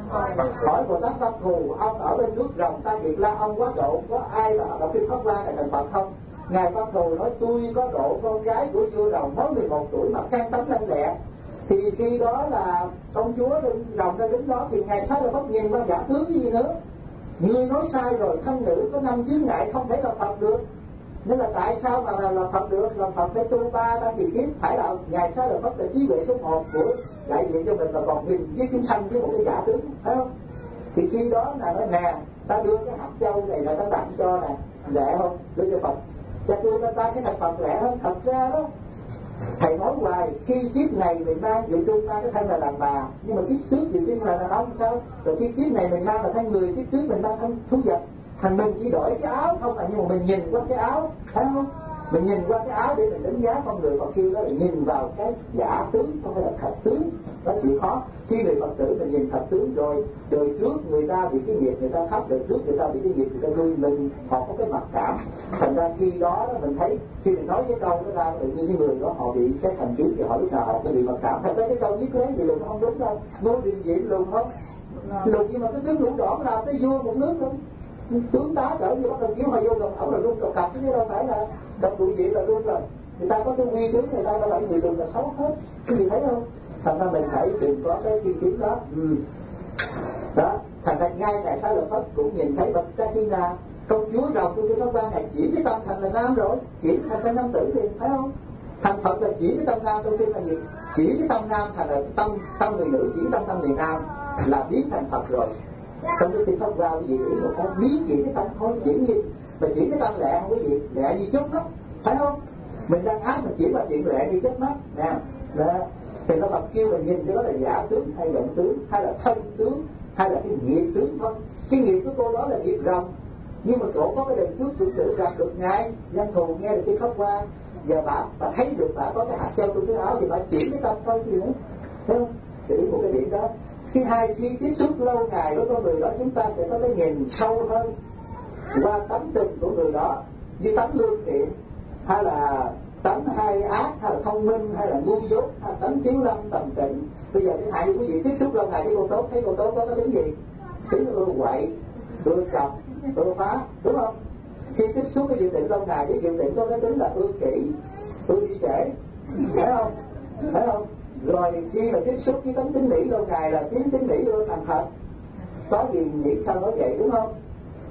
Hỏi Bồ Tát Văn Thù, ông ở bên nước rồng ta Việt La, ông quá độ, có ai mà đọc kinh Pháp Hoa này thành Phật không? Ngài Văn Thù nói tôi có độ con gái của vua rồng mới mười một tuổi mà can tánh lanh lẹ. Thì khi đó là công chúa bên rồng đang đứng đó thì ngài Xá Lợi Phất nhìn qua giả tướng cái gì nữa? Ngươi nói sai rồi, thân nữ có năm chướng ngại không thể là Phật được. Nên là tại sao mà là, là Phật được? Là Phật để tu ba ta kỳ kiếp, phải là ngài Xá Lợi Phất là trí huệ số một của đại diện cho mình và còn nhìn với chúng sanh với một cái giả tướng, phải không? Thì khi đó là nói nè, ta đưa cái hạt châu này là ta tặng cho nè, lẹ không? Đưa cho Phật. Chắc đưa ta, ta sẽ thành Phật lẹ hơn. Thật ra đó, thầy nói hoài, khi kiếp này mình mang dự trung mang cái thân là đàn bà, nhưng mà kiếp trước dự trung là đàn ông sao? Rồi khi kiếp này mình mang là thân người, kiếp trước mình mang thân thú vật. Thành mình chỉ đổi cái áo không à, nhưng mà mình nhìn qua cái áo, thấy không? Mình nhìn qua cái áo để mình đánh giá con người. Còn kêu đó là nhìn vào cái giả tướng, không phải là thật tướng. Đó chịu khó. Khi người Phật tử mình nhìn thật tướng rồi, đời trước người ta bị cái nghiệp người ta thấp, đời trước người ta bị cái nghiệp người ta nuôi mình, họ có cái mặc cảm. Thành ra khi đó, đó mình thấy, khi mình nói cái câu đó ra, tự nhiên cái người đó họ bị cái thành kiến thì họ lúc nào họ cũng bị mặc cảm. Thật ra cái câu nhất lấy gì lùn không đúng đâu. Ngô Điền Diệm lùn không? Lùn nhưng mà cái tướng lũ đỏ làm tới vua một nước luôn. Tướng tá trở như bắt đầu chiếu họ vô gặp ổng là luôn cọc cặp, chứ đâu phải là độc tụ diện là luôn rồi. Người ta có cái uy tướng, người ta đâu phải người đừng là xấu hết. Cái gì thấy không? Thành ra mình phải đừng có cái suy kiến đó. Ừ. Đó, thành ra ngay ngài Xá Lợi Phất cũng nhìn thấy bậc cha thiên đà, công chúa rồng của chúng nó ngài chuyển cái tâm thành là nam rồi, chuyển thành cái nam tử liền, phải không? Thành Phật là chuyển cái tâm nam, trong tim là gì? Chuyển cái tâm nam thành là tâm tâm người nữ, chuyển tâm tâm người nam là biến thành Phật rồi. Trong cái kinh Pháp Hoa quý vị nghĩ một cái biến gì cái tâm thôi, chuyển như mà chuyển cái tâm lẹ không quý vị, lẹ như chớp mắt, phải không? Mình đang áp mình chuyển qua chuyện lẹ như chớp mắt nè. Đó. Thì nó Phật kêu mình nhìn cái đó là giả tướng hay vọng tướng hay là thân tướng hay là cái nghiệp tướng thôi. Cái nghiệp của cô đó là nghiệp rồng, nhưng mà cổ có cái đời trước tưởng tự gặp được ngài Văn Thù nghe được kinh Pháp Hoa, giờ bà bà thấy được bà có cái hạt châu trong cái áo thì bà chuyển cái tâm thôi gì nữa, thấy không? Để ý một cái điểm đó. Thứ hai, khi tiếp xúc lâu ngày với con người đó, chúng ta sẽ có cái nhìn sâu hơn qua tánh tình của người đó, như tánh lương thiện hay là tánh hay ác hay là thông minh hay là ngu dốt hay là tánh thiếu lâm tầm tịnh. Bây giờ thứ hai, quý vị tiếp xúc lâu ngày với cô Tốt, thấy cô Tốt có cái tính gì? Tính ưa quậy, ưa chọc, ưa phá, đúng không? Khi tiếp xúc với Diệu Tịnh lâu ngày với Diệu Tịnh có cái tính là ưa kỹ, ưa đi trễ, phải không? Phải không? Rồi khi mà tiếp xúc với tấm tính Mỹ lâu ngày là tiếng tính Mỹ ưa thành thật. Có gì nghĩ sao nói vậy, đúng không?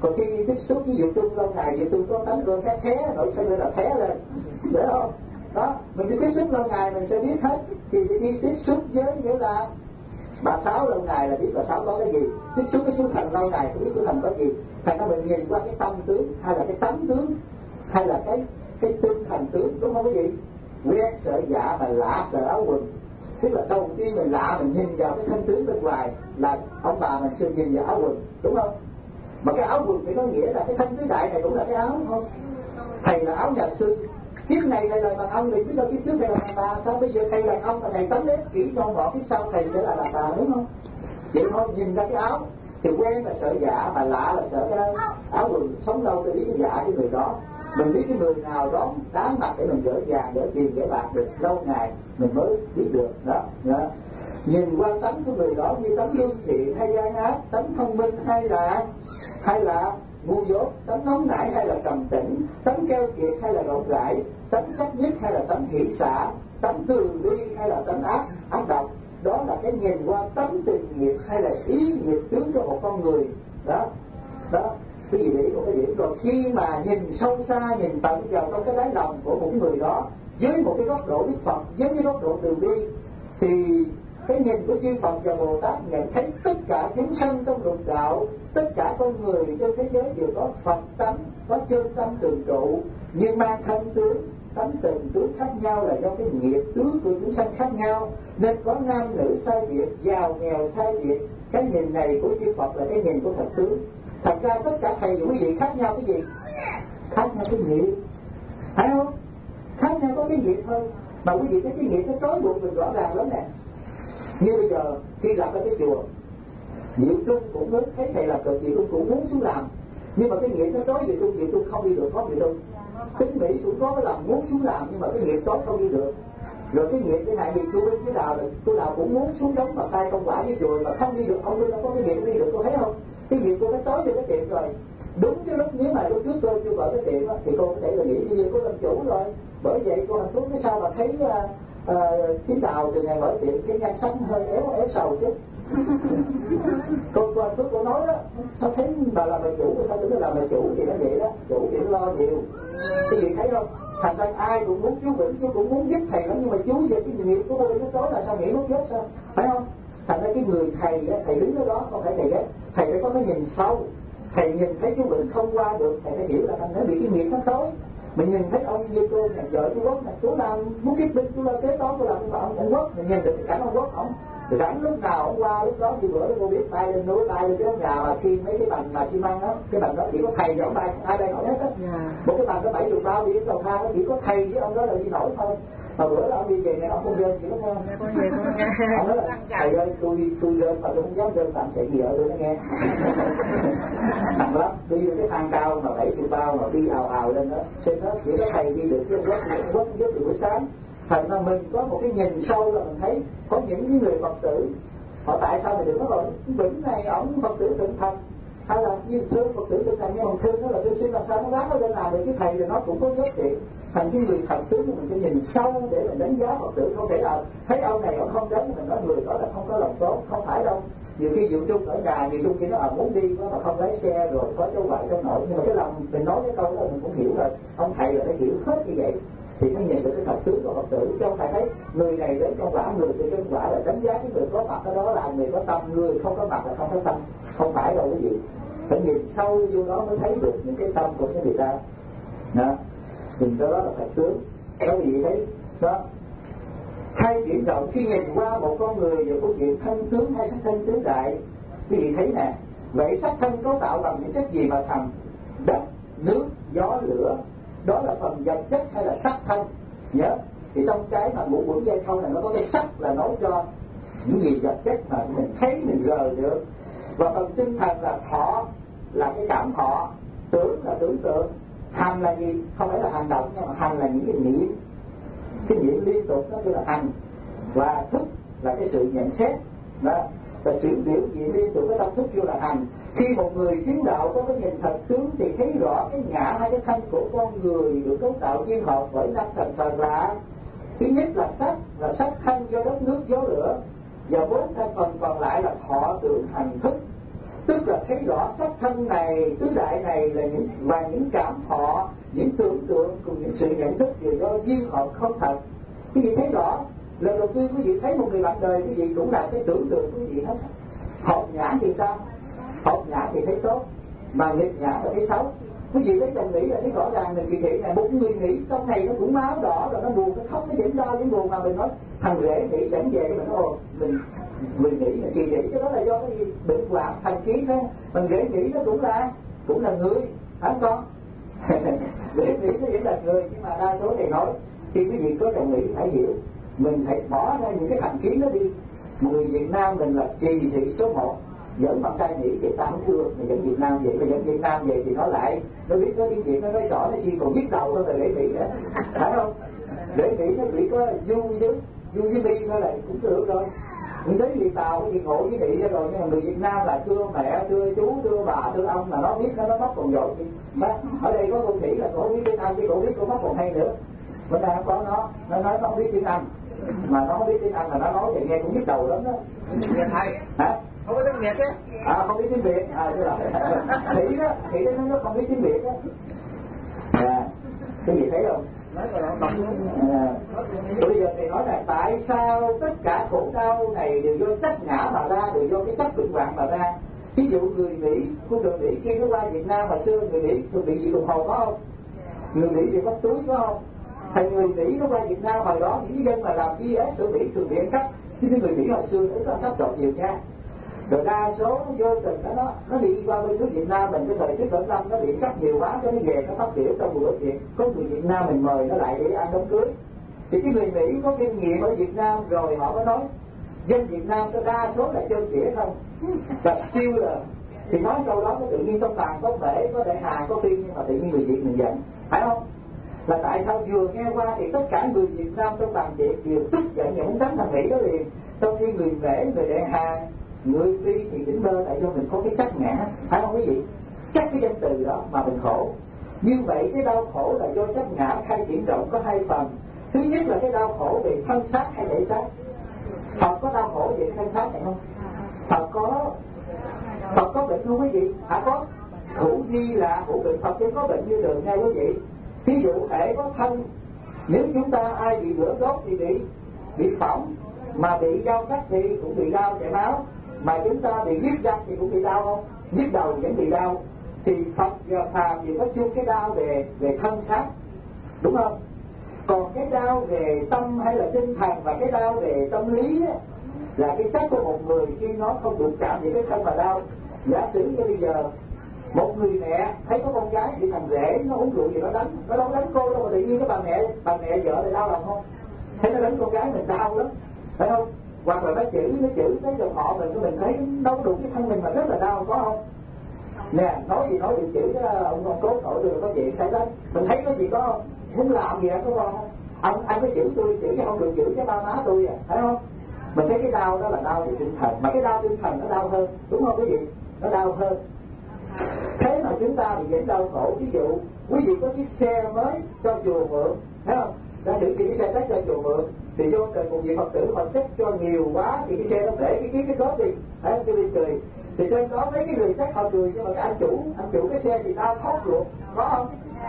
Còn khi tiếp xúc với Diệu Trung lâu ngày, Diệu Trung có tánh gương cái thé nổi sân lên là thé lên, để không? Đó, mình đi tiếp xúc lâu ngày mình sẽ biết hết. Thì khi tiếp xúc với nghĩa là bà Sáu lâu ngày là biết bà Sáu có cái gì, tiếp xúc với chú Thành lâu ngày cũng biết chú Thành có gì. Thành ra mình nhìn qua cái tâm tướng hay là cái tánh tướng hay là cái cái tinh thần tướng, đúng không cái gì? Quen sợ dạ và lạ sợ áo quần. Tức là đầu tiên mình lạ mình nhìn vào cái thân tướng bên ngoài là ông bà mình sẽ nhìn vào áo quần, đúng không? Mà cái áo quần thì có nghĩa là cái thân tứ đại này cũng là cái áo, không? Thầy là áo nhà sư, kiếp này thầy là đàn ông thì biết đâu kiếp trước thầy là đàn bà, sao bây giờ thầy là đàn ông mà thầy tấm nếp kỹ nhon gọn, kiếp sau thầy sẽ là đàn bà, đúng không? Vậy thôi, nhìn ra cái áo thì quen là sợ dạ mà lạ là sợ cái áo quần. Sống lâu thì biết cái dạ cái người đó, mình biết cái người nào đó đáng mặt để mình gỡ vàng gỡ tiền gỡ bạc được lâu ngày mình mới biết được đó, đó. Nhìn qua tánh của người đó như tánh lương thiện hay gian ác, tánh thông minh hay là hay là ngu dốt, tánh nóng nảy hay là trầm tĩnh, tánh keo kiệt hay là rộng rãi, tánh chấp nhất hay là tánh hỷ xả, tánh từ bi hay là tánh ác ác độc. Đó là cái nhìn qua tánh tình nghiệp hay là ý nghiệp tướng cho một con người đó. Đó, cái gì để ý một cái điểm. Rồi khi mà nhìn sâu xa, nhìn tận vào trong cái đáy lòng của một người đó với một cái góc độ Đức Phật, với cái góc độ từ bi, thì cái nhìn của chư Phật và Bồ Tát nhận thấy tất cả chúng sanh trong lục đạo, tất cả con người trên thế giới đều có Phật tánh, có chân tâm thường trụ, nhưng mang thân tướng, tánh tình tướng khác nhau là do cái nghiệp tướng của chúng sanh khác nhau, nên có nam nữ sai biệt, giàu nghèo sai biệt. Cái nhìn này của chư Phật là cái nhìn của thật tướng. Thật ra tất cả thầy và quý vị khác nhau cái gì? Khác nhau cái nghiệp, phải không? Khác nhau có cái nghiệp thôi. Mà quý vị thấy cái nghiệp nó trói buộc mình rõ ràng lắm nè. Như bây giờ khi lập ra cái chùa, Diệu Trung cũng muốn thấy thầy làm được, Diệu Trung cũng muốn xuống làm, nhưng mà cái nghiệp nó trói Diệu Trung, Diệu Trung không đi được, có Diệu Trung. Tính Mỹ cũng có cái lòng muốn xuống làm, nhưng mà cái nghiệp trói không đi được. Rồi cái nghiệp cái này gì cô Linh với Đào, cô Đào cũng muốn xuống đóng bàn tay công quả với chùa mà không đi được. Ông Linh nó có cái nghiệp đi được, cô thấy không? Cái nghiệp cô nó trói vô cái tiệm rồi. Đúng cái lúc nếu mà lúc trước tôi chưa mở cái tiệm á, thì cô có thể là nghĩ như cô làm chủ rồi. Bởi vậy cô hạnh phúc cái sao mà thấy uh, uh, Chiến Đào từ ngày mở tiệm cái nhan sắc hơi éo éo sầu chứ. cô cô hạnh phúc cô nói đó, sao thấy bà làm bà chủ, sao tưởng là làm bà chủ thì nó vậy đó, chủ thì nó lo nhiều. Cái gì thấy không? Thành ra ai cũng muốn chú Vĩnh, chú cũng muốn giúp thầy lắm, nhưng mà chú về cái nghiệp của cô nó tối là sao nghĩ nút chết sao? Phải không? Thành ra cái người thầy á, thầy đứng ở đó không phải thầy ghét, thầy phải có cái nhìn sâu. Thầy nhìn thấy chú Vĩnh không qua được, thầy phải hiểu là thành nó bị cái nghiệp nó tối. Mình nhìn thấy ông như cô này, vợ chú Quốc này, chú làm muốn kiếp binh, chú làm kế toán, chú làm ông, ông, ông Quốc, mình nhìn được cái cảnh ông Quốc ông. Rảnh lúc nào ông qua lúc đó, như bữa đó cô biết bay lên núi, bay lên cái nhà mà khi mấy cái bằng mà xi măng đó, cái bằng đó chỉ có thầy và ông bay, ai bay nổi hết á. Yeah. Một cái bằng đó bảy chục bao đi đến cầu thang, chỉ có thầy với ông đó là đi nổi thôi. Mà bữa đó ông đi về này ông không rên, chỉ có theo. Ông nói là thầy ơi, tôi tôi rên mà tôi không dám rên, bạn sẽ gì ở tôi nó nghe. Thằng lắm, đi lên cái thang cao mà bảy chục bao mà đi ào ào lên đó, trên đó chỉ có thầy đi được chứ ông Quốc giúp được buổi sáng. Thành ra mình có một cái nhìn sâu là mình thấy có những cái người Phật tử họ tại sao mình đừng có nói Vĩnh này ổng Phật tử tịnh thành hay là như thương Phật tử tịnh thành, nhưng mà thương nó là tôi xin làm sao nó đáng nó lên làm được cái thầy thì nó cũng có giá trị. Thành cái người thật tướng mình phải nhìn sâu để mình đánh giá Phật tử, không thể nào thấy ông này ông không đến mình nói người đó là không có lòng tốt, không phải đâu. Nhiều khi Diệu Trung ở nhà, Diệu Trung chỉ nó ở muốn đi quá mà không lái xe rồi có cháu vậy cháu nội, nhưng mà cái lòng mình nói cái câu đó mình cũng hiểu rồi, ông thầy là phải hiểu hết như vậy thì mới nhìn được cái thật tướng của Phật tử, chứ không phải thấy người này đến trong quả, người từ trong quả là đánh giá cái người có mặt ở đó là người có tâm, người không có mặt là không có tâm, không phải đâu cái gì. Phải nhìn sâu vô đó mới thấy được những cái tâm của cái người ta. Đó, nhìn đó, đó là thật tướng. Các vị thấy đó. Hai chuyển động khi nhìn qua một con người về câu chuyện thân tướng hay sắc thân tứ đại, quý vị thấy nè, vậy sắc thân cấu tạo bằng những chất gì mà thành? Đất, nước, gió, lửa. Đó là phần vật chất hay là sắc thân. Nhớ, thì trong cái mà ngũ quẩn dây thông này nó có cái sắc là nói cho những gì vật chất mà mình thấy mình rờ được. Và phần tinh thần là thọ, là cái cảm thọ, tưởng là tưởng tượng, hành là gì? Không phải là hành động, nhưng mà hành là những cái niệm, cái niệm liên tục đó là hành. Và thức là cái sự nhận xét đó, và sự biểu diễn liên tục cái tâm thức vô là hành. Khi một người chứng đạo có cái nhìn thật tướng thì thấy rõ cái ngã hay cái thân của con người được cấu tạo duyên hợp bởi năm thành phần là: thứ nhất là sắc, là sắc thân do đất nước gió lửa, và bốn thành phần còn lại là thọ tưởng hành thức. tức là thấy rõ sắc thân này, tứ đại này là những và những cảm thọ, những tưởng tượng cùng những sự nhận thức đều do duyên hợp không thật. Quý vị thấy rõ, lần đầu tiên quý vị thấy một người bạn đời, quý vị cũng là cái tưởng tượng quý vị hết. Hợp nhã thì sao? Hợp nhã thì thấy tốt, mà nghịch nhã là thấy xấu. Quý vị thấy chồng nghĩ là thấy rõ ràng mình kỳ thị này, một người nghĩ trong này nó cũng máu đỏ rồi nó buồn, nó khóc, nó vẫn đau, vẫn buồn, mà mình nói thằng rể nghĩ dẫn về mình nói ồ mình mình nghĩ là kỳ thị, cái đó là do cái gì? Bệnh hoạn thành kiến đó. Mình rể nghĩ nó cũng là cũng là người, hả con? Rể nghĩ nó vẫn là người, nhưng mà đa số thầy nói khi quý vị có chồng nghĩ phải hiểu, mình phải bỏ ra những cái thành kiến đó đi. Người Việt Nam mình là kỳ thị số một. Dẫn bạn trai nghĩ vậy ta không ưa, mà dẫn Việt Nam vậy, mà dẫn Việt Nam về thì nó lại nó biết nói tiếng Việt, nó nói sỏ nó chi còn nhức đầu hơn là để nghĩ nữa, phải không? Để nghĩ nó chỉ có vui chứ, vui với mi nó lại cũng được rồi. Mình thấy người Tàu cái gì ngộ với Mỹ ra rồi, nhưng mà người Việt Nam là thưa mẹ, thưa chú, thưa bà, thưa ông, mà nó biết nó nó mất còn giỏi gì. Đó. Ở đây có cô Thủy là cổ biết tiếng Anh chứ cổ biết cô mất còn hay nữa. Bên đây không có nó, nó nói nó không biết tiếng Anh, mà nó không biết tiếng Anh mà nó nói vậy nghe cũng nhức đầu lắm đó. Nghe thầy. Hả? Không có tiếng Việt chứ? À không biết tiếng Việt, à chứ là Thủy đó, Thủy đó nó không biết tiếng Việt đó. À, cái gì thấy không? À, bây giờ thầy nói là tại sao tất cả khổ đau này đều do chấp ngã mà ra, đều do cái chấp bệnh hoạn mà ra. Ví dụ người Mỹ, khu đường Mỹ khi nó qua Việt Nam mà xưa người Mỹ thường bị gì đồng hồ có không? Người Mỹ bị mất túi có không? Thành người Mỹ nó qua Việt Nam hồi đó những dân mà làm giê ét ở Mỹ thường bị ăn cắp, chứ người Mỹ hồi xưa nó ăn cắp trộm nhiều nha. Rồi đa số nó vô tình đó, nó nó đi qua bên nước Việt Nam mình cái thời tiết cận năm nó bị cắt nhiều quá cho nó về nó phát biểu trong buổi bữa tiệc, có người Việt Nam mình mời nó lại để ăn đám cưới. Thì cái người Mỹ có kinh nghiệm ở Việt Nam rồi họ mới nói dân Việt Nam sẽ đa số là chân chĩa không, là stealer. Thì nói câu đó có tự nhiên trong bàn có bể, có đại hà, có phim, nhưng mà tự nhiên người Việt mình giận, phải không? Là tại sao vừa nghe qua thì tất cả người Việt Nam trong bàn tiệc đều tức giận và muốn đánh thằng Mỹ đó liền, trong khi người Mễ, người đại hà, người Phi thì tỉnh bơ tại do mình có cái chấp ngã, phải không quý vị? Chắc cái danh từ đó mà mình khổ. Như vậy cái đau khổ là do chấp ngã khai triển rộng có hai phần. Thứ nhất là cái đau khổ về thân xác hay thể xác. Phật có đau khổ về thân xác này không? Phật có Phật có bệnh không quý vị? Hả có? Khổ di là khổ bệnh, Phật chứ có bệnh như thường nha quý vị. Ví dụ thể có thân, nếu chúng ta ai bị lửa đốt thì bị bị phỏng, mà bị dao cắt thì cũng bị đau chảy máu, mà chúng ta bị nhức răng thì cũng bị đau không? Nhức đầu vẫn bị đau. Thì Phật và Phàm thì có chung cái đau về về thân xác, đúng không? Còn cái đau về tâm hay là tinh thần và cái đau về tâm lý á, là cái chất của một người khi nó không đụng chạm gì cái thân mà đau. Giả sử như bây giờ một người mẹ thấy có con gái bị thằng rể nó uống rượu gì nó đánh, nó đâu đánh cô đâu mà tự nhiên cái bà mẹ bà mẹ vợ thì đau lòng không? Thấy nó đánh con gái mình đau lắm, phải không? Hoặc là nó chửi nó chửi tới dòng họ mình, mình thấy đâu đụng cái thân mình mà rất là đau, có không? Nè, nói gì nói điều chửi cái ông con cốt nội tôi có chuyện xảy ra, mình thấy có gì có không? Muốn làm gì đó có con không? Anh anh có chửi tôi, chửi chứ không được chửi cái ba má tôi à, phải không? Mình thấy cái đau đó là đau về tinh thần, mà cái đau tinh thần nó đau hơn, đúng không quý vị? Nó đau hơn. Thế mà chúng ta bị dẫn đau khổ. Ví dụ quý vị có chiếc xe mới cho chùa mượn, thấy không? Giả sử cái xe tách cho chùa mượn thì vô tình một vị Phật tử mà chất cho nhiều quá thì cái xe nó bể cái chiếc cái đốt đi, thấy không? Tôi đi cười thì trên đó mấy cái người chắc họ cười, nhưng mà cái anh chủ anh chủ cái xe thì đau thót luôn, có không?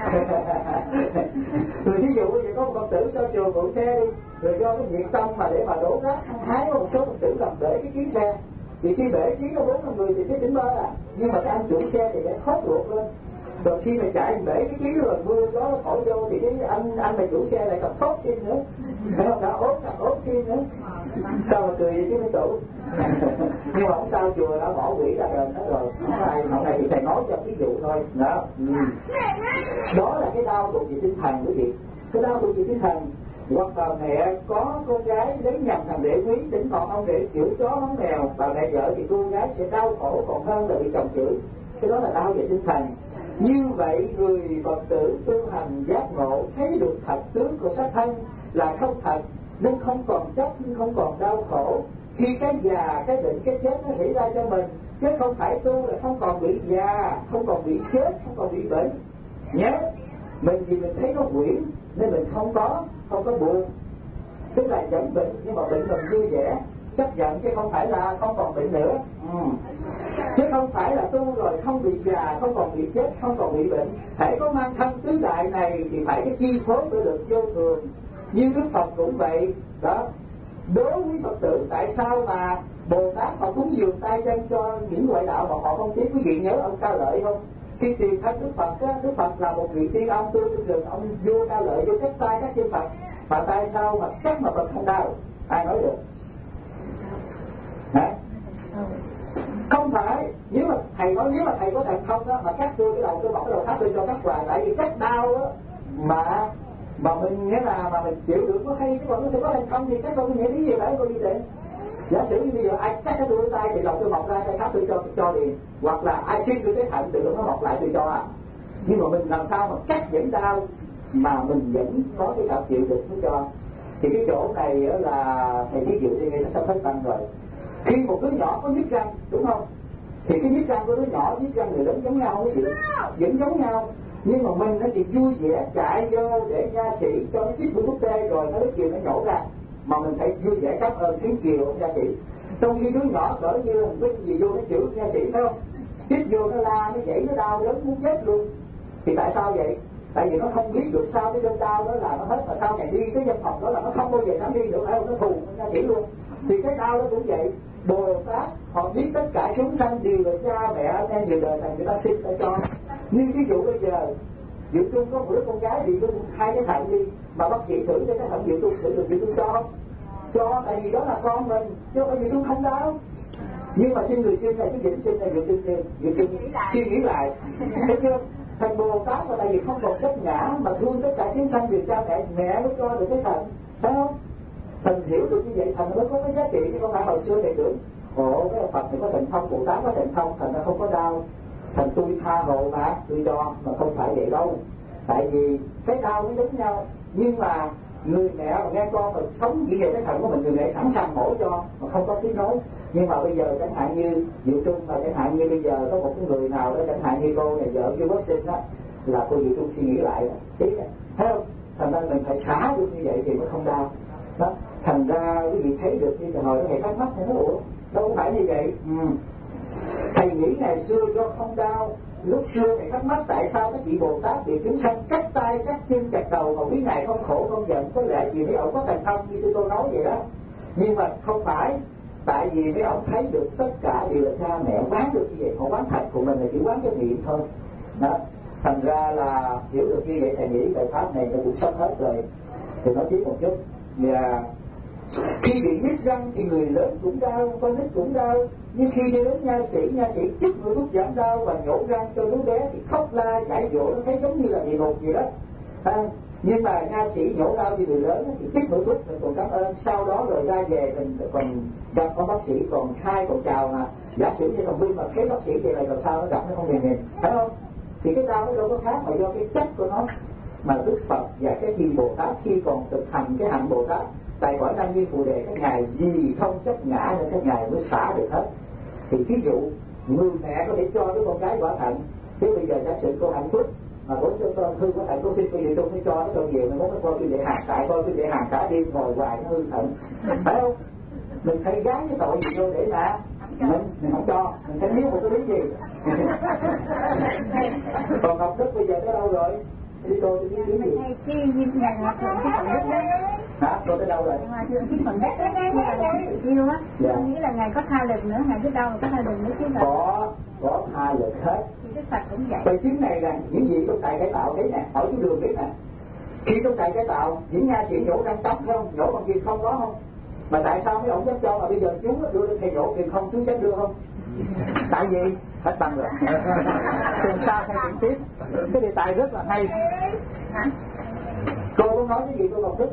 Rồi ví dụ vậy có một Phật tử cho chùa mượn xe đi, rồi do cái nhiệt tâm mà để mà đổ rác hăng hái có một số Phật tử làm bể cái chiếc xe, thì khi bể chiếc nó bốn năm người thì cái tỉnh bơ à, nhưng mà cái anh chủ xe thì để thót ruột lên. Rồi khi mà chạy bể cái chiếc rồi mưa gió nó thổi vô thì cái anh anh là chủ xe lại còn thốt thêm nữa, phải không? Đã ốm càng ốm thêm nữa. Sao mà cười vậy chứ mấy chủ? Nhưng mà không sao, chùa đã bỏ quỷ ra đền đó rồi, không ai hôm nay thì thầy nói cho ví dụ thôi đó. Ừ. Đó là cái đau thuộc về tinh thần quý vị, cái đau thuộc về tinh thần. Hoặc là mẹ có con gái lấy nhầm thằng đệ quý, tỉnh còn ông để chửi chó mắng mèo, bà mẹ vợ thì cô gái sẽ đau khổ còn hơn là bị chồng chửi. Cái đó là đau về tinh thần. Như vậy người Phật tử tu hành giác ngộ thấy được thật tướng của xác thân là không thật, nên không còn chấp, nên không còn đau khổ. Khi cái già, cái bệnh, cái chết nó xảy ra cho mình, chứ không phải tu là không còn bị già, không còn bị chết, không còn bị bệnh. Nhớ, mình vì mình thấy nó quyển nên mình không có, không có buồn. Tức là vẫn bệnh nhưng mà bệnh mình vui vẻ, chấp nhận chứ không phải là không còn bệnh nữa. Ừ. chứ không phải là tu rồi không bị già, không còn bị chết, không còn bị bệnh. Hễ có mang thân tứ đại này thì phải cái chi phối của lực vô thường. Như Đức Phật cũng vậy đó. Đối với Phật tử tại sao mà Bồ Tát họ cúng dường tay chân cho những ngoại đạo mà họ không tiếc? Quý vị nhớ ông Ca Lợi không? Khi tiền thân Đức Phật á, Đức Phật là một vị tiên ông tu trên đường, ông vua Ca Lợi vô cắt tay các chư Phật, mà tại sao mà cắt mà Phật không đau? Ai nói được? Hả? Không phải. Nếu mà thầy nói nếu mà thầy có thần thông á, mà cắt tôi cái đầu tôi bỏ cái đầu khác tôi cho cắt hoài, tại vì cắt đau á mà mà mình nghĩa là mà mình chịu được có hay, chứ còn nó sẽ có thần thông thì các con nghĩ lý gì phải coi như vậy. Giả sử như bây giờ ai cắt cái đuôi tay thì đầu tôi mọc ra, tay khác tôi cho cho liền, hoặc là ai xuyên tôi cái thận tự nó mọc lại tôi cho à. Nhưng mà mình làm sao mà cắt vẫn đau mà mình vẫn có cái cảm chịu được mới cho. Thì cái chỗ này là thầy ví dụ như ngay sắp hết tăng rồi. Khi một đứa nhỏ có nhức răng đúng không, thì cái nhức răng của đứa nhỏ với răng người lớn giống nhau không? Cái gì vẫn giống nhau, nhưng mà mình nó thì vui vẻ chạy vô để nha sĩ cho nó chích mũi thuốc tê rồi nó lấy kiều nó nhổ ra, mà mình phải vui vẻ cảm ơn tiếng kiều ông nha sĩ. Trong khi đứa nhỏ cỡ như là cái gì vô nó chửi nha sĩ phải không, chích vô nó la nó dãy nó đau đớn muốn chết luôn. Thì tại sao vậy? Tại vì nó không biết được sao cái cơn đau đó là nó hết, mà sau này đi cái văn phòng đó là nó không bao giờ dám đi nữa, phải không? Nó thù nha sĩ luôn. Thì cái đau đó cũng vậy. Bồ Tát họ biết tất cả chúng sanh đều là cha mẹ anh em người đời này người ta sinh ta cho. Như ví dụ bây giờ Diệu Trung có một đứa con gái bị hai cái thận đi, mà bác sĩ thử cho cái thận Diệu Trung thử được Diệu Trung cho không? Cho, tại vì đó là con mình, chứ không phải Diệu Trung không đâu. Nhưng mà xin người chuyên này cái Diệu Sinh này Diệu Trung này Diệu Sinh suy nghĩ lại, thấy chưa? Thành Bồ Tát là tại vì không còn chấp ngã mà thương tất cả chúng sanh vì cha mẹ mẹ mới cho được cái thận, phải không? Thần hiểu được như vậy thần mới có cái giá trị, chứ không phải hồi xưa thầy tưởng ồ cái Phật thì có thần thông, Bồ Tát có thần thông, thần nó không có đau, thần tôi tha hộ mà tôi cho, mà không phải vậy đâu. Tại vì cái đau nó giống nhau, nhưng mà người mẹ mà nghe con mà sống chỉ về cái thần của mình, người mẹ sẵn sàng mổ cho mà không có tiếng nói. Nhưng mà bây giờ chẳng hạn như Diệu Trung, mà chẳng hạn như bây giờ có một cái người nào đó, chẳng hạn như cô này vợ chưa có sinh đó, là cô Diệu Trung suy nghĩ lại tí này, thấy không? Thành ra mình phải xả được như vậy thì mới không đau đó. Thành ra quý vị thấy được như hồi thầy thắc mắc thì nó ủa đâu phải như vậy. Ừ. Thầy nghĩ ngày xưa do không đau, lúc xưa thầy thắc mắc tại sao các vị Bồ Tát bị chúng sanh cắt tay cắt chân chặt đầu mà quý ngài không khổ không giận, có lẽ vì mấy ông có thần thông như sư cô nói vậy đó. Nhưng mà không phải, tại vì mấy ông thấy được tất cả đều là cha mẹ quán được như vậy, họ quán thật của mình là chỉ quán cho miệng thôi đó. Thành ra là hiểu được như vậy thầy nghĩ bài pháp này nó cũng sắp hết rồi thì nói tiếp một chút. Và khi bị nhức răng thì người lớn cũng đau, con nít cũng đau. Nhưng khi đi đến nha sĩ, nha sĩ chích mũi thuốc giảm đau và nhổ răng cho đứa bé thì khóc la giải dỗ, nó thấy giống như là địa ngục gì đó. À, nhưng mà nha sĩ nhổ đau như người lớn thì chích mũi thuốc mình còn cảm ơn, sau đó rồi ra về mình còn gặp con bác sĩ còn khai còn chào mà. Giả sử như thằng Vinh mà thấy bác sĩ vậy này làm sao nó gặp nó không nhìn nhìn, phải không? Thì cái đau nó đâu có khác mà do cái chất của nó. Mà Đức Phật và cái gì Bồ Tát khi còn thực hành cái hạnh Bồ Tát tại cõi Nam Như Phù Đề, các ngài vì không chấp ngã nên các ngài mới xả được hết. Thì ví dụ người mẹ có thể cho đứa con gái quả thận, chứ bây giờ giả sử cô hạnh phúc mà cô con hư quả thận, cô xin bây giờ tôi mới cho nó con về mình muốn cái coi phim đệ hàng, tại coi phim đệ hàng cả đêm ngồi hoài nó hư thận, phải không? Mình thấy gán cái tội gì vô để mà mình mình không cho, mình thấy nếu một cái lý gì. Còn Ngọc Đức bây giờ tới đâu rồi? Sư cô tôi biết lý gì? Cái nhà Hòa Thượng cái phần đất đó. Hả? Cô tới đâu rồi? Hòa Thượng cái phần đất đó, là tự tiêu á. Tôi nghĩ là ngài có tha lực nữa, ngài biết đâu mà có tha lực nữa chứ. Có, có tha lực hết. Thì Đức Phật cũng vậy. Bởi chứng này là những gì trong tại cải tạo thế nè, hỏi chú Đường biết nè. Khi trong tại cải tạo, những nha sĩ nhổ răng tóc không? Nhổ bằng kim không có không? Mà tại sao mấy ông dám cho mà bây giờ chú đưa lên thầy nhổ kim không, chú dám đưa không? Tại vì hết bằng rồi. Tuần sau thầy chuyển tiếp. Cái đề tài rất là hay. Cô có nói cái gì cô Ngọc Đức?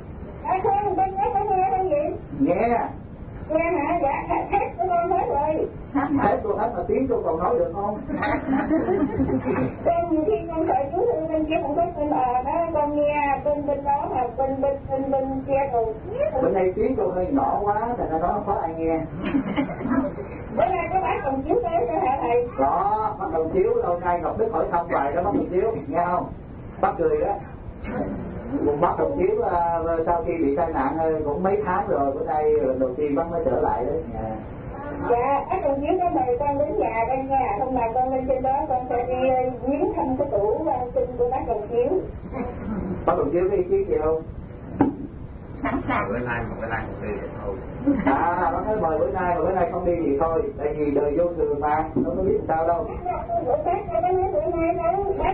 Nghe. Nghe hả? Dạ, hết của con hết rồi. Hết cô hết mà tiếng cô còn nói được không? Con nhiều khi con sợ chú thư bên kia không biết bên bà đó, con nghe bên bên đó mà bên bên bên bên kia rồi. Bên đây tiếng cô hơi nhỏ quá, thành ra nó không có ai nghe. Bữa nay có bác đồng chiếu tới sao hả thầy? Có, bác đồng chiếu lâu nay Ngọc Đức hỏi thăm hoài đó bác đồng chiếu, nghe không? Bác cười đó. Một bác đồng chiếu uh, sau khi bị tai nạn uh, cũng mấy tháng rồi, bữa nay lần đầu tiên bác mới trở lại đấy. Yeah. Dạ, các đồng chí có mời con đến nhà đây nha. Hôm nào con lên trên đó con sẽ đi viếng thăm cái tủ quan sinh của bác đồng chiếu. Bác đồng chiếu có ý kiến gì không? Sẵn sàng. Bữa nay một cái này một đi thì thôi. À, bác nói mời bữa nay, mà bữa nay không đi thì thôi. Tại vì đời vô thường mà, không có biết sao đâu. Bữa bác nói bữa nay đâu, bác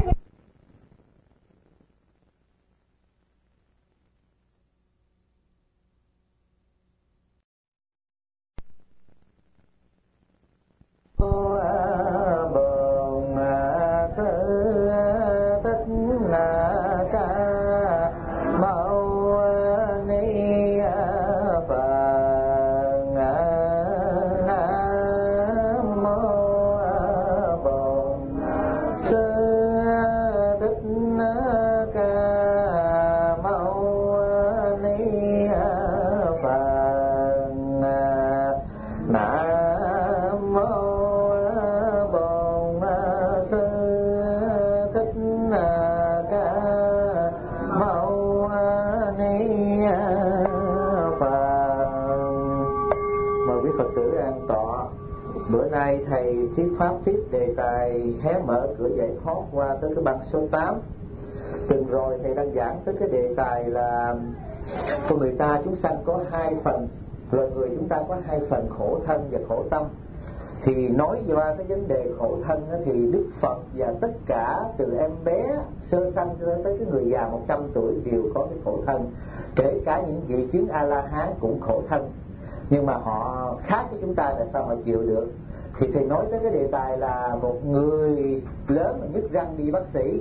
thầy thuyết pháp tiếp đề tài hé mở cửa giải thoát qua tới cái băng số tám. Từng rồi thầy đang giảng tới cái đề tài là con người ta chúng sanh có hai phần, loài người chúng ta có hai phần khổ thân và khổ tâm. Thì nói qua cái vấn đề khổ thân thì Đức Phật và tất cả từ em bé sơ sanh tới cái người già một trăm tuổi đều có cái khổ thân, kể cả những vị chứng A La Hán cũng khổ thân. Nhưng mà họ khác với chúng ta, tại sao họ chịu được? Thì thầy nói tới cái đề tài là một người lớn mà nhức răng đi bác sĩ,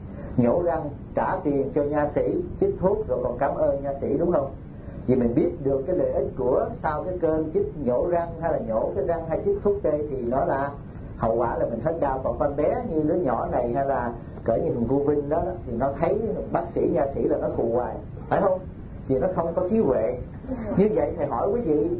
nhổ răng, trả tiền cho nha sĩ, chích thuốc rồi còn cảm ơn nha sĩ, đúng không? Vì mình biết được cái lợi ích của sau cái cơn chích nhổ răng hay là nhổ cái răng hay chích thuốc tê thì nó là hậu quả là mình hết đau. Còn con bé như đứa nhỏ này hay là cỡ như thằng Cô Vinh đó, đó thì nó thấy bác sĩ nha sĩ là nó thù hoài, phải không? Vì nó không có trí huệ. Như vậy thầy hỏi quý vị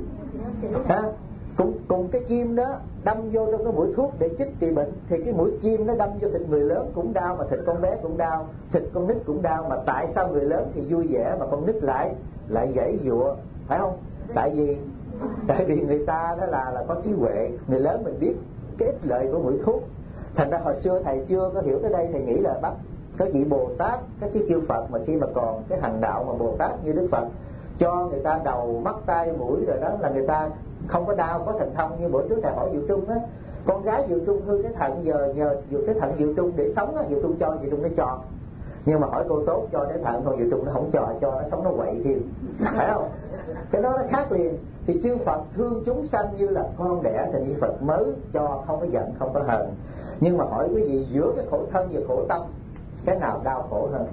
ha, cùng, cùng cái chim đó đâm vô trong cái mũi thuốc để chích trị bệnh, thì cái mũi chim nó đâm vô thịt người lớn cũng đau, mà thịt con bé cũng đau, thịt con nít cũng đau. Mà tại sao người lớn thì vui vẻ mà con nít lại lại giãy giụa, phải không? Tại vì tại vì người ta đó là là có trí huệ, người lớn mình biết cái ích lợi của mũi thuốc. Thành ra hồi xưa thầy chưa có hiểu tới đây, thầy nghĩ là bắt các vị Bồ Tát, các cái chư Phật mà khi mà còn cái hành đạo mà Bồ Tát như Đức Phật cho người ta đầu mắt tai mũi rồi đó là người ta không có đau, có thần thông. Như bữa trước thầy hỏi Diệu Trung á, con gái Diệu Trung hư cái thận, giờ nhờ cái thận Diệu Trung để sống á, Diệu Trung cho, Diệu Trung nó cho. Nhưng mà hỏi cô Tốt cho cái thận, còn Diệu Trung nó không cho, cho nó sống nó quậy thêm, phải không? Cái đó nó khác liền. Thì chư Phật thương chúng sanh như là con đẻ, thì như Phật mới cho, không có giận, không có hờn. Nhưng mà hỏi quý vị, giữa cái khổ thân và khổ tâm, cái nào đau khổ hơn?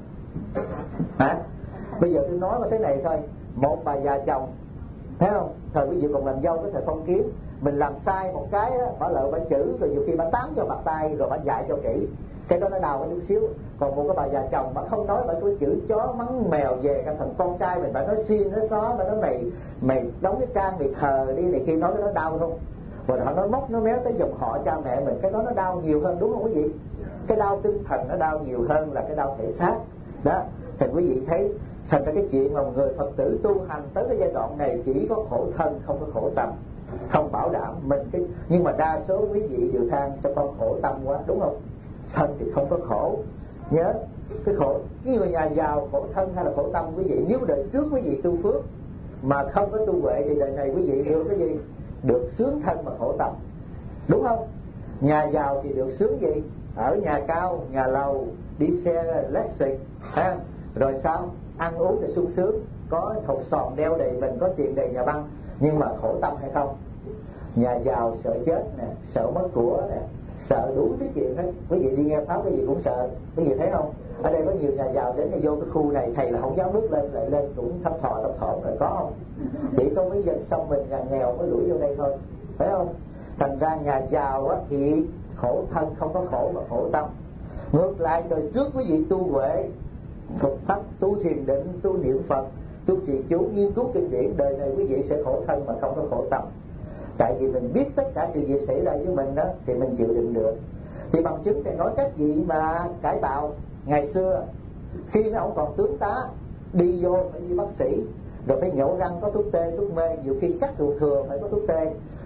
Hả? Bây giờ tôi nói là thế này thôi. Một bà già chồng, thấy không? Thời quý vị còn làm dâu cái thời Phong Kiến, mình làm sai một cái đó, bà lợi bà chữ, rồi nhiều khi bà tán cho bạc tay, rồi bà dạy cho kỹ, cái đó nó đau một chút xíu. Còn một cái bà già chồng bà không nói, bà cứ chữ chó mắng mèo về cả thằng con trai mình, bà nói xiên nói xó, bà nói mày mày đóng cái trang mày thờ đi này kia, nói cái đó đau không? Rồi họ nói móc nó méo tới dòng họ cha mẹ mình, cái đó nó đau nhiều hơn, đúng không quý vị? Cái đau tinh thần nó đau nhiều hơn là cái đau thể xác đó. Thì quý vị thấy, thành ra cái chuyện mà người Phật tử tu hành tới cái giai đoạn này chỉ có khổ thân, không có khổ tâm, không bảo đảm mình cái. Nhưng mà đa số quý vị đều than sao con khổ tâm quá, đúng không? Thân thì không có khổ, nhớ cái khổ. Cái người nhà giàu khổ thân hay là khổ tâm quý vị, nếu đời trước quý vị tu phước mà không có tu huệ thì đời này quý vị được cái gì? Được sướng thân mà khổ tâm, đúng không? Nhà giàu thì được sướng gì? Ở nhà cao, nhà lầu, đi xe Lexus, ha. Rồi sao? Ăn uống thì sung sướng, có hộp sòn đeo đầy mình, có tiền đầy nhà băng. Nhưng mà khổ tâm hay không? Nhà giàu sợ chết nè, sợ mất của nè, sợ đủ thứ chuyện hết. Quý vị đi nghe pháp quý vị cũng sợ, quý vị thấy không? Ở đây có nhiều nhà giàu đến vô cái khu này, thầy là không dám bước lên, lại lên cũng thấp thò thấp thỏm rồi, có không? Chỉ có mấy dân sông mình nhà nghèo mới đuổi vô đây thôi, phải không? Thành ra nhà giàu á thì khổ thân không có khổ mà khổ tâm. Ngược lại đời trước quý vị tu huệ, phục tắc, tu thiền định, tu niệm Phật, tu trì chú, nghiên cứu kinh điển, đời này quý vị sẽ khổ thân mà không có khổ tâm. Tại vì mình biết tất cả sự việc xảy ra với mình đó thì mình chịu đựng được. Thì bằng chứng thầy nói các vị mà cải tạo ngày xưa, khi nó không còn tướng tá, đi vô phải đi bác sĩ, rồi phải nhổ răng có thuốc tê, thuốc mê, nhiều khi cắt ruột thừa phải có thuốc tê.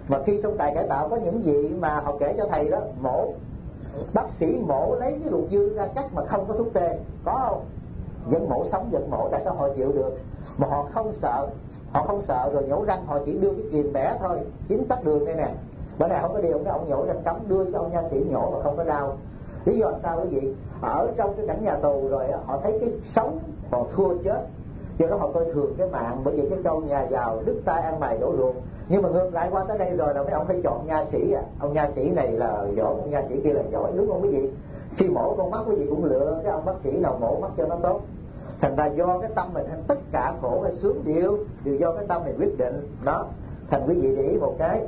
Mà khi trong tài cải tạo có những vị mà họ kể cho thầy đó, mổ, bác sĩ mổ lấy cái ruột dư ra cắt mà không có thuốc tê, có không? Vẫn mổ sống, vẫn mổ, tại sao họ chịu được? Mà họ không sợ, họ không sợ rồi nhổ răng, họ chỉ đưa cái kìm bẻ thôi, chín tắc đường đây nè. Bữa nay không có điều, cái ông nhổ răng cấm đưa cho ông nha sĩ nhổ mà không có đau. Lý do sao quý vị? Ở trong cái cảnh nhà tù rồi họ thấy cái sống còn thua chết, cho đó họ coi thường cái mạng. Bởi vì cái câu nhà giàu đứt tay ăn mày đổ ruộng. Nhưng mà ngược lại qua tới đây rồi là mấy ông phải chọn nha sĩ à. Ông nha sĩ này là giỏi, ông nha sĩ kia là giỏi, đúng không quý vị? Khi mổ con mắt quý vị cũng lựa cái ông bác sĩ nào mổ mắt cho nó tốt. Thành ra do cái tâm mình, tất cả khổ hay sướng đều đều do cái tâm mình quyết định đó. Thành quý vị để ý một cái.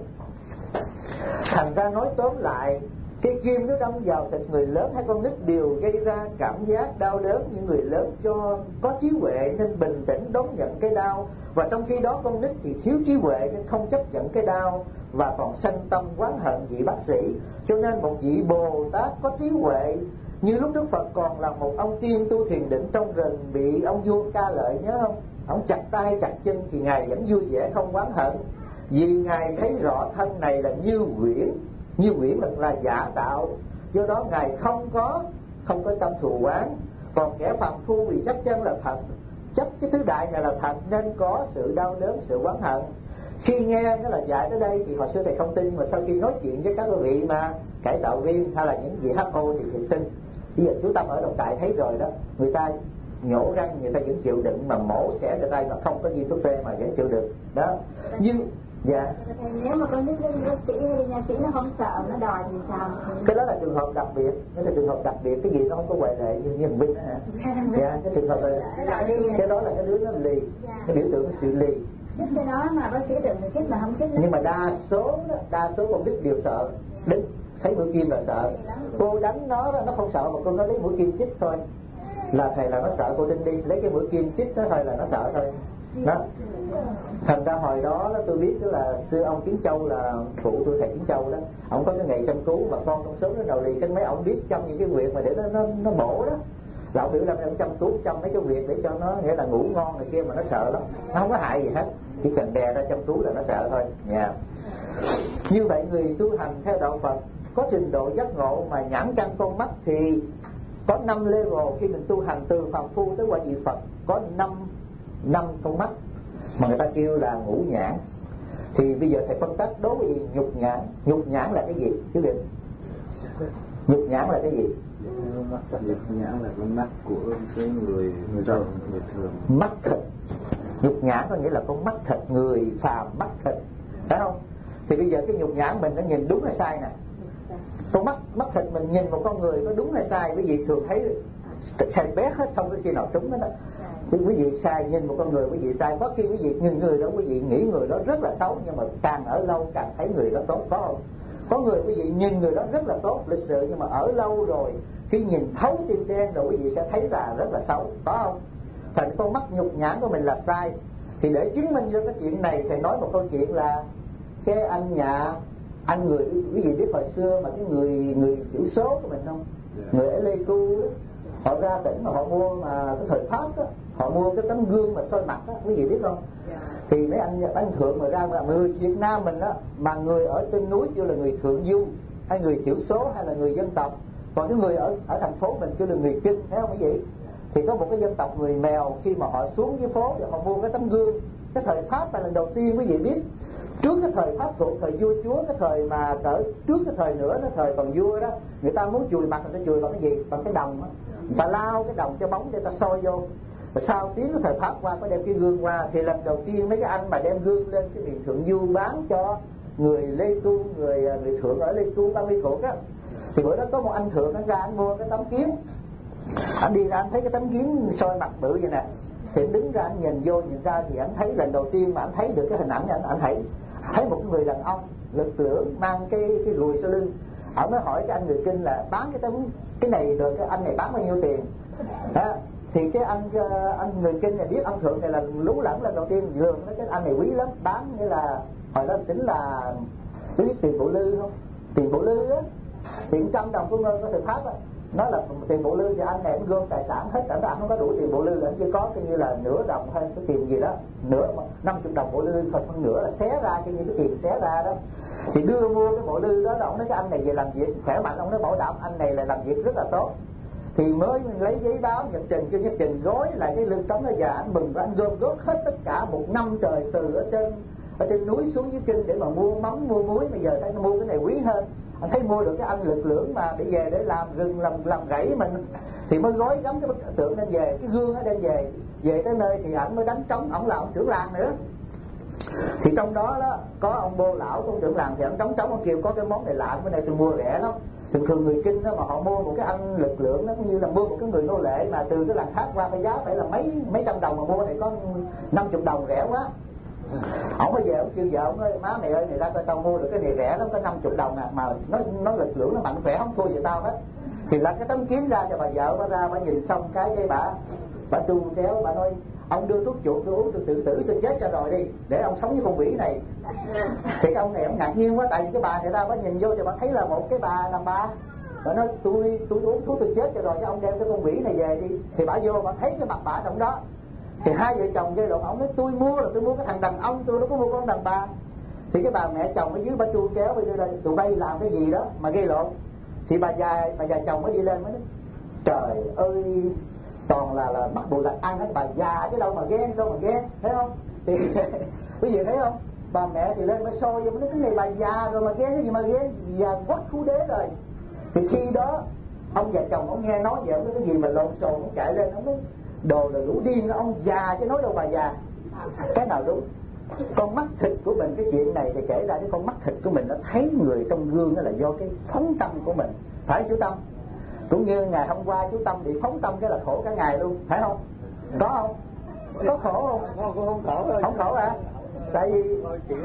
Thành ra nói tóm lại, cái kim nó đâm vào thịt người lớn hay con nít đều gây ra cảm giác đau đớn. Những người lớn cho có trí huệ nên bình tĩnh đón nhận cái đau, và trong khi đó con nít thì thiếu trí huệ nên không chấp nhận cái đau và còn sanh tâm oán hận vị bác sĩ. Cho nên một vị Bồ Tát có trí huệ, như lúc Đức Phật còn là một ông tiên tu thiền định trong rừng, bị ông vua Ca Lợi, nhớ không? Ông chặt tay chặt chân thì ngài vẫn vui vẻ không oán hận, vì ngài thấy rõ thân này là như quyển, như quyển là, là giả tạo, do đó ngài không có không có tâm thù oán. Còn kẻ phàm phu thì chắc chắn là thật, chấp cái thứ đại này là thật nên có sự đau đớn, sự oán hận. Khi nghe cái là dạy tới đây thì hồi xưa thầy không tin, mà sau khi nói chuyện với các quý vị mà cải tạo viên hay là những vị hát o thì thầy tin. Bây giờ chú Tâm ở Đồng Trại thấy rồi đó, người ta nhổ răng người ta vẫn chịu đựng, mà mổ xẻ người ta mà không có gì thuốc tê mà vẫn chịu đựng đó. Nhưng dạ, nếu mà con nít lên bác sĩ hay nha sĩ nó không sợ, nó đòi thì sao? Cái đó là trường hợp đặc biệt, cái là trường hợp đặc biệt, cái gì nó không có ngoại lệ như nhân viên đó hả? Dạ, cái trường hợp này, cái đó là cái đứa nó lì, cái biểu tượng của sự lì. Chích cái đó mà bác sĩ đừng chích mà không chích. Nhưng mà đa số đó, đa số con nít đều sợ, đứng thấy mũi kim là sợ. Cô đánh nó đó, nó không sợ mà cô nó lấy mũi kim chích thôi, là thầy là nó sợ, cô tin đi, lấy cái mũi kim chích đó thôi là nó sợ thôi. Đó. Thành ra hồi đó, đó tôi biết đó là xưa ông Kiến Châu là phụ tôi thầy Kiến Châu đó, ông có cái nghề chăm cứu mà con trong số nó đầu lì, cái mấy ông biết chăm những cái việc mà để nó nó nó bổ đó, là ông biểu làm ông chăm cứu chăm mấy cái việc để cho nó nghĩa là ngủ ngon này kia, mà nó sợ lắm, nó không có hại gì hết, chỉ cần đè ra chăm cứu là nó sợ thôi nha. Yeah. Như vậy người tu hành theo đạo Phật có trình độ giác ngộ mà nhãn căn con mắt thì có năm level. Khi mình tu hành từ phàm phu tới quả vị Phật có năm năm con mắt mà người ta kêu là ngũ nhãn. Thì bây giờ thầy phân tích đối với nhục nhãn. Nhục nhãn là cái gì quý vị? Nhục nhãn là cái gì? Mắt nhục nhãn là con mắt của cái người người thường, người thường. Mắt thịt. Nhục nhãn có nghĩa là con mắt thịt, người phàm mắt thịt, phải không? Thì bây giờ cái nhục nhãn mình nó nhìn đúng hay sai nè. Con mắt mắt thịt mình nhìn một con người có đúng hay sai, quý vị thường thấy sai bé hết, không có khi nào trúng hết đó. Thì quý vị sai, nhìn một con người quý vị sai, có khi quý vị nhìn người đó quý vị nghĩ người đó rất là xấu, nhưng mà càng ở lâu càng thấy người đó tốt, có không? Có người quý vị nhìn người đó rất là tốt, lịch sự, nhưng mà ở lâu rồi khi nhìn thấu tim đen rồi quý vị sẽ thấy là rất là xấu, có không? Thành con mắt nhục nhãn của mình là sai. Thì để chứng minh cho cái chuyện này, thầy nói một câu chuyện là cái anh nhà anh người quý vị biết hồi xưa mà cái người người thiểu số của mình không? Người ở Lê Cưu đó, họ ra tỉnh mà họ mua mà cái thời Pháp đó, họ mua cái tấm gương mà soi mặt đó, quý vị biết không? Thì mấy anh anh thượng mà ra mà người Việt Nam mình đó, mà người ở trên núi kêu là người thượng du, hay người thiểu số, hay là người dân tộc. Còn cái người ở ở thành phố mình kêu là người Kinh, thấy không quý vị? Thì có một cái dân tộc người Mèo, khi mà họ xuống dưới phố thì họ mua cái tấm gương. Cái thời Pháp là lần đầu tiên quý vị biết, trước cái thời Pháp thuộc thời vua chúa, cái thời mà cỡ trước cái thời nữa, nó thời còn vua đó, người ta muốn chùi mặt người ta chùi bằng cái gì? Bằng cái đồng đó. Người ta lao cái đồng cho bóng để ta soi vô. Và sau tiếng cái thời Pháp qua có đem cái gương qua, thì lần đầu tiên mấy cái anh mà đem gương lên cái miền thượng du bán cho người Lê Tu, người người thượng ở Lê Tu Ban Ly Thuộc á. Thì bữa đó có một anh thượng anh ra anh mua cái tấm kiếm, anh đi ra anh thấy cái tấm kiếm soi mặt bự vậy nè, thì anh đứng ra anh nhìn vô nhìn ra thì anh thấy lần đầu tiên mà anh thấy được cái hình ảnh, anh anh thấy thấy một cái người đàn ông lực lưỡng mang cái cái gùi sau lưng. Ông mới hỏi cái anh người Kinh là bán cái tấm cái này rồi cái anh này bán bao nhiêu tiền đó. Thì cái anh anh người Kinh này biết ông thượng này là lú lẫn lần đầu tiên lường nói cái anh này quý lắm, bán nghĩa là hồi đó tính là biết tiền bộ lư không? Tiền bộ lư á, Thì trăm đồng của Ngân có thực pháp á, nó là tiền bộ lư thì anh này anh gom tài sản hết, anh anh không có đủ tiền bộ lư, anh chỉ có cái như là nửa đồng hay cái tiền gì đó, nửa năm chục đồng bộ lư, phần phân nửa là xé ra cái như cái tiền xé ra đó. Thì đưa mua cái bộ lư đó, là ông nói cái anh này về làm việc khỏe mạnh, ông nói bảo đảm anh này là làm việc rất là tốt. Thì mới lấy giấy báo nhận trình cho Nhất Trình gói lại cái lương trống đó, và anh mừng và anh gom góp hết tất cả một năm trời từ ở trên ở trên núi xuống dưới kinh để mà mua mắm mua muối. Bây giờ thấy mua cái này quý hơn, anh thấy mua được cái anh lực lưỡng mà để về để làm rừng làm làm rẫy mình, thì mới gói gắm cái bức tượng đem về, cái gương nó đem về. Về tới nơi thì ảnh mới đánh trống, ổng là ông trưởng làng nữa. Thì trong đó đó có ông Bô lão của ông trưởng làng, thì ông trống trống ông kêu có cái món này lạ, cái này tôi mua rẻ lắm. Thường thường người Kinh đó mà họ mua một cái anh lực lượng, nó cũng như là mua một cái người nô lệ mà từ cái làng khác qua, phải giá phải là mấy mấy trăm đồng, mà mua này có năm chục đồng, rẻ quá. Ông mới về ông kêu vợ ông nói má mày ơi, này ra coi tao mua được cái này rẻ lắm, có năm chục đồng à, mà nó nó lực lượng nó mạnh khỏe không thua gì tao hết. Thì là cái tấm kiếm ra cho bà vợ, bà ra bà nhìn xong cái cái bà bà tu kéo bà nói ông đưa thuốc chuột tôi uống tôi tự tử tôi chết cho rồi đi, để ông sống với con quỷ này. Thì ông này ông ngạc nhiên quá, tại vì cái bà này ra bà nhìn vô thì bà thấy là một cái bà đàn bà, bà nói tôi tôi uống thuốc tôi chết cho rồi, cho ông đem cái con quỷ này về đi. Thì bà vô bà thấy cái mặt bà trong đó, thì hai vợ chồng dây lộn. Ông nói tôi mua là tôi mua cái thằng đàn ông, tôi đâu có mua con đàn bà. Thì cái bà mẹ chồng ở dưới bà chu kéo bây giờ tụi bay làm cái gì đó mà gây lộn. Thì bà già bà già chồng mới đi lên mới nói trời ơi, toàn là là bắt buộc là ăn hết, bà già chứ đâu mà ghen, đâu mà ghen, thấy không? Thì quý vị thấy không, bà mẹ thì lên mới soi vô nói cái này bà già rồi mà ghen cái gì mà ghen, già quất phú đế rồi. Thì khi đó ông già chồng ông nghe nói vậy, ông nói cái gì mà lộn xộn, ông chạy lên ông nói đồ là lũ điên, ông già chứ nói đâu bà già. Cái nào đúng? Con mắt thịt của mình, cái chuyện này thì kể ra cái con mắt thịt của mình nó thấy người trong gương đó là do cái phóng tâm của mình, phải chú Tâm? Cũng như ngày hôm qua chú Tâm bị phóng tâm cái là khổ cả ngày luôn, phải không? Có không? Có khổ không? Không, không khổ thôi. Không khổ à? Tại vì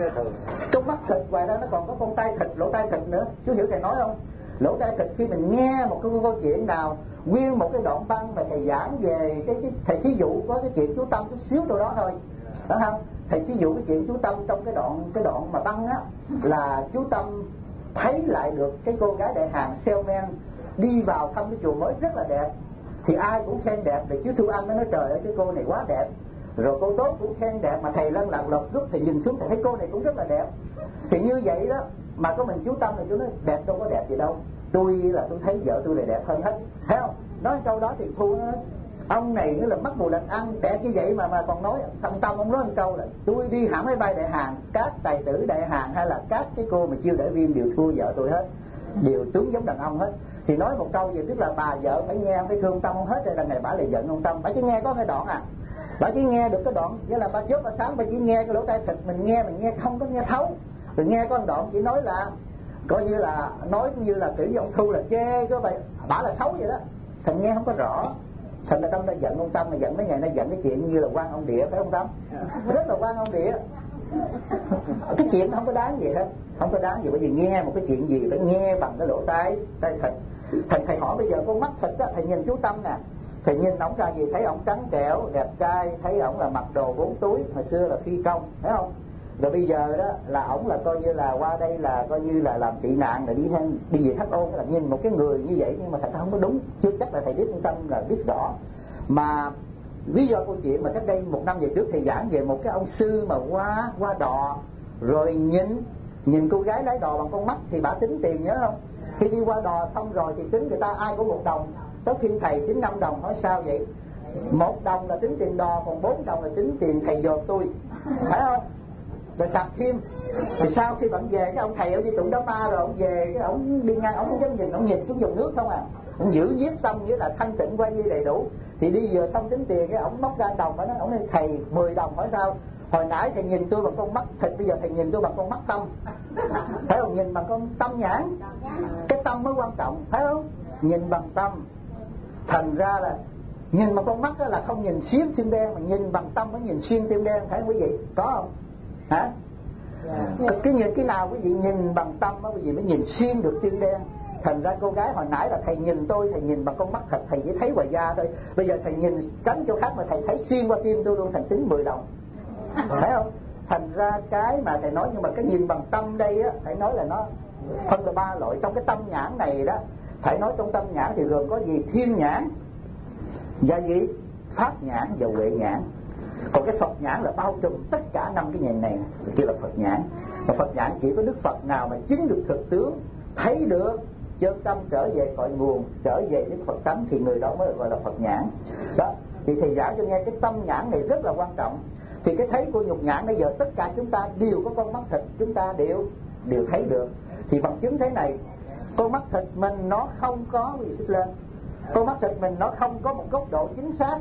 trong mắt thịt ngoài ra nó còn có con tay thịt, lỗ tai thịt nữa. Chú hiểu thầy nói không? Lỗ tai thịt khi mình nghe một cái câu chuyện nào, nguyên một cái đoạn băng mà thầy giảng về cái, cái thầy thí dụ có cái chuyện chú Tâm chút xíu đâu đó thôi, phải không? Thầy thí dụ cái chuyện chú Tâm trong cái đoạn cái đoạn mà băng á, là chú Tâm thấy lại được cái cô gái đại hàng salesman đi vào thăm cái chùa mới rất là đẹp, thì ai cũng khen đẹp. Thì chú Thu Anh mới nói trời ơi cái cô này quá đẹp, rồi cô Tốt cũng khen đẹp, mà thầy lăn lặn lọt rút thầy nhìn xuống thầy thấy cô này cũng rất là đẹp. Thì như vậy đó mà có mình chú Tâm thì chú nói đẹp đâu có đẹp gì đâu, tôi là tôi thấy vợ tôi này đẹp hơn hết, thấy không? Nói câu đó thì Thu nói ông này nó là mắc mù lạnh ăn đẹp như vậy mà mà còn nói. Thằng Tâm ông nói một câu là tôi đi hãng máy bay đại hàng, các tài tử đại hàng hay là các cái cô mà chiêu đại viên đều thua vợ tôi hết, đều tướng giống đàn ông hết. Thì nói một câu gì tức là bà vợ phải nghe, phải thương Tâm ông hết rồi, lần này bà lại giận ông Tâm. Bà chỉ nghe có cái đoạn à, bà chỉ nghe được cái đoạn, nghĩa là bà trước bà sáng bà chỉ nghe cái lỗ tai thịt mình nghe, mình nghe không có nghe thấu. Rồi nghe có một đoạn chỉ nói là coi như là nói cũng như là kiểu như ông Thu là chê cái bà, bà là xấu vậy đó, thành nghe không có rõ. Thành ra Tâm đã giận ông Tâm, mà giận mấy ngày nay giận cái chuyện như là quan ông địa, phải không Tâm? Rất là quan ông địa. Cái chuyện không có đáng gì hết, không có đáng gì, bởi vì nghe một cái chuyện gì phải nghe bằng cái lỗ tai tai thịt. Thầy thầy hỏi bây giờ con mắt thịt á, thầy nhìn chú Tâm nè, thầy nhìn ổng ra gì? Thấy ổng trắng trẻo đẹp trai, thấy ổng là mặc đồ bốn túi, hồi xưa là phi công, thấy không? Rồi bây giờ đó là ổng là coi như là qua đây là coi như là làm tị nạn rồi đi hen đi về thắt ôn, là nhìn một cái người như vậy nhưng mà thật không có đúng. Chưa chắc là thầy biết Tâm là biết rõ. Mà lý do câu chuyện mà cách đây một năm về trước thầy giảng về một cái ông sư mà qua qua đò rồi nhìn nhìn cô gái lái đò bằng con mắt thì bả tính tiền, nhớ không? Khi đi qua đò xong rồi thì tính người ta ai có một đồng, tới phiên thầy tính năm đồng. Hỏi sao vậy? Một đồng là tính tiền đò, còn bốn đồng là tính tiền thầy dồn tôi, phải không? Rồi sạc thêm. Thì sau khi bạn về cái ông thầy ông đi tụng đám ma rồi ông về cái ông đi ngang ông không dám nhìn, ông nhìn xuống dòng nước không à, ông giữ nhiếp tâm nghĩa là thanh tịnh quay như đầy đủ. Thì đi vừa xong tính tiền cái ông móc ra đồng, phải nói ông nói thầy mười đồng. Hỏi sao? Hồi nãy thầy nhìn tôi bằng con mắt thịt, bây giờ thầy nhìn tôi bằng con mắt tâm, phải không? Nhìn bằng con tâm nhãn, cái tâm mới quan trọng, phải không? Nhìn bằng tâm. Thành ra là nhìn bằng con mắt đó là không nhìn xuyên tim đen, mà nhìn bằng tâm mới nhìn xuyên tim đen, phải không quý vị? Có không? Hả? Yeah. Cái nhìn cái nào quý vị nhìn bằng tâm đó quý vị mới nhìn xuyên được tim đen. Thành ra cô gái hồi nãy là thầy nhìn tôi, thầy nhìn bằng con mắt thịt, thầy chỉ thấy ngoài da thôi. Bây giờ thầy nhìn tránh chỗ khác mà thầy thấy xuyên qua tim tôi luôn, thành tính mười đồng, phải không? Thành ra cái mà thầy nói, nhưng mà cái nhìn bằng tâm đây á, thầy nói là nó phân là ba loại. Trong cái tâm nhãn này đó, phải nói trong tâm nhãn thì gồm có gì? Thiên nhãn và gì? Pháp nhãn và huệ nhãn. Còn cái Phật nhãn là bao trùm tất cả năm cái nhãn này, kia là Phật nhãn. Và Phật nhãn chỉ có Đức Phật nào mà chứng được thực tướng, thấy được chân tâm trở về cội nguồn, trở về với Phật tánh, thì người đó mới gọi là Phật nhãn. Đó, thì thầy giảng cho nghe cái tâm nhãn này rất là quan trọng. Thì cái thấy của nhục nhãn bây giờ tất cả chúng ta đều có con mắt thịt, chúng ta đều đều thấy được. Thì bằng chứng thế này, con mắt thịt mình nó không có gì xích lên, con mắt thịt mình nó không có một góc độ chính xác.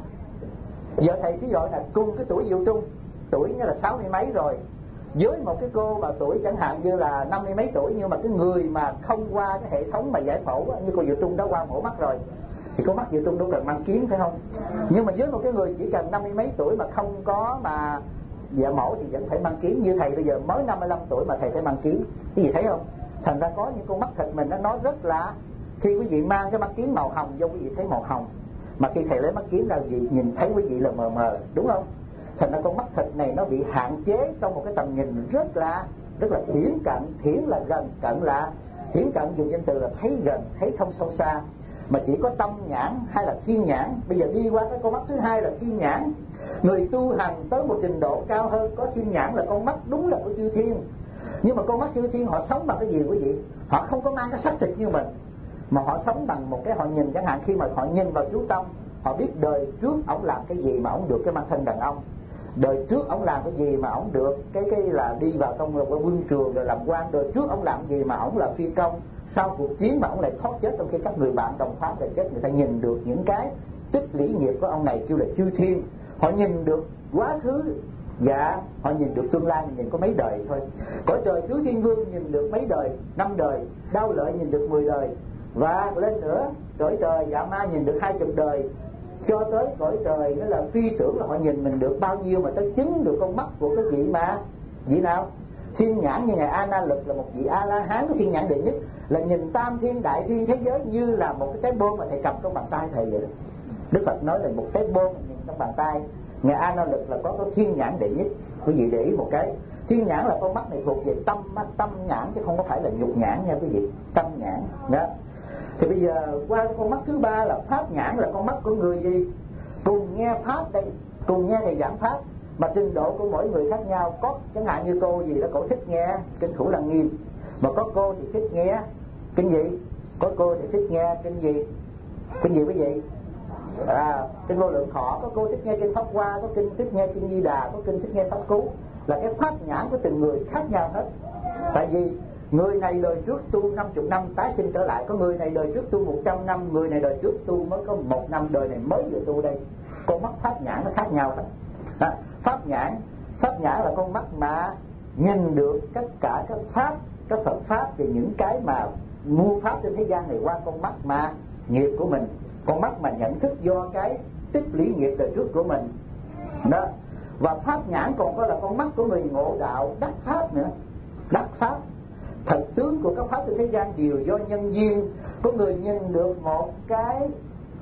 Giờ thầy thí dụ là cùng cái tuổi Diệu Trung, tuổi như là sáu mươi mấy rồi, với một cái cô mà tuổi chẳng hạn như là năm mươi mấy tuổi, nhưng mà cái người mà không qua cái hệ thống mà giải phẫu như cô Diệu Trung đã qua mổ mắt rồi, thì con mắt Diệu Trung đâu cần mang kiếm, phải không? Nhưng mà với một cái người chỉ cần năm mươi mấy tuổi mà không có mà dạ mổ thì vẫn phải mang kiếm. Như thầy bây giờ mới năm mươi lăm tuổi mà thầy phải mang kiếm, cái gì thấy không? Thành ra có những con mắt thịt mình nó nói rất là, khi quý vị mang cái mắt kiếm màu hồng vô quý vị thấy màu hồng, mà khi thầy lấy mắt kiếm ra quý vị nhìn thấy quý vị là mờ mờ, đúng không? Thành ra con mắt thịt này nó bị hạn chế trong một cái tầm nhìn rất là rất là thiển cận. Thiển là gần, cận là thiển cận, dùng danh từ là thấy gần, thấy không sâu xa. Mà chỉ có tâm nhãn hay là thiên nhãn. Bây giờ đi qua cái con mắt thứ hai là thiên nhãn. Người tu hành tới một trình độ cao hơn có thiên nhãn là con mắt đúng là của chư thiên. Nhưng mà con mắt chư thiên họ sống bằng cái gì quý vị? Họ không có mang cái xác thịt như mình, mà họ sống bằng một cái họ nhìn, chẳng hạn khi mà họ nhìn vào chú tâm, họ biết đời trước ổng làm cái gì mà ổng được cái mang thân đàn ông, đời trước ổng làm cái gì mà ổng được cái cái là đi vào trong cái quân trường rồi làm quan, đời trước ổng làm gì mà ổng là phi công, sau cuộc chiến mà ổng lại thoát chết, trong khi các người bạn đồng pháp lại chết. Người ta nhìn được những cái tích lũy nghiệp của ông này kêu là chư thiên. Họ nhìn được quá khứ, dạ họ nhìn được tương lai, nhìn có mấy đời thôi. Cõi trời Tứ Thiên Vương nhìn được mấy đời, năm đời. Đao Lợi nhìn được mười đời, và lên nữa cõi trời Dạ Ma nhìn được hai chục đời, cho tới cõi trời nữa là phi tưởng là họ nhìn mình được bao nhiêu mà tới chứng được con mắt của cái vị mà vị nào thiên nhãn như ngài A Na Lực là một vị A La Hán của thiên nhãn đệ nhất, là nhìn tam thiên đại thiên thế giới như là một cái trái bom mà thầy cầm trong bàn tay thầy vậy đó. Đức Phật nói là một cái bom mà nhìn trong bàn tay. Ngài A Na Lực là có cái thiên nhãn đệ nhất. Quý vị để ý một cái, thiên nhãn là con mắt này thuộc về tâm tâm nhãn chứ không có phải là nhục nhãn nha quý vị, tâm nhãn đó. Thì bây giờ qua con mắt thứ ba là pháp nhãn, là con mắt của người gì? Cùng nghe pháp đây, cùng nghe thầy giảng pháp, mà trình độ của mỗi người khác nhau. Có chẳng hạn như cô gì đó, cổ thích nghe kinh Thủ Lăng Nghiêm, mà có cô thì thích nghe kinh gì? Có cô thì thích nghe kinh gì? Kinh gì quý vị? À, kinh Vô Lượng Thọ. Có cô thích nghe kinh Pháp Hoa, có kinh thích nghe kinh Di Đà, có kinh thích nghe Pháp Cú. Là cái pháp nhãn của từng người khác nhau hết. Tại vì người này đời trước tu năm mươi năm tái sinh trở lại, có người này đời trước tu một trăm năm, người này đời trước tu mới có một năm, đời này mới vừa tu đây. Con mắt pháp nhãn nó khác nhau hết. À, pháp nhãn, pháp nhãn là con mắt mà nhìn được tất cả các pháp, các Phật pháp về những cái mà muôn pháp trên thế gian này qua con mắt mà nghiệp của mình, con mắt mà nhận thức do cái tích lũy nghiệp đời trước của mình đó. Và pháp nhãn còn có là con mắt của người ngộ đạo đắc pháp nữa, đắc pháp. Thật tướng của các pháp trên thế gian đều do nhân duyên. Có người nhìn được một cái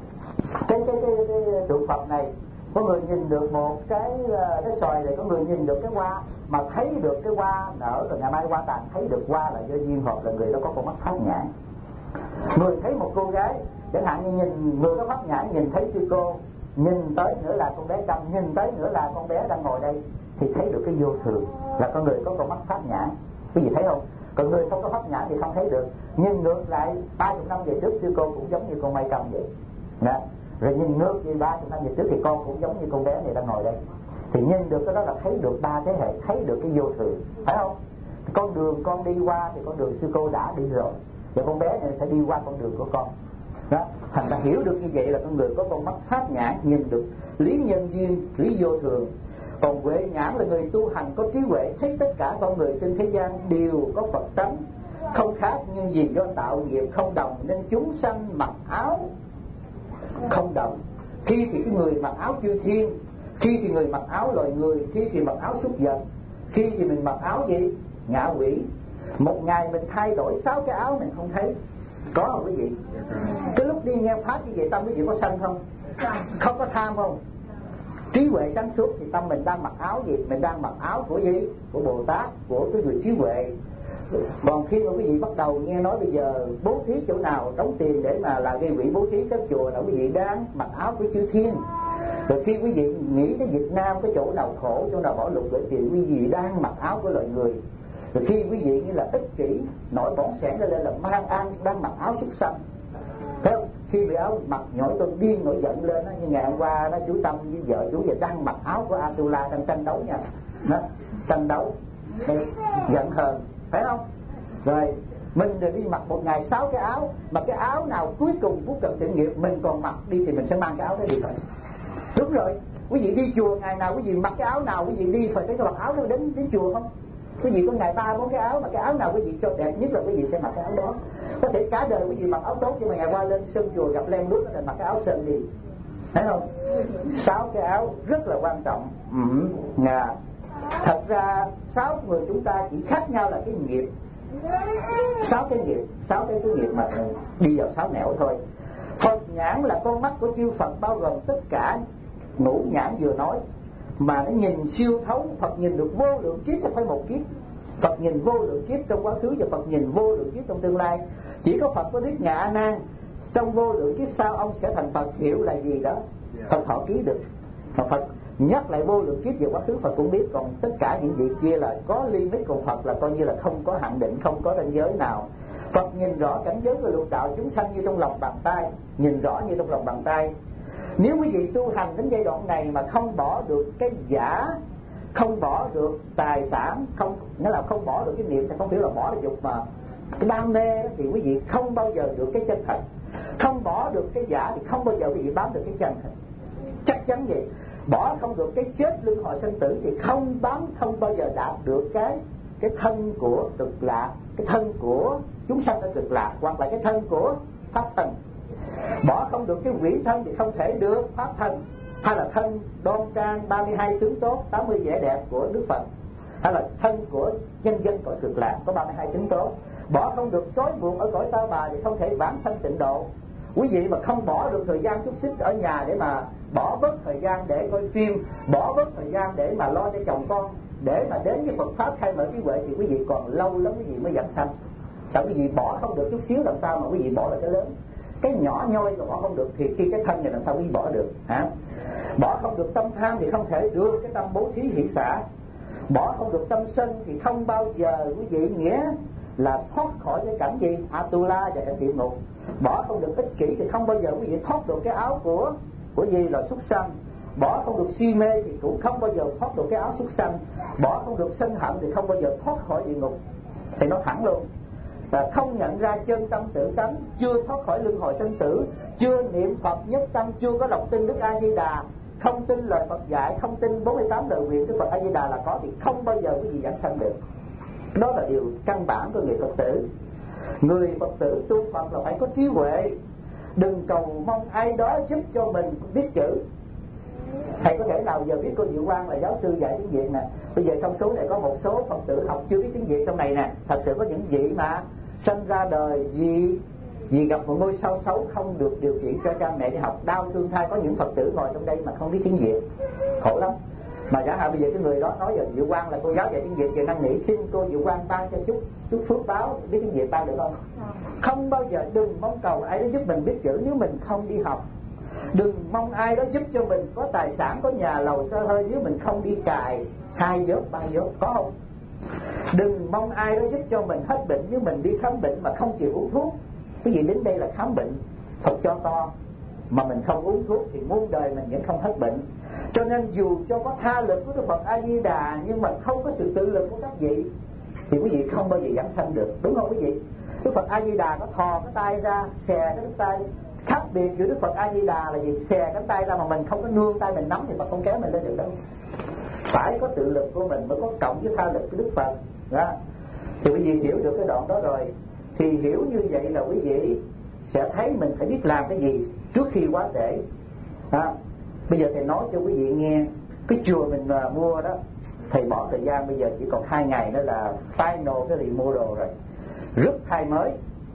cái cái cái, cái tượng Phật này, có người nhìn được một cái cái xoài này, có người nhìn được cái hoa, mà thấy được cái hoa nở rồi ngày mai hoa tàn, thấy được hoa là do duyên hợp, là người đó có con mắt pháp nhãn. Người thấy một cô gái, chẳng hạn như nhìn người có pháp nhãn nhìn thấy sư cô, nhìn tới nữa là con bé Trâm, nhìn tới nữa là con bé đang ngồi đây, thì thấy được cái vô thường, là con người có con mắt pháp nhãn. Quý vị thấy không? Còn người không có pháp nhãn thì không thấy được. Nhưng ngược lại ba mươi năm về trước sư cô cũng giống như con Mai Trâm vậy đó. Rồi nhìn ngược như ba mươi năm về trước thì con cũng giống như con bé này đang ngồi đây. Thì nhìn được cái đó là thấy được ba thế hệ, thấy được cái vô thường, phải không? Con đường con đi qua thì con đường sư cô đã đi rồi, và con bé này sẽ đi qua con đường của con đó. Thành ra hiểu được như vậy là con người có con mắt pháp nhãn, nhìn được lý nhân duyên, lý vô thường. Còn huệ nhãn là người tu hành có trí huệ, thấy tất cả con người trên thế gian đều có Phật tánh, không khác nhưng vì do tạo nghiệp không đồng nên chúng sanh mặc áo không đồng. Khi thì cái người mặc áo chư thiên, khi thì người mặc áo loài người, khi thì mặc áo súc vật, khi thì mình mặc áo gì? Ngạ quỷ. Một ngày mình thay đổi sáu cái áo mình không thấy. Có không quý vị? Cái lúc đi nghe pháp như vậy tâm quý vị có sân không? Không có tham không? Trí huệ sáng suốt thì tâm mình đang mặc áo gì? Mình đang mặc áo của gì? Của Bồ Tát, của cái người trí huệ. Còn khi mà quý vị bắt đầu nghe nói bây giờ bố thí chỗ nào, đóng tiền để mà là gây quỹ bố thí các chùa nào quý vị đang mặc áo của chư thiên. Rồi khi quý vị nghĩ tới Việt Nam cái chỗ nào khổ, chỗ nào bỏ lục gửi tiền, quý vị đang mặc áo của loài người. Rồi khi quý vị như là ích kỷ nổi bỏng sẻn lên là mang an đang mặc áo súc sanh. Thấy không? Khi bị áo mặc nhổi cơn điên nổi giận lên đó, như ngày hôm qua đó chú Tâm với vợ chú giờ đang mặc áo của Atula đang tranh đấu nha. Đó, tranh đấu để giận hờn, phải không? Rồi mình rồi đi mặc một ngày sáu cái áo, mà cái áo nào cuối cùng phúc cận thiện nghiệp mình còn mặc đi thì mình sẽ mang cái áo đó đi thôi. Đúng rồi, quý vị đi chùa ngày nào quý vị mặc cái áo nào quý vị đi phải cái mặc áo đó đến đến chùa không? Quý vị có ngày ba bốn cái áo, mà cái áo nào quý vị cho đẹp nhất là quý vị sẽ mặc cái áo đó. Có thể cả đời quý vị mặc áo tốt, nhưng mà ngày qua lên sân chùa gặp lem đuốc là mặc cái áo sơn đi, thấy không? Sáu cái áo rất là quan trọng. Ừ. Nga. Thật ra sáu người chúng ta chỉ khác nhau là cái nghiệp, sáu cái nghiệp, sáu cái cái nghiệp mà đi vào sáu nẻo thôi. Phật nhãn là con mắt của chư Phật, bao gồm tất cả ngũ nhãn vừa nói, mà nó nhìn siêu thấu. Phật nhìn được vô lượng kiếp, không phải một kiếp. Phật nhìn vô lượng kiếp trong quá khứ, và Phật nhìn vô lượng kiếp trong tương lai. Chỉ có Phật có biết Ngài A Nan trong vô lượng kiếp sau ông sẽ thành Phật, hiểu là gì đó Phật thọ ký được. Mà Phật nhắc lại vô lượng kiếp về quá khứ Phật cũng biết. Còn tất cả những vị kia là có limit, của Phật là coi như là không có hạn định, không có ranh giới nào. Phật nhìn rõ cảnh giới của lục đạo chúng sanh như trong lòng bàn tay, nhìn rõ như trong lòng bàn tay. Nếu quý vị tu hành đến giai đoạn này mà không bỏ được cái giả, không bỏ được tài sản, không nghĩa là không bỏ được cái niệm, thì không phải là bỏ được dục, mà cái đam mê đó, thì quý vị không bao giờ được cái chân thật. Không bỏ được cái giả thì không bao giờ quý vị bám được cái chân thật. Chắc chắn vậy. Bỏ không được cái chết luân hồi sinh tử thì không bám, không bao giờ đạt được cái cái thân của cực lạc, cái thân của chúng sanh ở cực lạc, hoặc là cái thân của pháp thân. Bỏ không được cái quỷ thân thì không thể được pháp thân, hay là thân đoan trang ba mươi hai tướng tốt, tám mươi vẻ đẹp của Đức Phật, hay là thân của nhân dân cõi cực lạc có ba mươi hai tướng tốt. Bỏ không được trói buộc ở cõi ta bà thì không thể vãng sanh tịnh độ. Quý vị mà không bỏ được thời gian chút xíu ở nhà để mà bỏ bớt thời gian để coi phim, bỏ bớt thời gian để mà lo cho chồng con, để mà đến với Phật pháp khai mở trí huệ, thì quý vị còn lâu lắm quý vị mới vãng sanh. Tại quý vị bỏ không được chút xíu, làm sao mà quý vị bỏ được cái lớn? Cái nhỏ nhoi mà bỏ không được thì khi cái thân này làm sao quý vị bỏ được hả? Bỏ không được tâm tham thì không thể đưa cái tâm bố thí hỷ xả. Bỏ không được tâm sân thì không bao giờ quý vị nghĩa là thoát khỏi cái cảnh gì Atula và cảnh địa ngục. Bỏ không được ích kỷ thì không bao giờ quý vị thoát được cái áo của của gì là súc sanh. Bỏ không được si mê thì cũng không bao giờ thoát được cái áo súc sanh. Bỏ không được sân hận thì không bao giờ thoát khỏi địa ngục. Thì nó thẳng luôn. Và không nhận ra chân tâm tự tánh, chưa thoát khỏi luân hồi sinh tử, chưa niệm Phật nhất tâm, chưa có lòng tin Đức A Di Đà, không tin lời Phật dạy, không tin bốn mươi tám lời nguyện Đức Phật A Di Đà là có, thì không bao giờ quý vị giảng sanh được. Đó là điều căn bản của người Phật tử. Người Phật tử tu Phật là phải có trí huệ. Đừng cầu mong ai đó giúp cho mình biết chữ. Thầy có thể nào giờ biết cô Diệu Quang là giáo sư dạy tiếng Việt nè. Bây giờ trong số này có một số Phật tử học chưa biết tiếng Việt trong này nè. Thật sự có những vị mà sinh ra đời vì vì gặp một ngôi sao xấu, không được điều kiện cho cha mẹ đi học, đau thương thai. Có những Phật tử ngồi trong đây mà không biết tiếng Việt, khổ lắm. Mà giả hạn bây giờ cái người đó nói giờ Diệu Quang là cô giáo dạy tiếng Việt, giờ năn nỉ xin cô Diệu Quang ban cho chút chút phước báo biết tiếng Việt, ban được không? Không bao giờ. Đừng mong cầu ai đó giúp mình biết chữ nếu mình không đi học. Đừng mong ai đó giúp cho mình có tài sản, có nhà lầu xe hơi nếu mình không đi cài hai vớt ba vớt, có không? Đừng mong ai đó giúp cho mình hết bệnh nếu mình đi khám bệnh mà không chịu uống thuốc. Cái gì đến đây là khám bệnh, Phật cho to, mà mình không uống thuốc thì muôn đời mình vẫn không hết bệnh. Cho nên dù cho có tha lực của Đức Phật A Di Đà, nhưng mà không có sự tự lực của các vị thì quý vị không bao giờ giảng sanh được, đúng không quý vị? Đức Phật A Di Đà có thò cái tay ra, xè cái đứt tay. Khác biệt giữa Đức Phật A Di Đà là gì? Xè cánh tay ra mà mình không có nương tay mình nắm thì Phật không kéo mình lên được đâu. Phải có tự lực của mình mới có cộng với tha lực của Đức Phật đó. Thì quý vị hiểu được cái đoạn đó rồi, thì hiểu như vậy là quý vị sẽ thấy mình phải biết làm cái gì trước khi quá trễ đó. Bây giờ thầy nói cho quý vị nghe, cái chùa mình mà mua đó, thầy bỏ thời gian bây giờ chỉ còn hai ngày nữa là final cái remodel rồi. Rút thay mới,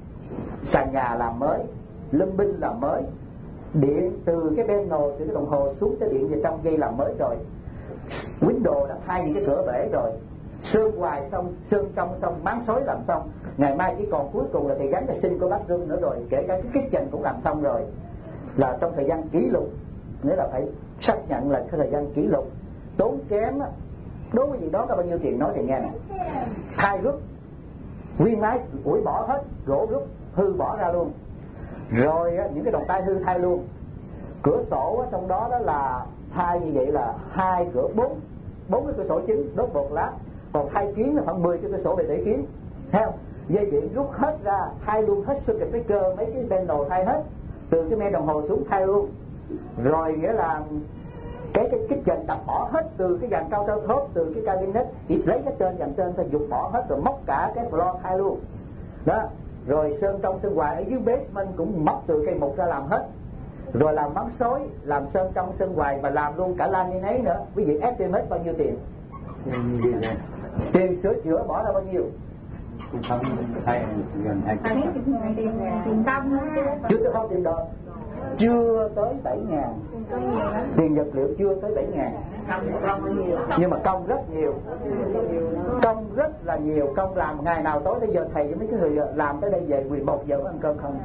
sàn nhà làm mới, lâm binh làm mới, điện từ cái panel, từ cái đồng hồ xuống tới điện vào trong dây làm mới rồi, window đã thay những cái cửa bể rồi, sơn hoài xong, sơn trong xong, máng xối làm xong, ngày mai chỉ còn cuối cùng là thầy gắn cái sinh của bathroom nữa rồi, kể cả cái kitchen cũng làm xong rồi, là trong thời gian kỷ lục. Nghĩa là phải xác nhận là cái thời gian kỷ lục, tốn kém á. Đối với gì đó có bao nhiêu tiền nói thì nghe nè. Thay rút nguyên mái ủi bỏ hết, gỗ rút hư bỏ ra luôn, rồi á, những cái đồng tay hư thay luôn. Cửa sổ á, trong đó đó là thay như vậy là hai cửa bốn bốn cái cửa sổ chính đốt bột lát, còn thay kiến là khoảng mười cái cửa sổ để để kiến, thấy không? Dây điện rút hết ra, thay luôn hết circuit breaker, mấy cái panel thay hết, từ cái me đồng hồ xuống thay luôn. Rồi nghĩa là cái cái cái trần đập bỏ hết, từ cái dàn cao cao thốt, từ cái cabinet chỉ lấy cái trên dàn trên thôi, dục bỏ hết rồi móc cả cái floor thay luôn đó. Rồi sơn trong sơn ngoài, ở dưới basement cũng móc từ cây mục ra làm hết, rồi làm mắm xối, làm sơn trong sơn ngoài và làm luôn cả laminate nữa. Quý vị estimate bao nhiêu tiền? Tiền sửa chữa bỏ ra bao nhiêu? Không thay gần hai tiền tiền công chưa tới không tiền đợt, chưa tới bảy ngàn, tiền vật liệu chưa tới bảy ngàn, nhưng mà công rất nhiều, công rất là nhiều. Công làm ngày nào tối tới giờ thầy với mấy cái người làm tới đây về mười một giờ mới ăn cơm không.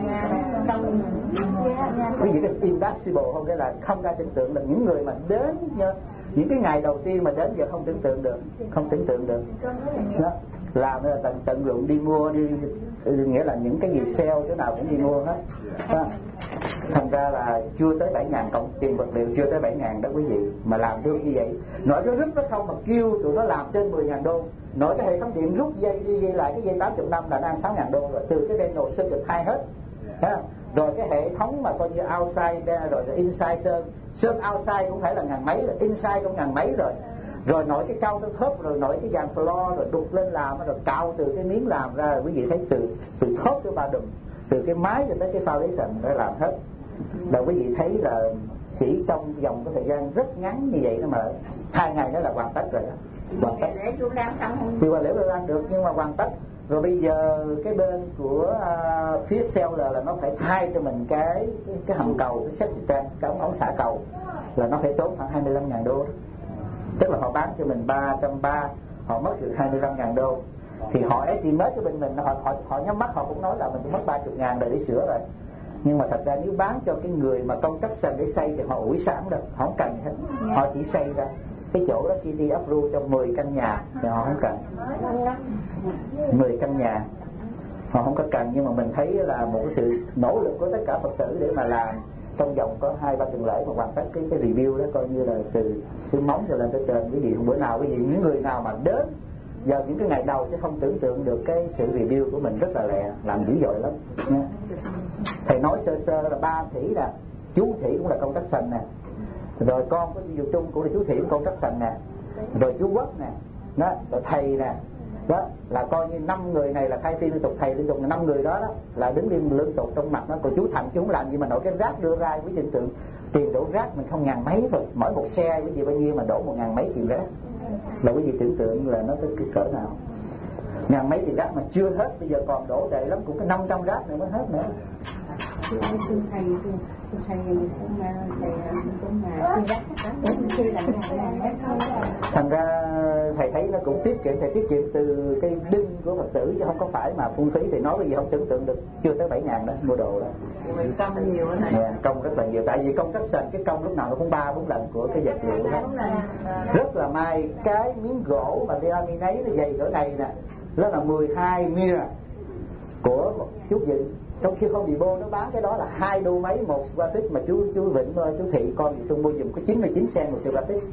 Quý vị cái impossible không, cái là không ra tưởng tượng được. Những người mà đến những cái ngày đầu tiên mà đến giờ không tưởng tượng được, không tưởng tượng được đó. Làm là tận tận dụng đi mua đi, nghĩa là những cái gì sale chỗ nào cũng đi mua hết đó. Thành ra là chưa tới bảy ngàn cộng tiền vật liệu, chưa tới bảy ngàn đó quý vị, mà làm được như vậy. Nói cái rút nó không mà kêu tụi nó làm trên mười ngàn đô. Nói cái hệ thống điện rút dây đi dây lại cái dây tám mươi năm là đang sáu ngàn đô rồi, từ cái panel sơn được thay hết ha. Rồi cái hệ thống mà coi như outside rồi inside sơn, sơn outside cũng phải là ngàn mấy rồi, inside cũng ngàn mấy rồi. Rồi nổi cái cao tới thớp, rồi nổi cái dàn floor, rồi đục lên làm, rồi cạo từ cái miếng làm ra, rồi quý vị thấy từ từ thớp tới ba đùm, từ cái mái cho tới cái foundation phải làm hết. Là quý vị thấy là chỉ trong vòng cái thời gian rất ngắn như vậy đó mà hai ngày đó là hoàn tất rồi đó. Hoàn tất. Thì qua lễ Vu Lan được, nhưng mà hoàn tất. Rồi bây giờ cái bên của uh, phía seller là nó phải thay cho mình cái cái, cái hầm cầu, cái septic tank, cái ống ống xả cầu, là nó phải tốn khoảng hai mươi lăm ngàn đô đó. Tức là họ bán cho mình ba trăm ba mươi, họ mất được hai mươi lăm ngàn đô. Thì họ estimate cho bên mình, họ họ họ nhắm mắt họ cũng nói là mình chỉ mất ba mươi ngàn để để sửa rồi. Nhưng mà thật ra nếu bán cho cái người mà công tác sân để xây thì họ ủi sẵn được, họ không cần hết. Họ chỉ xây ra cái chỗ đó city approve cho mười căn nhà thì họ không cần. mười căn nhà họ không có cần, nhưng mà mình thấy là một cái sự nỗ lực của tất cả Phật tử để mà làm trong vòng có hai ba tuần lễ mà hoàn tất cái cái review đó, coi như là từ từ móng cho lên tới trên. Cái gì bữa nào cái gì những người nào mà đến giờ những cái ngày đầu sẽ không tưởng tượng được cái sự review của mình rất là lẹ, làm dữ dội lắm nha. Thầy nói sơ sơ là ba Thủy nè, chú Thủy cũng là công tác sành nè, rồi con của Diệu Trung cũng là chú Thủy công tác sành nè, rồi chú Quốc nè đó, rồi thầy nè đó, là coi như năm người này là khai phi liên tục, thầy liên tục là năm người đó đó là đứng liên liên tục trong mặt nó. Còn chú Thành chú không làm gì mà nổi cái rác đưa ra với hiện tượng tiền đổ rác mình không ngàn mấy thôi, mỗi một xe cái gì bao nhiêu mà đổ một ngàn mấy tiền rác, là quý vị tưởng tượng là nó tới cái cỡ nào. Ngàn mấy tiền rác mà chưa hết, bây giờ còn đổ tệ lắm cũng có năm trăm rác nữa mới hết nữa. Thưa thầy, thưa thầy cũng thầy cũng mà rác khi là thành ra thầy thấy nó cũng tiết kiệm, thầy tiết kiệm từ cái đinh của Phật tử chứ không có phải mà phung phí. Thì nói bây giờ không tưởng tượng được, chưa tới bảy ngàn đó mua đồ đó. Công nhiều đó thầy. Yeah, công rất là nhiều, tại vì công tác sành cái công lúc nào nó cũng ba bốn lần của cái vật liệu đó. Rất là may cái miếng gỗ mà laminate nó dày cỡ này nè, đó là mười hai mia của một chú Vịnh. Trong khi không bị bô nó bán cái đó là hai đô mấy một square feet, mà chú chú Vịnh chú Thị con tôi mua dùm có chín mươi chín cent một square feet.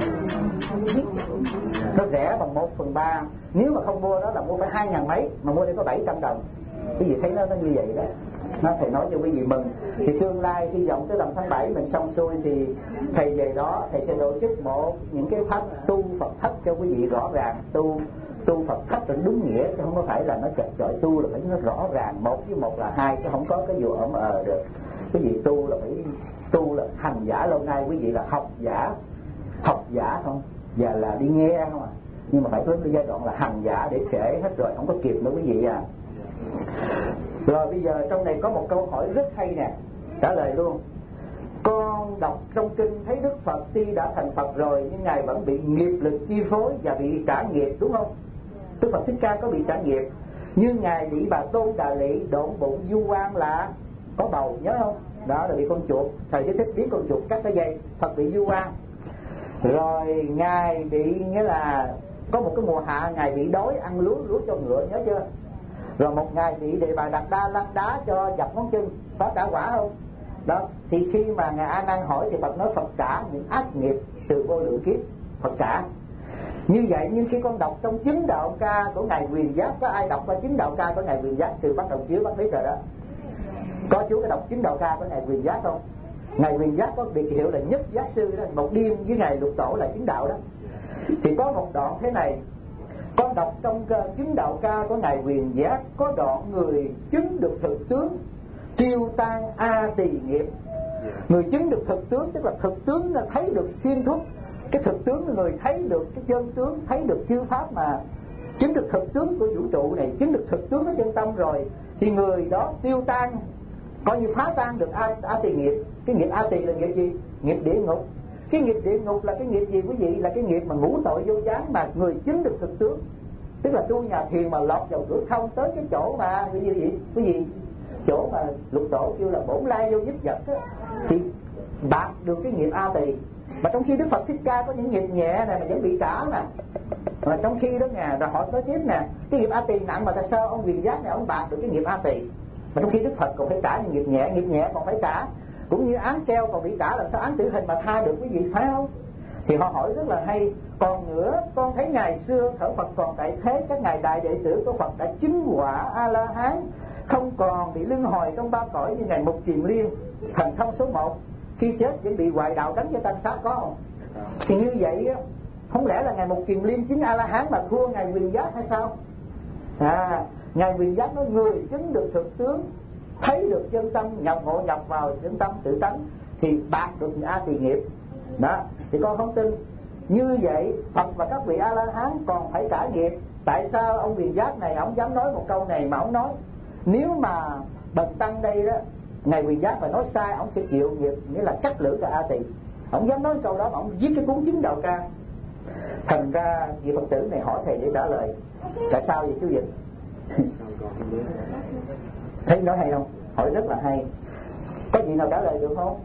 Nó rẻ bằng một phần ba. Nếu mà không mua đó là mua phải hai ngàn mấy, mà mua đây có bảy trăm đồng. Cái gì thấy nó nó như vậy đó. Nó thầy nói cho quý vị mừng. Thì tương lai hy vọng tới tầm tháng bảy mình xong xuôi thì thầy về đó thầy sẽ tổ chức một những cái pháp tu Phật thất cho quý vị rõ ràng. Tu tu Phật thất là đúng nghĩa, chứ không có phải là nó chật chội. Tu là phải nó rõ ràng, một với một là hai, chứ không có cái vụ ẩm ờ được. Quý vị tu là phải tu là hành giả. Lâu nay quý vị là học giả, học giả không, và là đi nghe không à. Nhưng mà phải tới cái giai đoạn là hành giả để kể hết rồi, không có kịp nữa quý vị à. Rồi bây giờ trong này có một câu hỏi rất hay nè, trả lời luôn. con đọc trong kinh thấy Đức Phật tuy đã thành Phật rồi nhưng Ngài vẫn bị nghiệp lực chi phối và bị trả nghiệp, đúng không? Đức Phật Thích Ca có bị trả nghiệp, như Ngài bị bà Tôn Đà Lị độn bụng du quan là có bầu, nhớ không? Đó là bị con chuột, thầy Giới Thích biến con chuột cắt cái dây, Phật bị du quan. Rồi Ngài bị, nghĩa là có một cái mùa hạ Ngài bị đói ăn lúa lúa cho ngựa, nhớ chưa? Rồi một ngày bị Đề Bà Đạt Đa lăn đá cho dập ngón chân, có trả quả không? Đó, thì khi mà Ngài A Nan hỏi thì Phật nói Phật trả những ác nghiệp từ vô lượng kiếp, Phật trả. Như vậy nhưng khi con đọc trong Chính Đạo Ca của Ngài Quyền Giác, có ai đọc qua Chính Đạo Ca của Ngài Quyền Giác từ bắt đầu chiếu bắt biết rồi đó. Có chú có đọc Chính Đạo Ca của Ngài Quyền Giác không? Ngài Quyền Giác có biệt hiệu là Nhất Giác Sư đó, một đêm với Ngài Lục Tổ là Chính Đạo đó. Thì có một đoạn thế này, con đọc trong Chính Đạo Ca của Ngài Quyền Giác, có đoạn người chứng được thực tướng tiêu tan a tỳ nghiệp. Người chứng được thực tướng tức là thực tướng là thấy được xuyên thúc. Cái thực tướng là người thấy được cái chân tướng, thấy được chư pháp mà. Chứng được thực tướng của vũ trụ này, chứng được thực tướng của chân tâm rồi, thì người đó tiêu tan, coi như phá tan được a, a tỳ nghiệp. Cái nghiệp a tỳ là nghiệp gì? Nghiệp địa ngục. Cái nghiệp địa ngục là cái nghiệp gì quý vị? Là cái nghiệp mà ngũ tội vô gián mà người chứng được thực tướng. Tức là tu nhà thiền mà lọt vào cửa không tới cái chỗ mà cái gì vậy? Cái gì? Chỗ mà Lục Tổ kêu là bổn lai vô nhất vật á, thì bạc được cái nghiệp a tỳ. Mà trong khi Đức Phật Thích Ca có những nghiệp nhẹ này mà vẫn bị trả nè. Mà trong khi đó nè, rồi hỏi tới tiếp nè, cái nghiệp a tỳ nặng mà tại sao ông Quyền Giác này ông bạc được cái nghiệp a tỳ? Mà trong khi Đức Phật còn phải trả những nghiệp nhẹ, nghiệp nhẹ còn phải trả. Cũng như án treo còn bị trả, là sao án tử hình mà tha được quý vị, phải không? Thì họ hỏi rất là hay. Còn nữa, con thấy ngày xưa thở Phật còn tại thế, các ngài đại đệ tử của Phật đã chứng quả A La Hán, không còn bị luân hồi trong ba cõi như ngài Mục Kiền Liên, thần thông số một, khi chết vẫn bị ngoại đạo đánh cho tăng sát, có không? Thì như vậy không lẽ là ngài Mục Kiền Liên chứng A La Hán mà thua ngài Quyền Giác hay sao? À, ngài Quyền Giác nói người chứng được thực tướng, thấy được chân tâm, nhập ngộ nhập vào chân tâm tự tánh thì bạc được a tỳ nghiệp. Đó, thì con không tin. Như vậy Phật và các vị A La Hán còn phải trả nghiệp. Tại sao ông Quyền Giác này ông dám nói một câu này mà ông nói? Nếu mà bần tăng đây đó, ngài Quyền Giác mà nói sai, ông sẽ chịu nghiệp, nghĩa là cắt lưỡi cả a tỳ. Ông dám nói câu đó mà ông viết cái cuốn Chính Đạo Ca. Thành ra vị Phật tử này hỏi thầy để trả lời. Tại sao vậy chú Vịnh? Thấy nói hay không? Hỏi rất là hay. Có gì nào trả lời được không?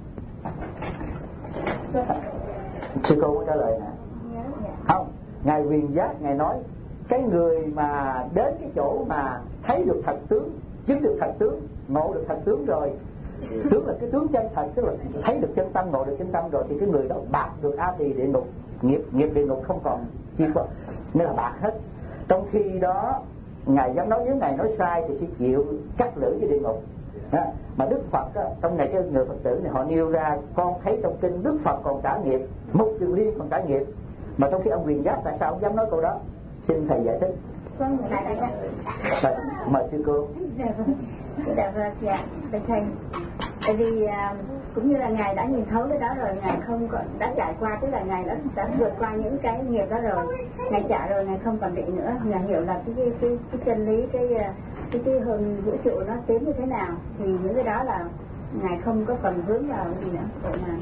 Sư cô có trả lời nè. Không, ngài Quyền Giác ngài nói cái người mà đến cái chỗ mà thấy được thật tướng, chứng được thật tướng, ngộ được thật tướng rồi, tướng là cái tướng chân thật, tức là thấy được chân tâm, ngộ được chân tâm rồi, thì cái người đó bạc được a tỳ địa ngục, nghiệp nghiệp địa ngục không còn chi phối, nên là bạc hết. Trong khi đó ngài dám nói, nếu ngài nói sai thì sẽ chịu cắt lưỡi với địa ngục. Đó. Mà Đức Phật á, trong này cái người Phật tử này họ nêu ra, con thấy trong kinh Đức Phật còn trả nghiệp, Mục Kiền Liên còn trả nghiệp, mà trong khi ông Quyền Giác tại sao ông dám nói câu đó? Xin thầy giải thích. Con lại đây đó. Mời sư cô. Dạ vâng, dạ, thầy. Tại vì cũng như là ngài đã nhìn thấu cái đó rồi, ngài không còn đã trải qua, tức là ngài đã đã vượt qua những cái nghiệp đó rồi, ngài trả rồi, ngài không còn bị nữa, ngài hiểu là cái cái cái, cái chân lý, cái cái cái hồn vũ trụ nó tiến như thế nào, thì những cái đó là ngài không có còn vướng vào gì nữa để mà.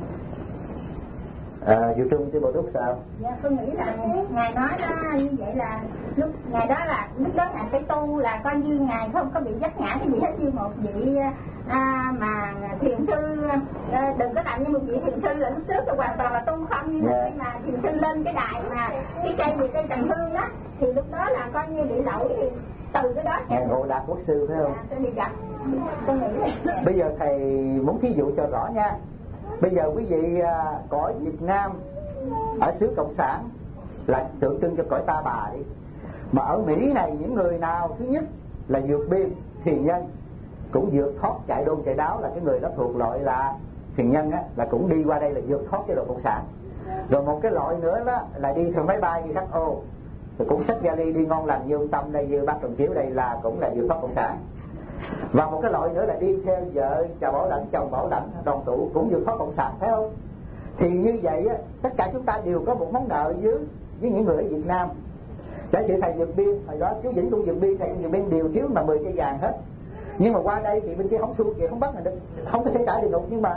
À, Diệu Trung chứ Bộ Túc sao? Dạ, tôi nghĩ là ngài nói đó như vậy là lúc ngài đó là lúc đó ngài phải tu, là coi như ngài không có bị dắt ngã cái gì hết, như một vị à, mà thiền sư à, đừng có làm như một vị thiền sư là lúc trước là hoàn toàn là tu không, nhưng mà khi mà thiền sư lên cái đài mà cái cây gì cây trầm hương đó thì lúc đó là coi như bị lỗi, thì từ cái đó ngài Ngộ Đạt Quốc sư phải không? Dạ, sẽ bị gặp. Tôi nghĩ là bây giờ thầy muốn thí dụ cho rõ nha. Bây giờ quý vị à, cõi Việt Nam ở xứ Cộng sản là tượng trưng cho cõi Ta Bà đi. Mà ở Mỹ này những người nào thứ nhất là vượt biên thiền nhân, cũng vượt thoát chạy đôn chạy đáo, là cái người đó thuộc loại là thiền nhân á, là cũng đi qua đây là vượt thoát chế độ Cộng sản. Rồi một cái loại nữa đó là đi theo máy bay đi hát ô, rồi cũng xách vali đi ngon lành như ông Tâm đây, như bác Đồng Chiếu đây, là cũng là vượt thoát Cộng sản. Và một cái loại nữa là đi theo vợ chồng bảo lãnh, chồng bảo lãnh, đoàn tụ, cũng vượt thoát Cộng sản, phải không? Thì như vậy á, tất cả chúng ta đều có một món nợ với với những người ở Việt Nam. Giả sử thầy vượt biên, hồi đó chú Vĩnh cũng vượt biên, thầy vượt biên đều thiếu mà mười cây vàng hết. Nhưng mà qua đây thì bên kia không xu kìa, không bắt mình được, không có thể trả địa ngục, nhưng mà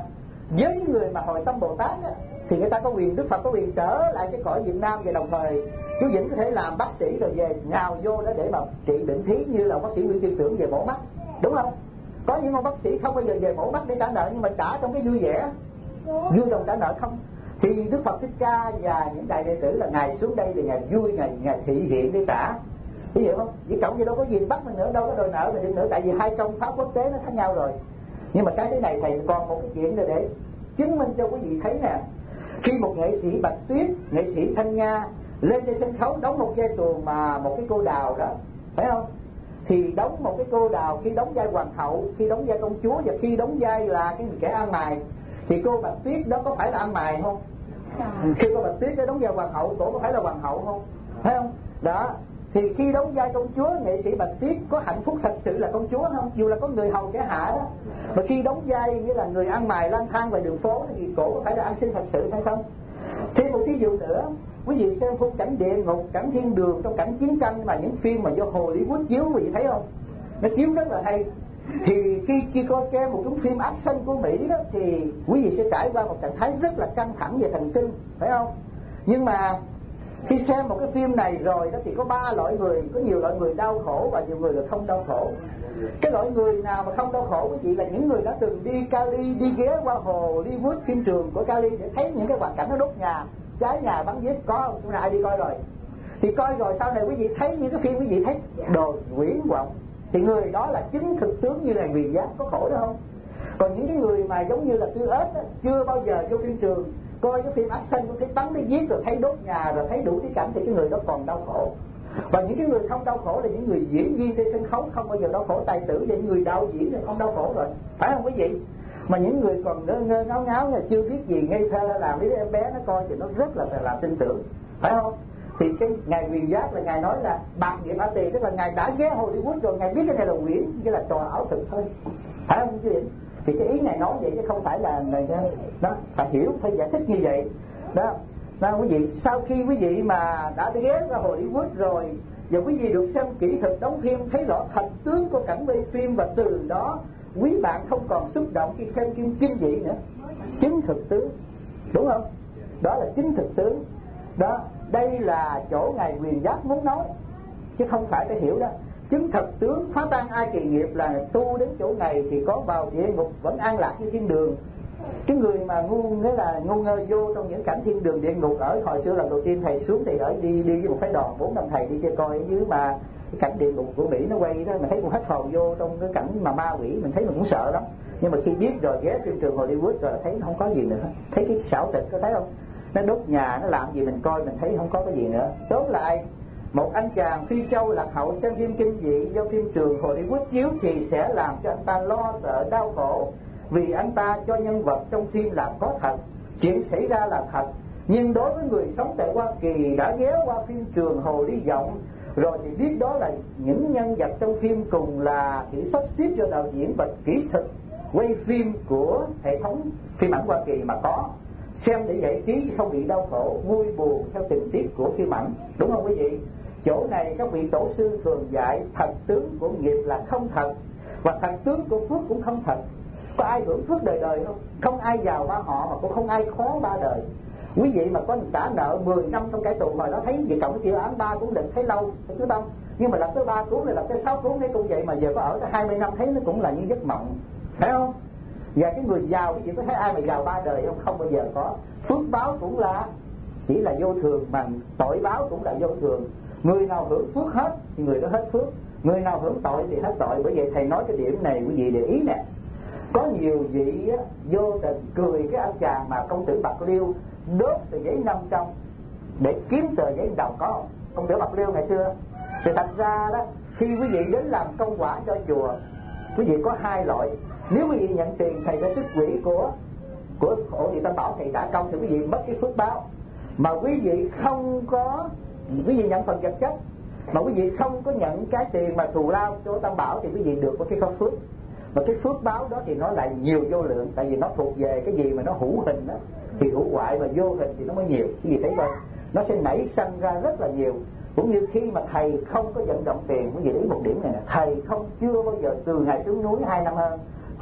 Với những người mà hồi tâm Bồ Tát á, thì người ta có quyền, Đức Phật có quyền trở lại cái cõi Việt Nam, và đồng thời chú Vĩnh có thể làm bác sĩ rồi về nhào vô đó để mà trị bệnh thí, như là bác sĩ Nguyễn Thiên Tưởng về mổ mắt, đúng không? Có những ông bác sĩ không bao giờ về mổ mắt để trả nợ, nhưng mà trả trong cái vui vẻ, vui đồng trả nợ không. Thì Đức Phật Thích Ca và những đại đệ tử là ngài xuống đây thì ngài vui, ngài, ngài thị hiện để trả, ví dụ không? Vì cộng gì đâu có gì bắt mình nữa, đâu có đòi nợ mình được nữa, tại vì hai công pháp quốc tế nó khác nhau rồi. Nhưng mà cái thế này thầy còn một cái chuyện nữa để chứng minh cho quý vị thấy nè. Khi một nghệ sĩ Bạch Tuyết, nghệ sĩ Thanh Nga lên trên sân khấu đóng một vai tuồng mà một cái cô đào đó, phải không? Thì đóng một cái cô đào, khi đóng vai hoàng hậu, khi đóng vai công chúa, và khi đóng vai là cái người kẻ ăn mày, thì cô Bạch Tuyết đó có phải là ăn mày không? Khi cô Bạch Tuyết đó đóng vai hoàng hậu, cổ có phải là hoàng hậu không? Phải không? Đó. Thì khi đóng vai công chúa, nghệ sĩ Bạch Tuyết có hạnh phúc thật sự là công chúa không? Dù là có người hầu kẻ hạ đó. Mà khi đóng vai như là người ăn mày lang thang về đường phố thì cổ có phải là ăn xin thật sự hay không? Thêm một thí dụ nữa, quý vị xem khung cảnh địa ngục, cảnh thiên đường trong cảnh chiến tranh mà những phim mà do Hollywood chiếu, quý vị thấy không? Nó chiếu rất là hay. Thì khi khi coi xem một cái phim action của Mỹ đó, thì quý vị sẽ trải qua một trạng thái rất là căng thẳng về thần kinh, phải không? Nhưng mà khi xem một cái phim này rồi đó thì có ba loại người, có nhiều loại người đau khổ và nhiều người là không đau khổ. Cái loại người nào mà không đau khổ quý vị là những người đã từng đi Cali, đi ghé qua Hollywood, phim trường của Cali để thấy những cái hoàn cảnh nó đốt nhà, cháy nhà, bắn giết, có không? Chúng ta ai đi coi rồi? Thì coi rồi sau này quý vị thấy những cái phim quý vị thấy đồ quyển vọng, thì người đó là chính thực tướng như là Huyền Giáp, có khổ đó không? Còn những cái người mà giống như là Tư Ếch đó, chưa bao giờ vô phim trường, coi cái phim action cũng thấy bắn thấy giết rồi thấy đốt nhà rồi thấy đủ cái cảnh, thì cái người đó còn đau khổ. Và những cái người không đau khổ là những người diễn viên trên sân khấu không bao giờ đau khổ, tài tử và những người đạo diễn thì không đau khổ rồi, phải không quý vị? Mà những người còn ngơ ngơ ngáo ngáo là chưa biết gì, ngây thơ làm với em bé nó coi thì nó rất là là tin tưởng, phải không? Thì cái ngài Huyền Giáp là ngài nói là bạc nghiệp ả tỳ, tức là ngài đã ghé Hollywood rồi, ngài biết cái này là quyển, cái là trò ảo thực thôi, phải không quý vị? Thì cái ý ngài nói vậy chứ không phải là ngài đó, phải hiểu, phải giải thích như vậy đó. Đó quý vị, sau khi quý vị mà đã đi ghé ra Hollywood rồi và quý vị được xem kỹ thuật đóng phim, thấy rõ thật tướng của cảnh quay phim, và từ đó quý bạn không còn xúc động khi xem phim kinh dị nữa, chính thực tướng, đúng không? Đó là chính thực tướng đó. Đây là chỗ ngài Huyền Giáp muốn nói, chứ không phải phải hiểu đó. Chứng thật tướng phá tan ai kỳ nghiệp là tu đến chỗ này thì có vào địa ngục vẫn an lạc như thiên đường. Cái người mà ngu nghĩa là ngu ngơ vô trong những cảnh thiên đường địa ngục, ở hồi xưa lần đầu tiên thầy xuống thì ở đi đi với một phái đoàn bốn năm thầy đi xe coi ở dưới mà cái cảnh địa ngục của Mỹ nó quay đó, mình thấy cũng hết hồn vô trong cái cảnh mà ma quỷ, mình thấy mình cũng sợ lắm. Nhưng mà khi biết rồi ghé phim trường Hollywood rồi thấy nó không có gì nữa, thấy cái xảo tịch có thấy không? Nó đốt nhà, nó làm gì mình coi mình thấy không có cái gì nữa. Tóm lại, một anh chàng phi châu lạc hậu xem phim kinh dị do phim trường Hollywood chiếu thì sẽ làm cho anh ta lo sợ đau khổ, vì anh ta cho nhân vật trong phim là có thật, chuyện xảy ra là thật. Nhưng đối với người sống tại Hoa Kỳ đã ghé qua phim trường Hồ Ly Vọng rồi thì biết đó là những nhân vật trong phim cùng là chỉ sắp xếp cho đạo diễn và kỹ thuật quay phim của hệ thống phim ảnh Hoa Kỳ mà có, xem để giải trí không bị đau khổ, vui buồn theo tình tiết của phim ảnh, đúng không quý vị? Chỗ này các vị tổ sư thường dạy thật tướng của nghiệp là không thật, và thật tướng của phước cũng không thật. Có ai hưởng phước đời đời không? Không ai giàu ba họ mà cũng không ai khó ba đời. Quý vị mà có trả nợ mười năm trong cải tù hồi đó thấy gì cộng chịu án ba cũng định thấy lâu, thấy cứ tâm. Nhưng mà lập tới ba cuốn này lập tới sáu cuốn thấy cũng vậy, mà giờ có ở tới hai mươi năm thấy nó cũng là như giấc mộng, phải không? Và cái người giàu quý vị có thấy ai mà giàu ba đời không? Không bao giờ có. Phước báo cũng là chỉ là vô thường, mà tội báo cũng là vô thường. Người nào hưởng phước hết thì người đó hết phước, người nào hưởng tội thì hết tội. Bởi vậy thầy nói cái điểm này quý vị để ý nè. Có nhiều vị á, vô tình cười cái anh chàng mà công tử Bạc Liêu đốt tờ giấy năm trăm để kiếm tờ giấy đồng, có không? Công tử Bạc Liêu ngày xưa. Thì thật ra đó, khi quý vị đến làm công quả cho chùa, quý vị có hai loại. Nếu quý vị nhận tiền thầy sẽ xuất quỹ của của hộ địa Tam Bảo thầy đã công thì quý vị mất cái phước báo. Mà quý vị không có, quý vị nhận phần vật chất mà quý vị không có nhận cái tiền mà thù lao cho Tam Bảo thì quý vị được một cái không phước. Mà cái phước báo đó thì nó lại nhiều vô lượng, tại vì nó thuộc về cái gì mà nó hữu hình đó, thì hữu ngoại và vô hình thì nó mới nhiều. Cái gì thấy coi, nó sẽ nảy sanh ra rất là nhiều. Cũng như khi mà thầy không có vận động tiền, quý vị ý một điểm này nè, thầy không chưa bao giờ từ ngày xuống núi hai năm hơn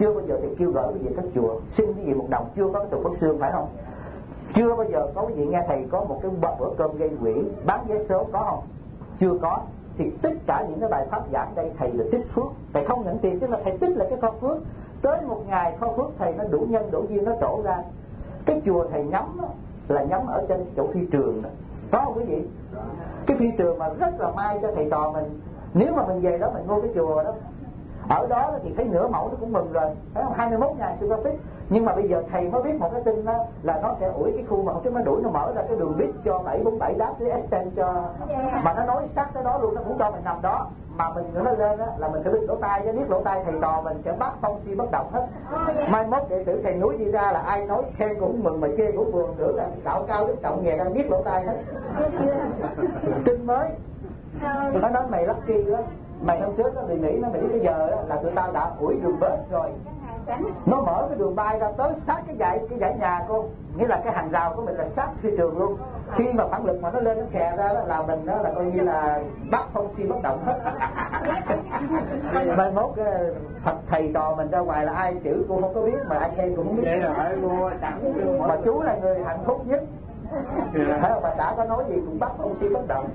chưa bao giờ thầy kêu gọi quý vị các chùa xin quý vị một đồng, chưa có cái tù Phước Sương phải không? Chưa bao giờ có quý vị nghe thầy có một cái bữa cơm gây quỹ bán vé số có không? Chưa có. Thì tất cả những cái bài pháp giảng đây thầy là tích phước, thầy không nhận tiền, tức là thầy tích là cái kho phước. Tới một ngày kho phước thầy nó đủ nhân đủ duyên nó trổ ra. Cái chùa thầy nhắm đó, là nhắm ở trên chỗ phi trường đó, có không quý vị? Cái phi trường mà rất là may cho thầy trò mình. Nếu mà mình về đó mình mua cái chùa đó, ở đó thì thấy nửa mẫu nó cũng mừng rồi, phải không? hai mươi mốt ngàn square feet. Nhưng mà bây giờ thầy mới biết một cái tin đó là nó sẽ ủi cái khu mà không, chứ nó đuổi nó mở ra cái đường bít cho bảy bốn bảy đáp với extend cho, mà nó nói sát tới đó luôn, nó cũng cho mình nằm đó. Mà mình nó lên đó là mình phải biết lỗ tai, chứ biết lỗ tai thầy trò mình sẽ bắt phong si bất động hết. Mai mốt đệ tử thầy núi đi ra là ai nói khen cũng mừng mà chê cũng buồn, nữa là đạo cao đức trọng về đang biết lỗ tai hết. Tin mới nó nói mày lucky đó, mày hôm trước nó bị nghĩ nó bị cái giờ đó, là tụi tao đã ủi đường bus rồi, nó mở cái đường bay ra tới sát cái dãy cái dãy nhà cô, nghĩa là cái hàng rào của mình là sát phi trường luôn. Khi mà phản lực mà nó lên nó khè ra đó là mình đó là coi như là bắt phong si bất động hết. Mai mốt Phật thầy trò mình ra ngoài là ai chữ cô không có biết, mà ai khen cũng không biết. Vậy là phải mua sẵn. Mà chú là người hạnh phúc nhất. Thấy không, bà xã có nói gì cũng bắt phong si bất động.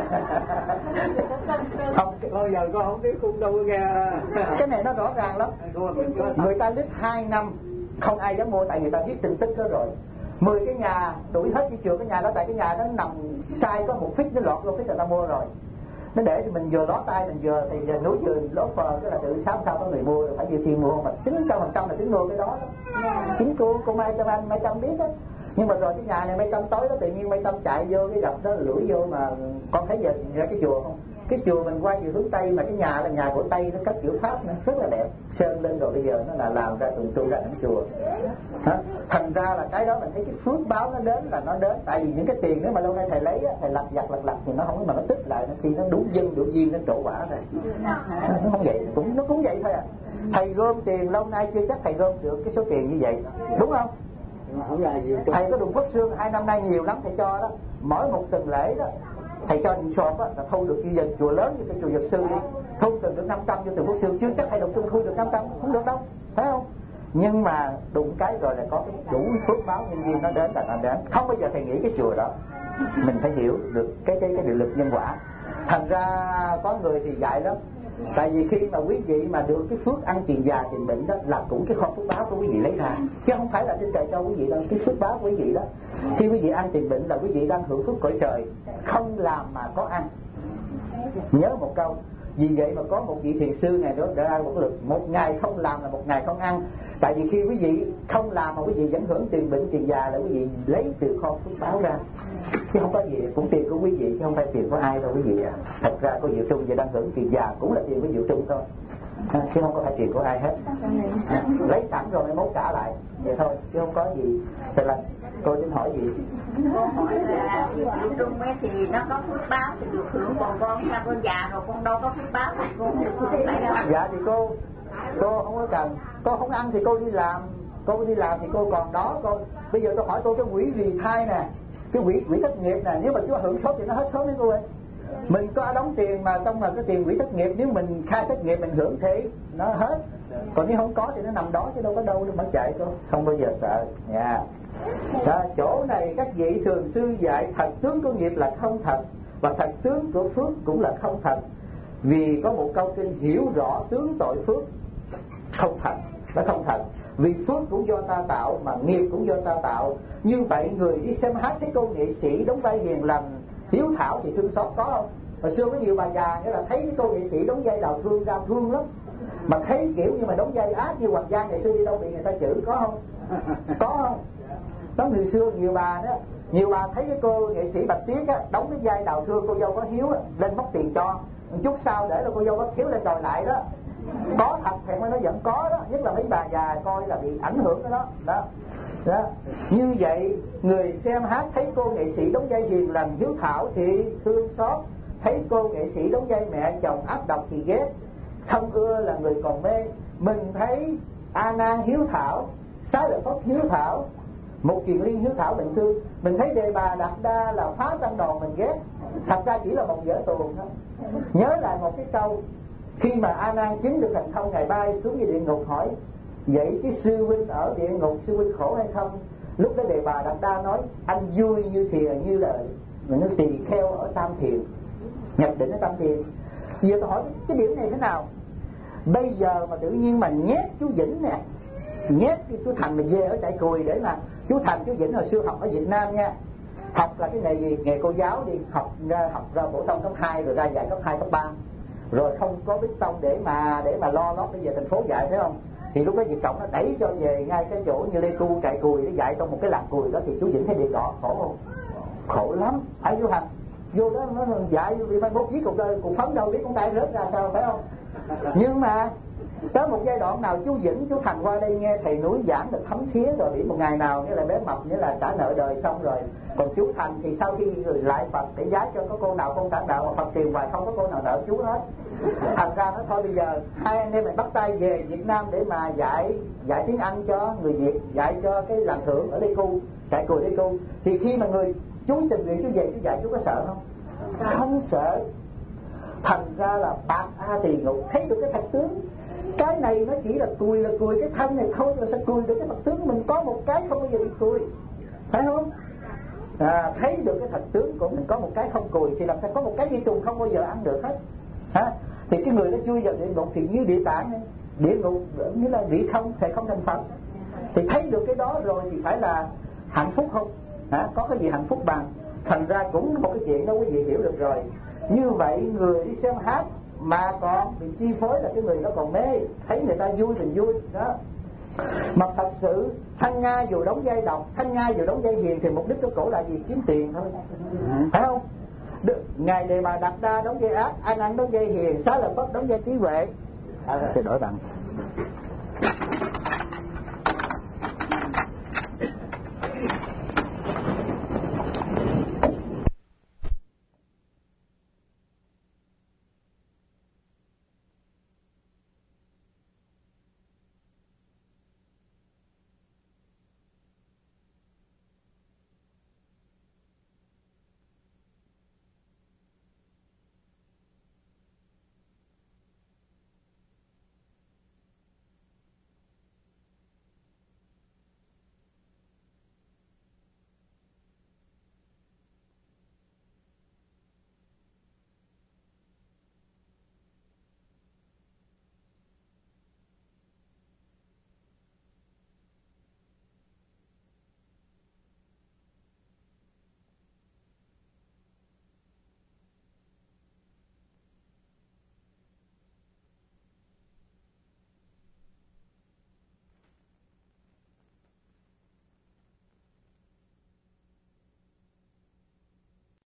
Không, thôi giờ con không biết khung đâu nghe. Cái này nó rõ ràng lắm. Người ta lít hai năm không ai dám mua, tại người ta biết tin tức đó rồi. Mười cái nhà đuổi hết cái chùa cái nhà đó, tại cái nhà nó nằm sai có một feet nó lọt vô feet người ta mua rồi. Nó để thì mình vừa ló tay mình vừa thì vừa núi vừa ló phờ, cái là tự sáng sau có người mua rồi, phải vừa tiền mua mà chín trăm phần trăm là tính mua cái đó đó. Chính cô cô Mai Trâm Anh Mai Trâm biết đó. Nhưng mà rồi cái nhà này Mai Trâm tối đó tự nhiên Mai Trâm chạy vô cái đập đó lủi vô, mà con thấy giờ ra cái chùa không? Cái chùa mình quay về hướng Tây mà cái nhà là nhà của Tây, nó cất kiểu Pháp nữa, rất là đẹp, sơn lên rồi bây giờ nó là làm ra tụi tu ra ảnh chùa. Hả? Thành ra là cái đó mình thấy cái phước báo nó đến là nó đến, tại vì những cái tiền nếu mà lâu nay thầy lấy á, thầy lặt vặt lặt lặt thì nó không, mà nó tích lại, nó khi nó đúng dân đủ duyên nó trổ quả rồi. Nó không vậy, cũng nó cũng vậy thôi à. Thầy gom tiền lâu nay chưa chắc thầy gom được cái số tiền như vậy, đúng không? Thầy có Đùng Phước Sương hai năm nay nhiều lắm thầy cho đó, mỗi một tuần lễ đó thầy cho điện shop á là thu được như giờ chùa lớn như cái chùa Dược Sư đi, thu từng được năm trăm cho từng Phước Sương, chưa chắc thầy đầu tư thu được năm trăm, không được đâu, phải không? Nhưng mà đụng cái rồi là có cái đủ phước báo nhân duyên nó đến là nó đến, không bao giờ thầy nghĩ cái chùa đó. Mình phải hiểu được cái cái cái điều lực nhân quả. Thành ra có người thì dạy lắm, tại vì khi mà quý vị mà được cái phước ăn tiền già tiền bệnh đó là cũng cái kho phước báo của quý vị lấy ra, chứ không phải là trên trời cho quý vị đâu. Cái phước báo của quý vị đó, khi quý vị ăn tiền bệnh là quý vị đang hưởng phước cõi trời, không làm mà có ăn. Nhớ một câu, vì vậy mà có một vị thiền sư này đó đã ra một lực, một ngày không làm là một ngày không ăn. Tại vì khi quý vị không làm mà quý vị vẫn hưởng tiền bệnh tiền già là quý vị lấy từ kho phước báo ra, chứ không có gì, cũng tiền của quý vị chứ không phải tiền của ai đâu quý vị à. Thật ra cô Diệu Trung giờ đang hưởng tiền già cũng là tiền của Diệu Trung thôi, chứ không có phải tiền của ai hết. À, lấy sẵn rồi mới mốt trả lại vậy thôi, chứ không có gì. Thật là cô xin hỏi gì? Cô hỏi là Diệu Trung ấy thì nó có phước báo thì được hưởng, còn con sao con già rồi con đâu có phước báo thì cô được hưởng phải đâu? Dạ thì cô cô không có cần, cô không ăn thì cô đi làm, cô đi làm thì cô còn đó. Cô bây giờ tôi hỏi cô cái quỹ vì thai nè, cái quỹ quỹ thất nghiệp nè, nếu mà chú hưởng sớm thì nó hết sớm đấy cô ơi. Mình có đóng tiền mà trong mà cái tiền quỹ thất nghiệp, nếu mình khai thất nghiệp mình hưởng thì nó hết, còn nếu không có thì nó nằm đó chứ đâu có đâu đâu mà chạy. Cô không bao giờ sợ nha. Đó, chỗ này các vị thường sư dạy thật tướng của nghiệp là không thật, và thật tướng của phước cũng là không thật. Vì có một câu kinh hiểu rõ tướng tội phước không thật, nó không thật. Vì phước cũng do ta tạo mà nghiệp cũng do ta tạo. Như vậy người đi xem hát thấy cô nghệ sĩ đóng vai hiền lành hiếu thảo thì thương xót có không? Hồi xưa có nhiều bà già nghĩa là thấy cái cô nghệ sĩ đóng vai đào thương ra thương lắm, mà thấy kiểu như mà đóng vai ác như Hoàng Giang ngày xưa đi đâu bị người ta chửi có không? Có không? Đó, người xưa nhiều bà đó, nhiều bà thấy cái cô nghệ sĩ Bạch Tuyết á đóng cái vai đào thương cô dâu có hiếu á, lên móc tiền cho một chút sau để là cô dâu có thiếu lên đòi lại đó. Có thật thì mới nói vẫn có đó, nhất là mấy bà già coi là bị ảnh hưởng đó đó, đó. Đó. Như vậy người xem hát thấy cô nghệ sĩ đóng vai hiền lành hiếu thảo thì thương xót, thấy cô nghệ sĩ đóng vai mẹ chồng ác độc thì ghét, không ưa là người còn mê. Mình thấy A Nan hiếu thảo, Xá Lợi Phất hiếu thảo, Một Kiền Liên hiếu thảo mình thương. Mình thấy Đề Bà Đạt Đa là phá tăng đoàn mình ghét, thật ra chỉ là một vở tuồng thôi. Nhớ lại một cái câu, khi mà A Nan chứng được thành thông, ngài bay xuống về địa ngục hỏi vậy cái sư huynh ở địa ngục sư huynh khổ hay không? Lúc đó Đề Bà Đạt Đa nói anh vui như thìa như lời, mình nó tỳ kheo ở Tam Thiền, nhập định ở Tam Thiền. Giờ tôi hỏi cái, cái điểm này thế nào? Bây giờ mà tự nhiên mà nhét chú Vĩnh nè, nhét cái chú Thành mà về ở trại cùi để mà chú Thành chú Vĩnh hồi xưa học ở Việt Nam nha, học là cái nghề gì? Nghề cô giáo đi, học ra học ra phổ thông cấp hai rồi ra dạy cấp hai cấp ba, rồi không có biết tông để mà để mà lo lót để về thành phố dạy, thấy không? Thì lúc đó Việt Cộng nó đẩy cho về ngay cái chỗ như Lê Cu trại cùi để dạy trong một cái làng cùi đó, thì chú Vĩnh thấy địa đỏ khổ không? Khổ lắm. Phải chú Thành vô đó nó dạy vì mai mốt viết cuộc đời cuộc phấn đâu biết con tay rớt ra sao, phải không? Nhưng mà tới một giai đoạn nào chú Vĩnh chú Thành qua đây nghe thầy núi giảng được thấm thía rồi, bị một ngày nào nghĩa là bé mập nghĩa là trả nợ đời xong rồi. Còn chú Thành thì sau khi gửi lại Phật để giá cho có cô nào con tản đạo mà Phật tiền hoài không có cô nào nợ chú hết. Thành ra nó thôi bây giờ hai anh em mình bắt tay về Việt Nam để mà dạy dạy tiếng Anh cho người Việt, dạy cho cái làng thượng ở Lê Cu, trại cùi Lê Cu. Thì khi mà người chú tình nguyện chú về chú dạy chú có sợ không? Không sợ. Thành ra là bạc A Tỳ Ngục thấy được cái thật tướng. Cái này nó chỉ là cùi là cùi cái thân này thôi, là sẽ cùi được cái thật tướng của mình, có một cái không bao giờ bị cùi, phải không? À, thấy được cái thật tướng của mình có một cái không cùi thì làm sao có một cái vi trùng không bao giờ ăn được hết, hả? Thì cái người nó chui vào địa ngục thì như địa tạng này, địa ngục như là vị không thể không thành Phật. Thì thấy được cái đó rồi thì phải là hạnh phúc không? Hả? Có cái gì hạnh phúc bằng? Thành ra cũng một cái chuyện đó quý vị hiểu được rồi. Như vậy người đi xem hát mà còn bị chi phối là cái người đó còn mê, thấy người ta vui mình vui đó. Mà thật sự Thanh Nga dù đóng vai độc, Thanh Nga dù đóng vai hiền thì mục đích của cổ là gì? Kiếm tiền thôi, phải không? Được. Ngài Đề Bà Đạt Đa đóng vai ác, An An đóng vai hiền, Xá Lợi Phất đóng vai trí huệ. À, sẽ đổi bằng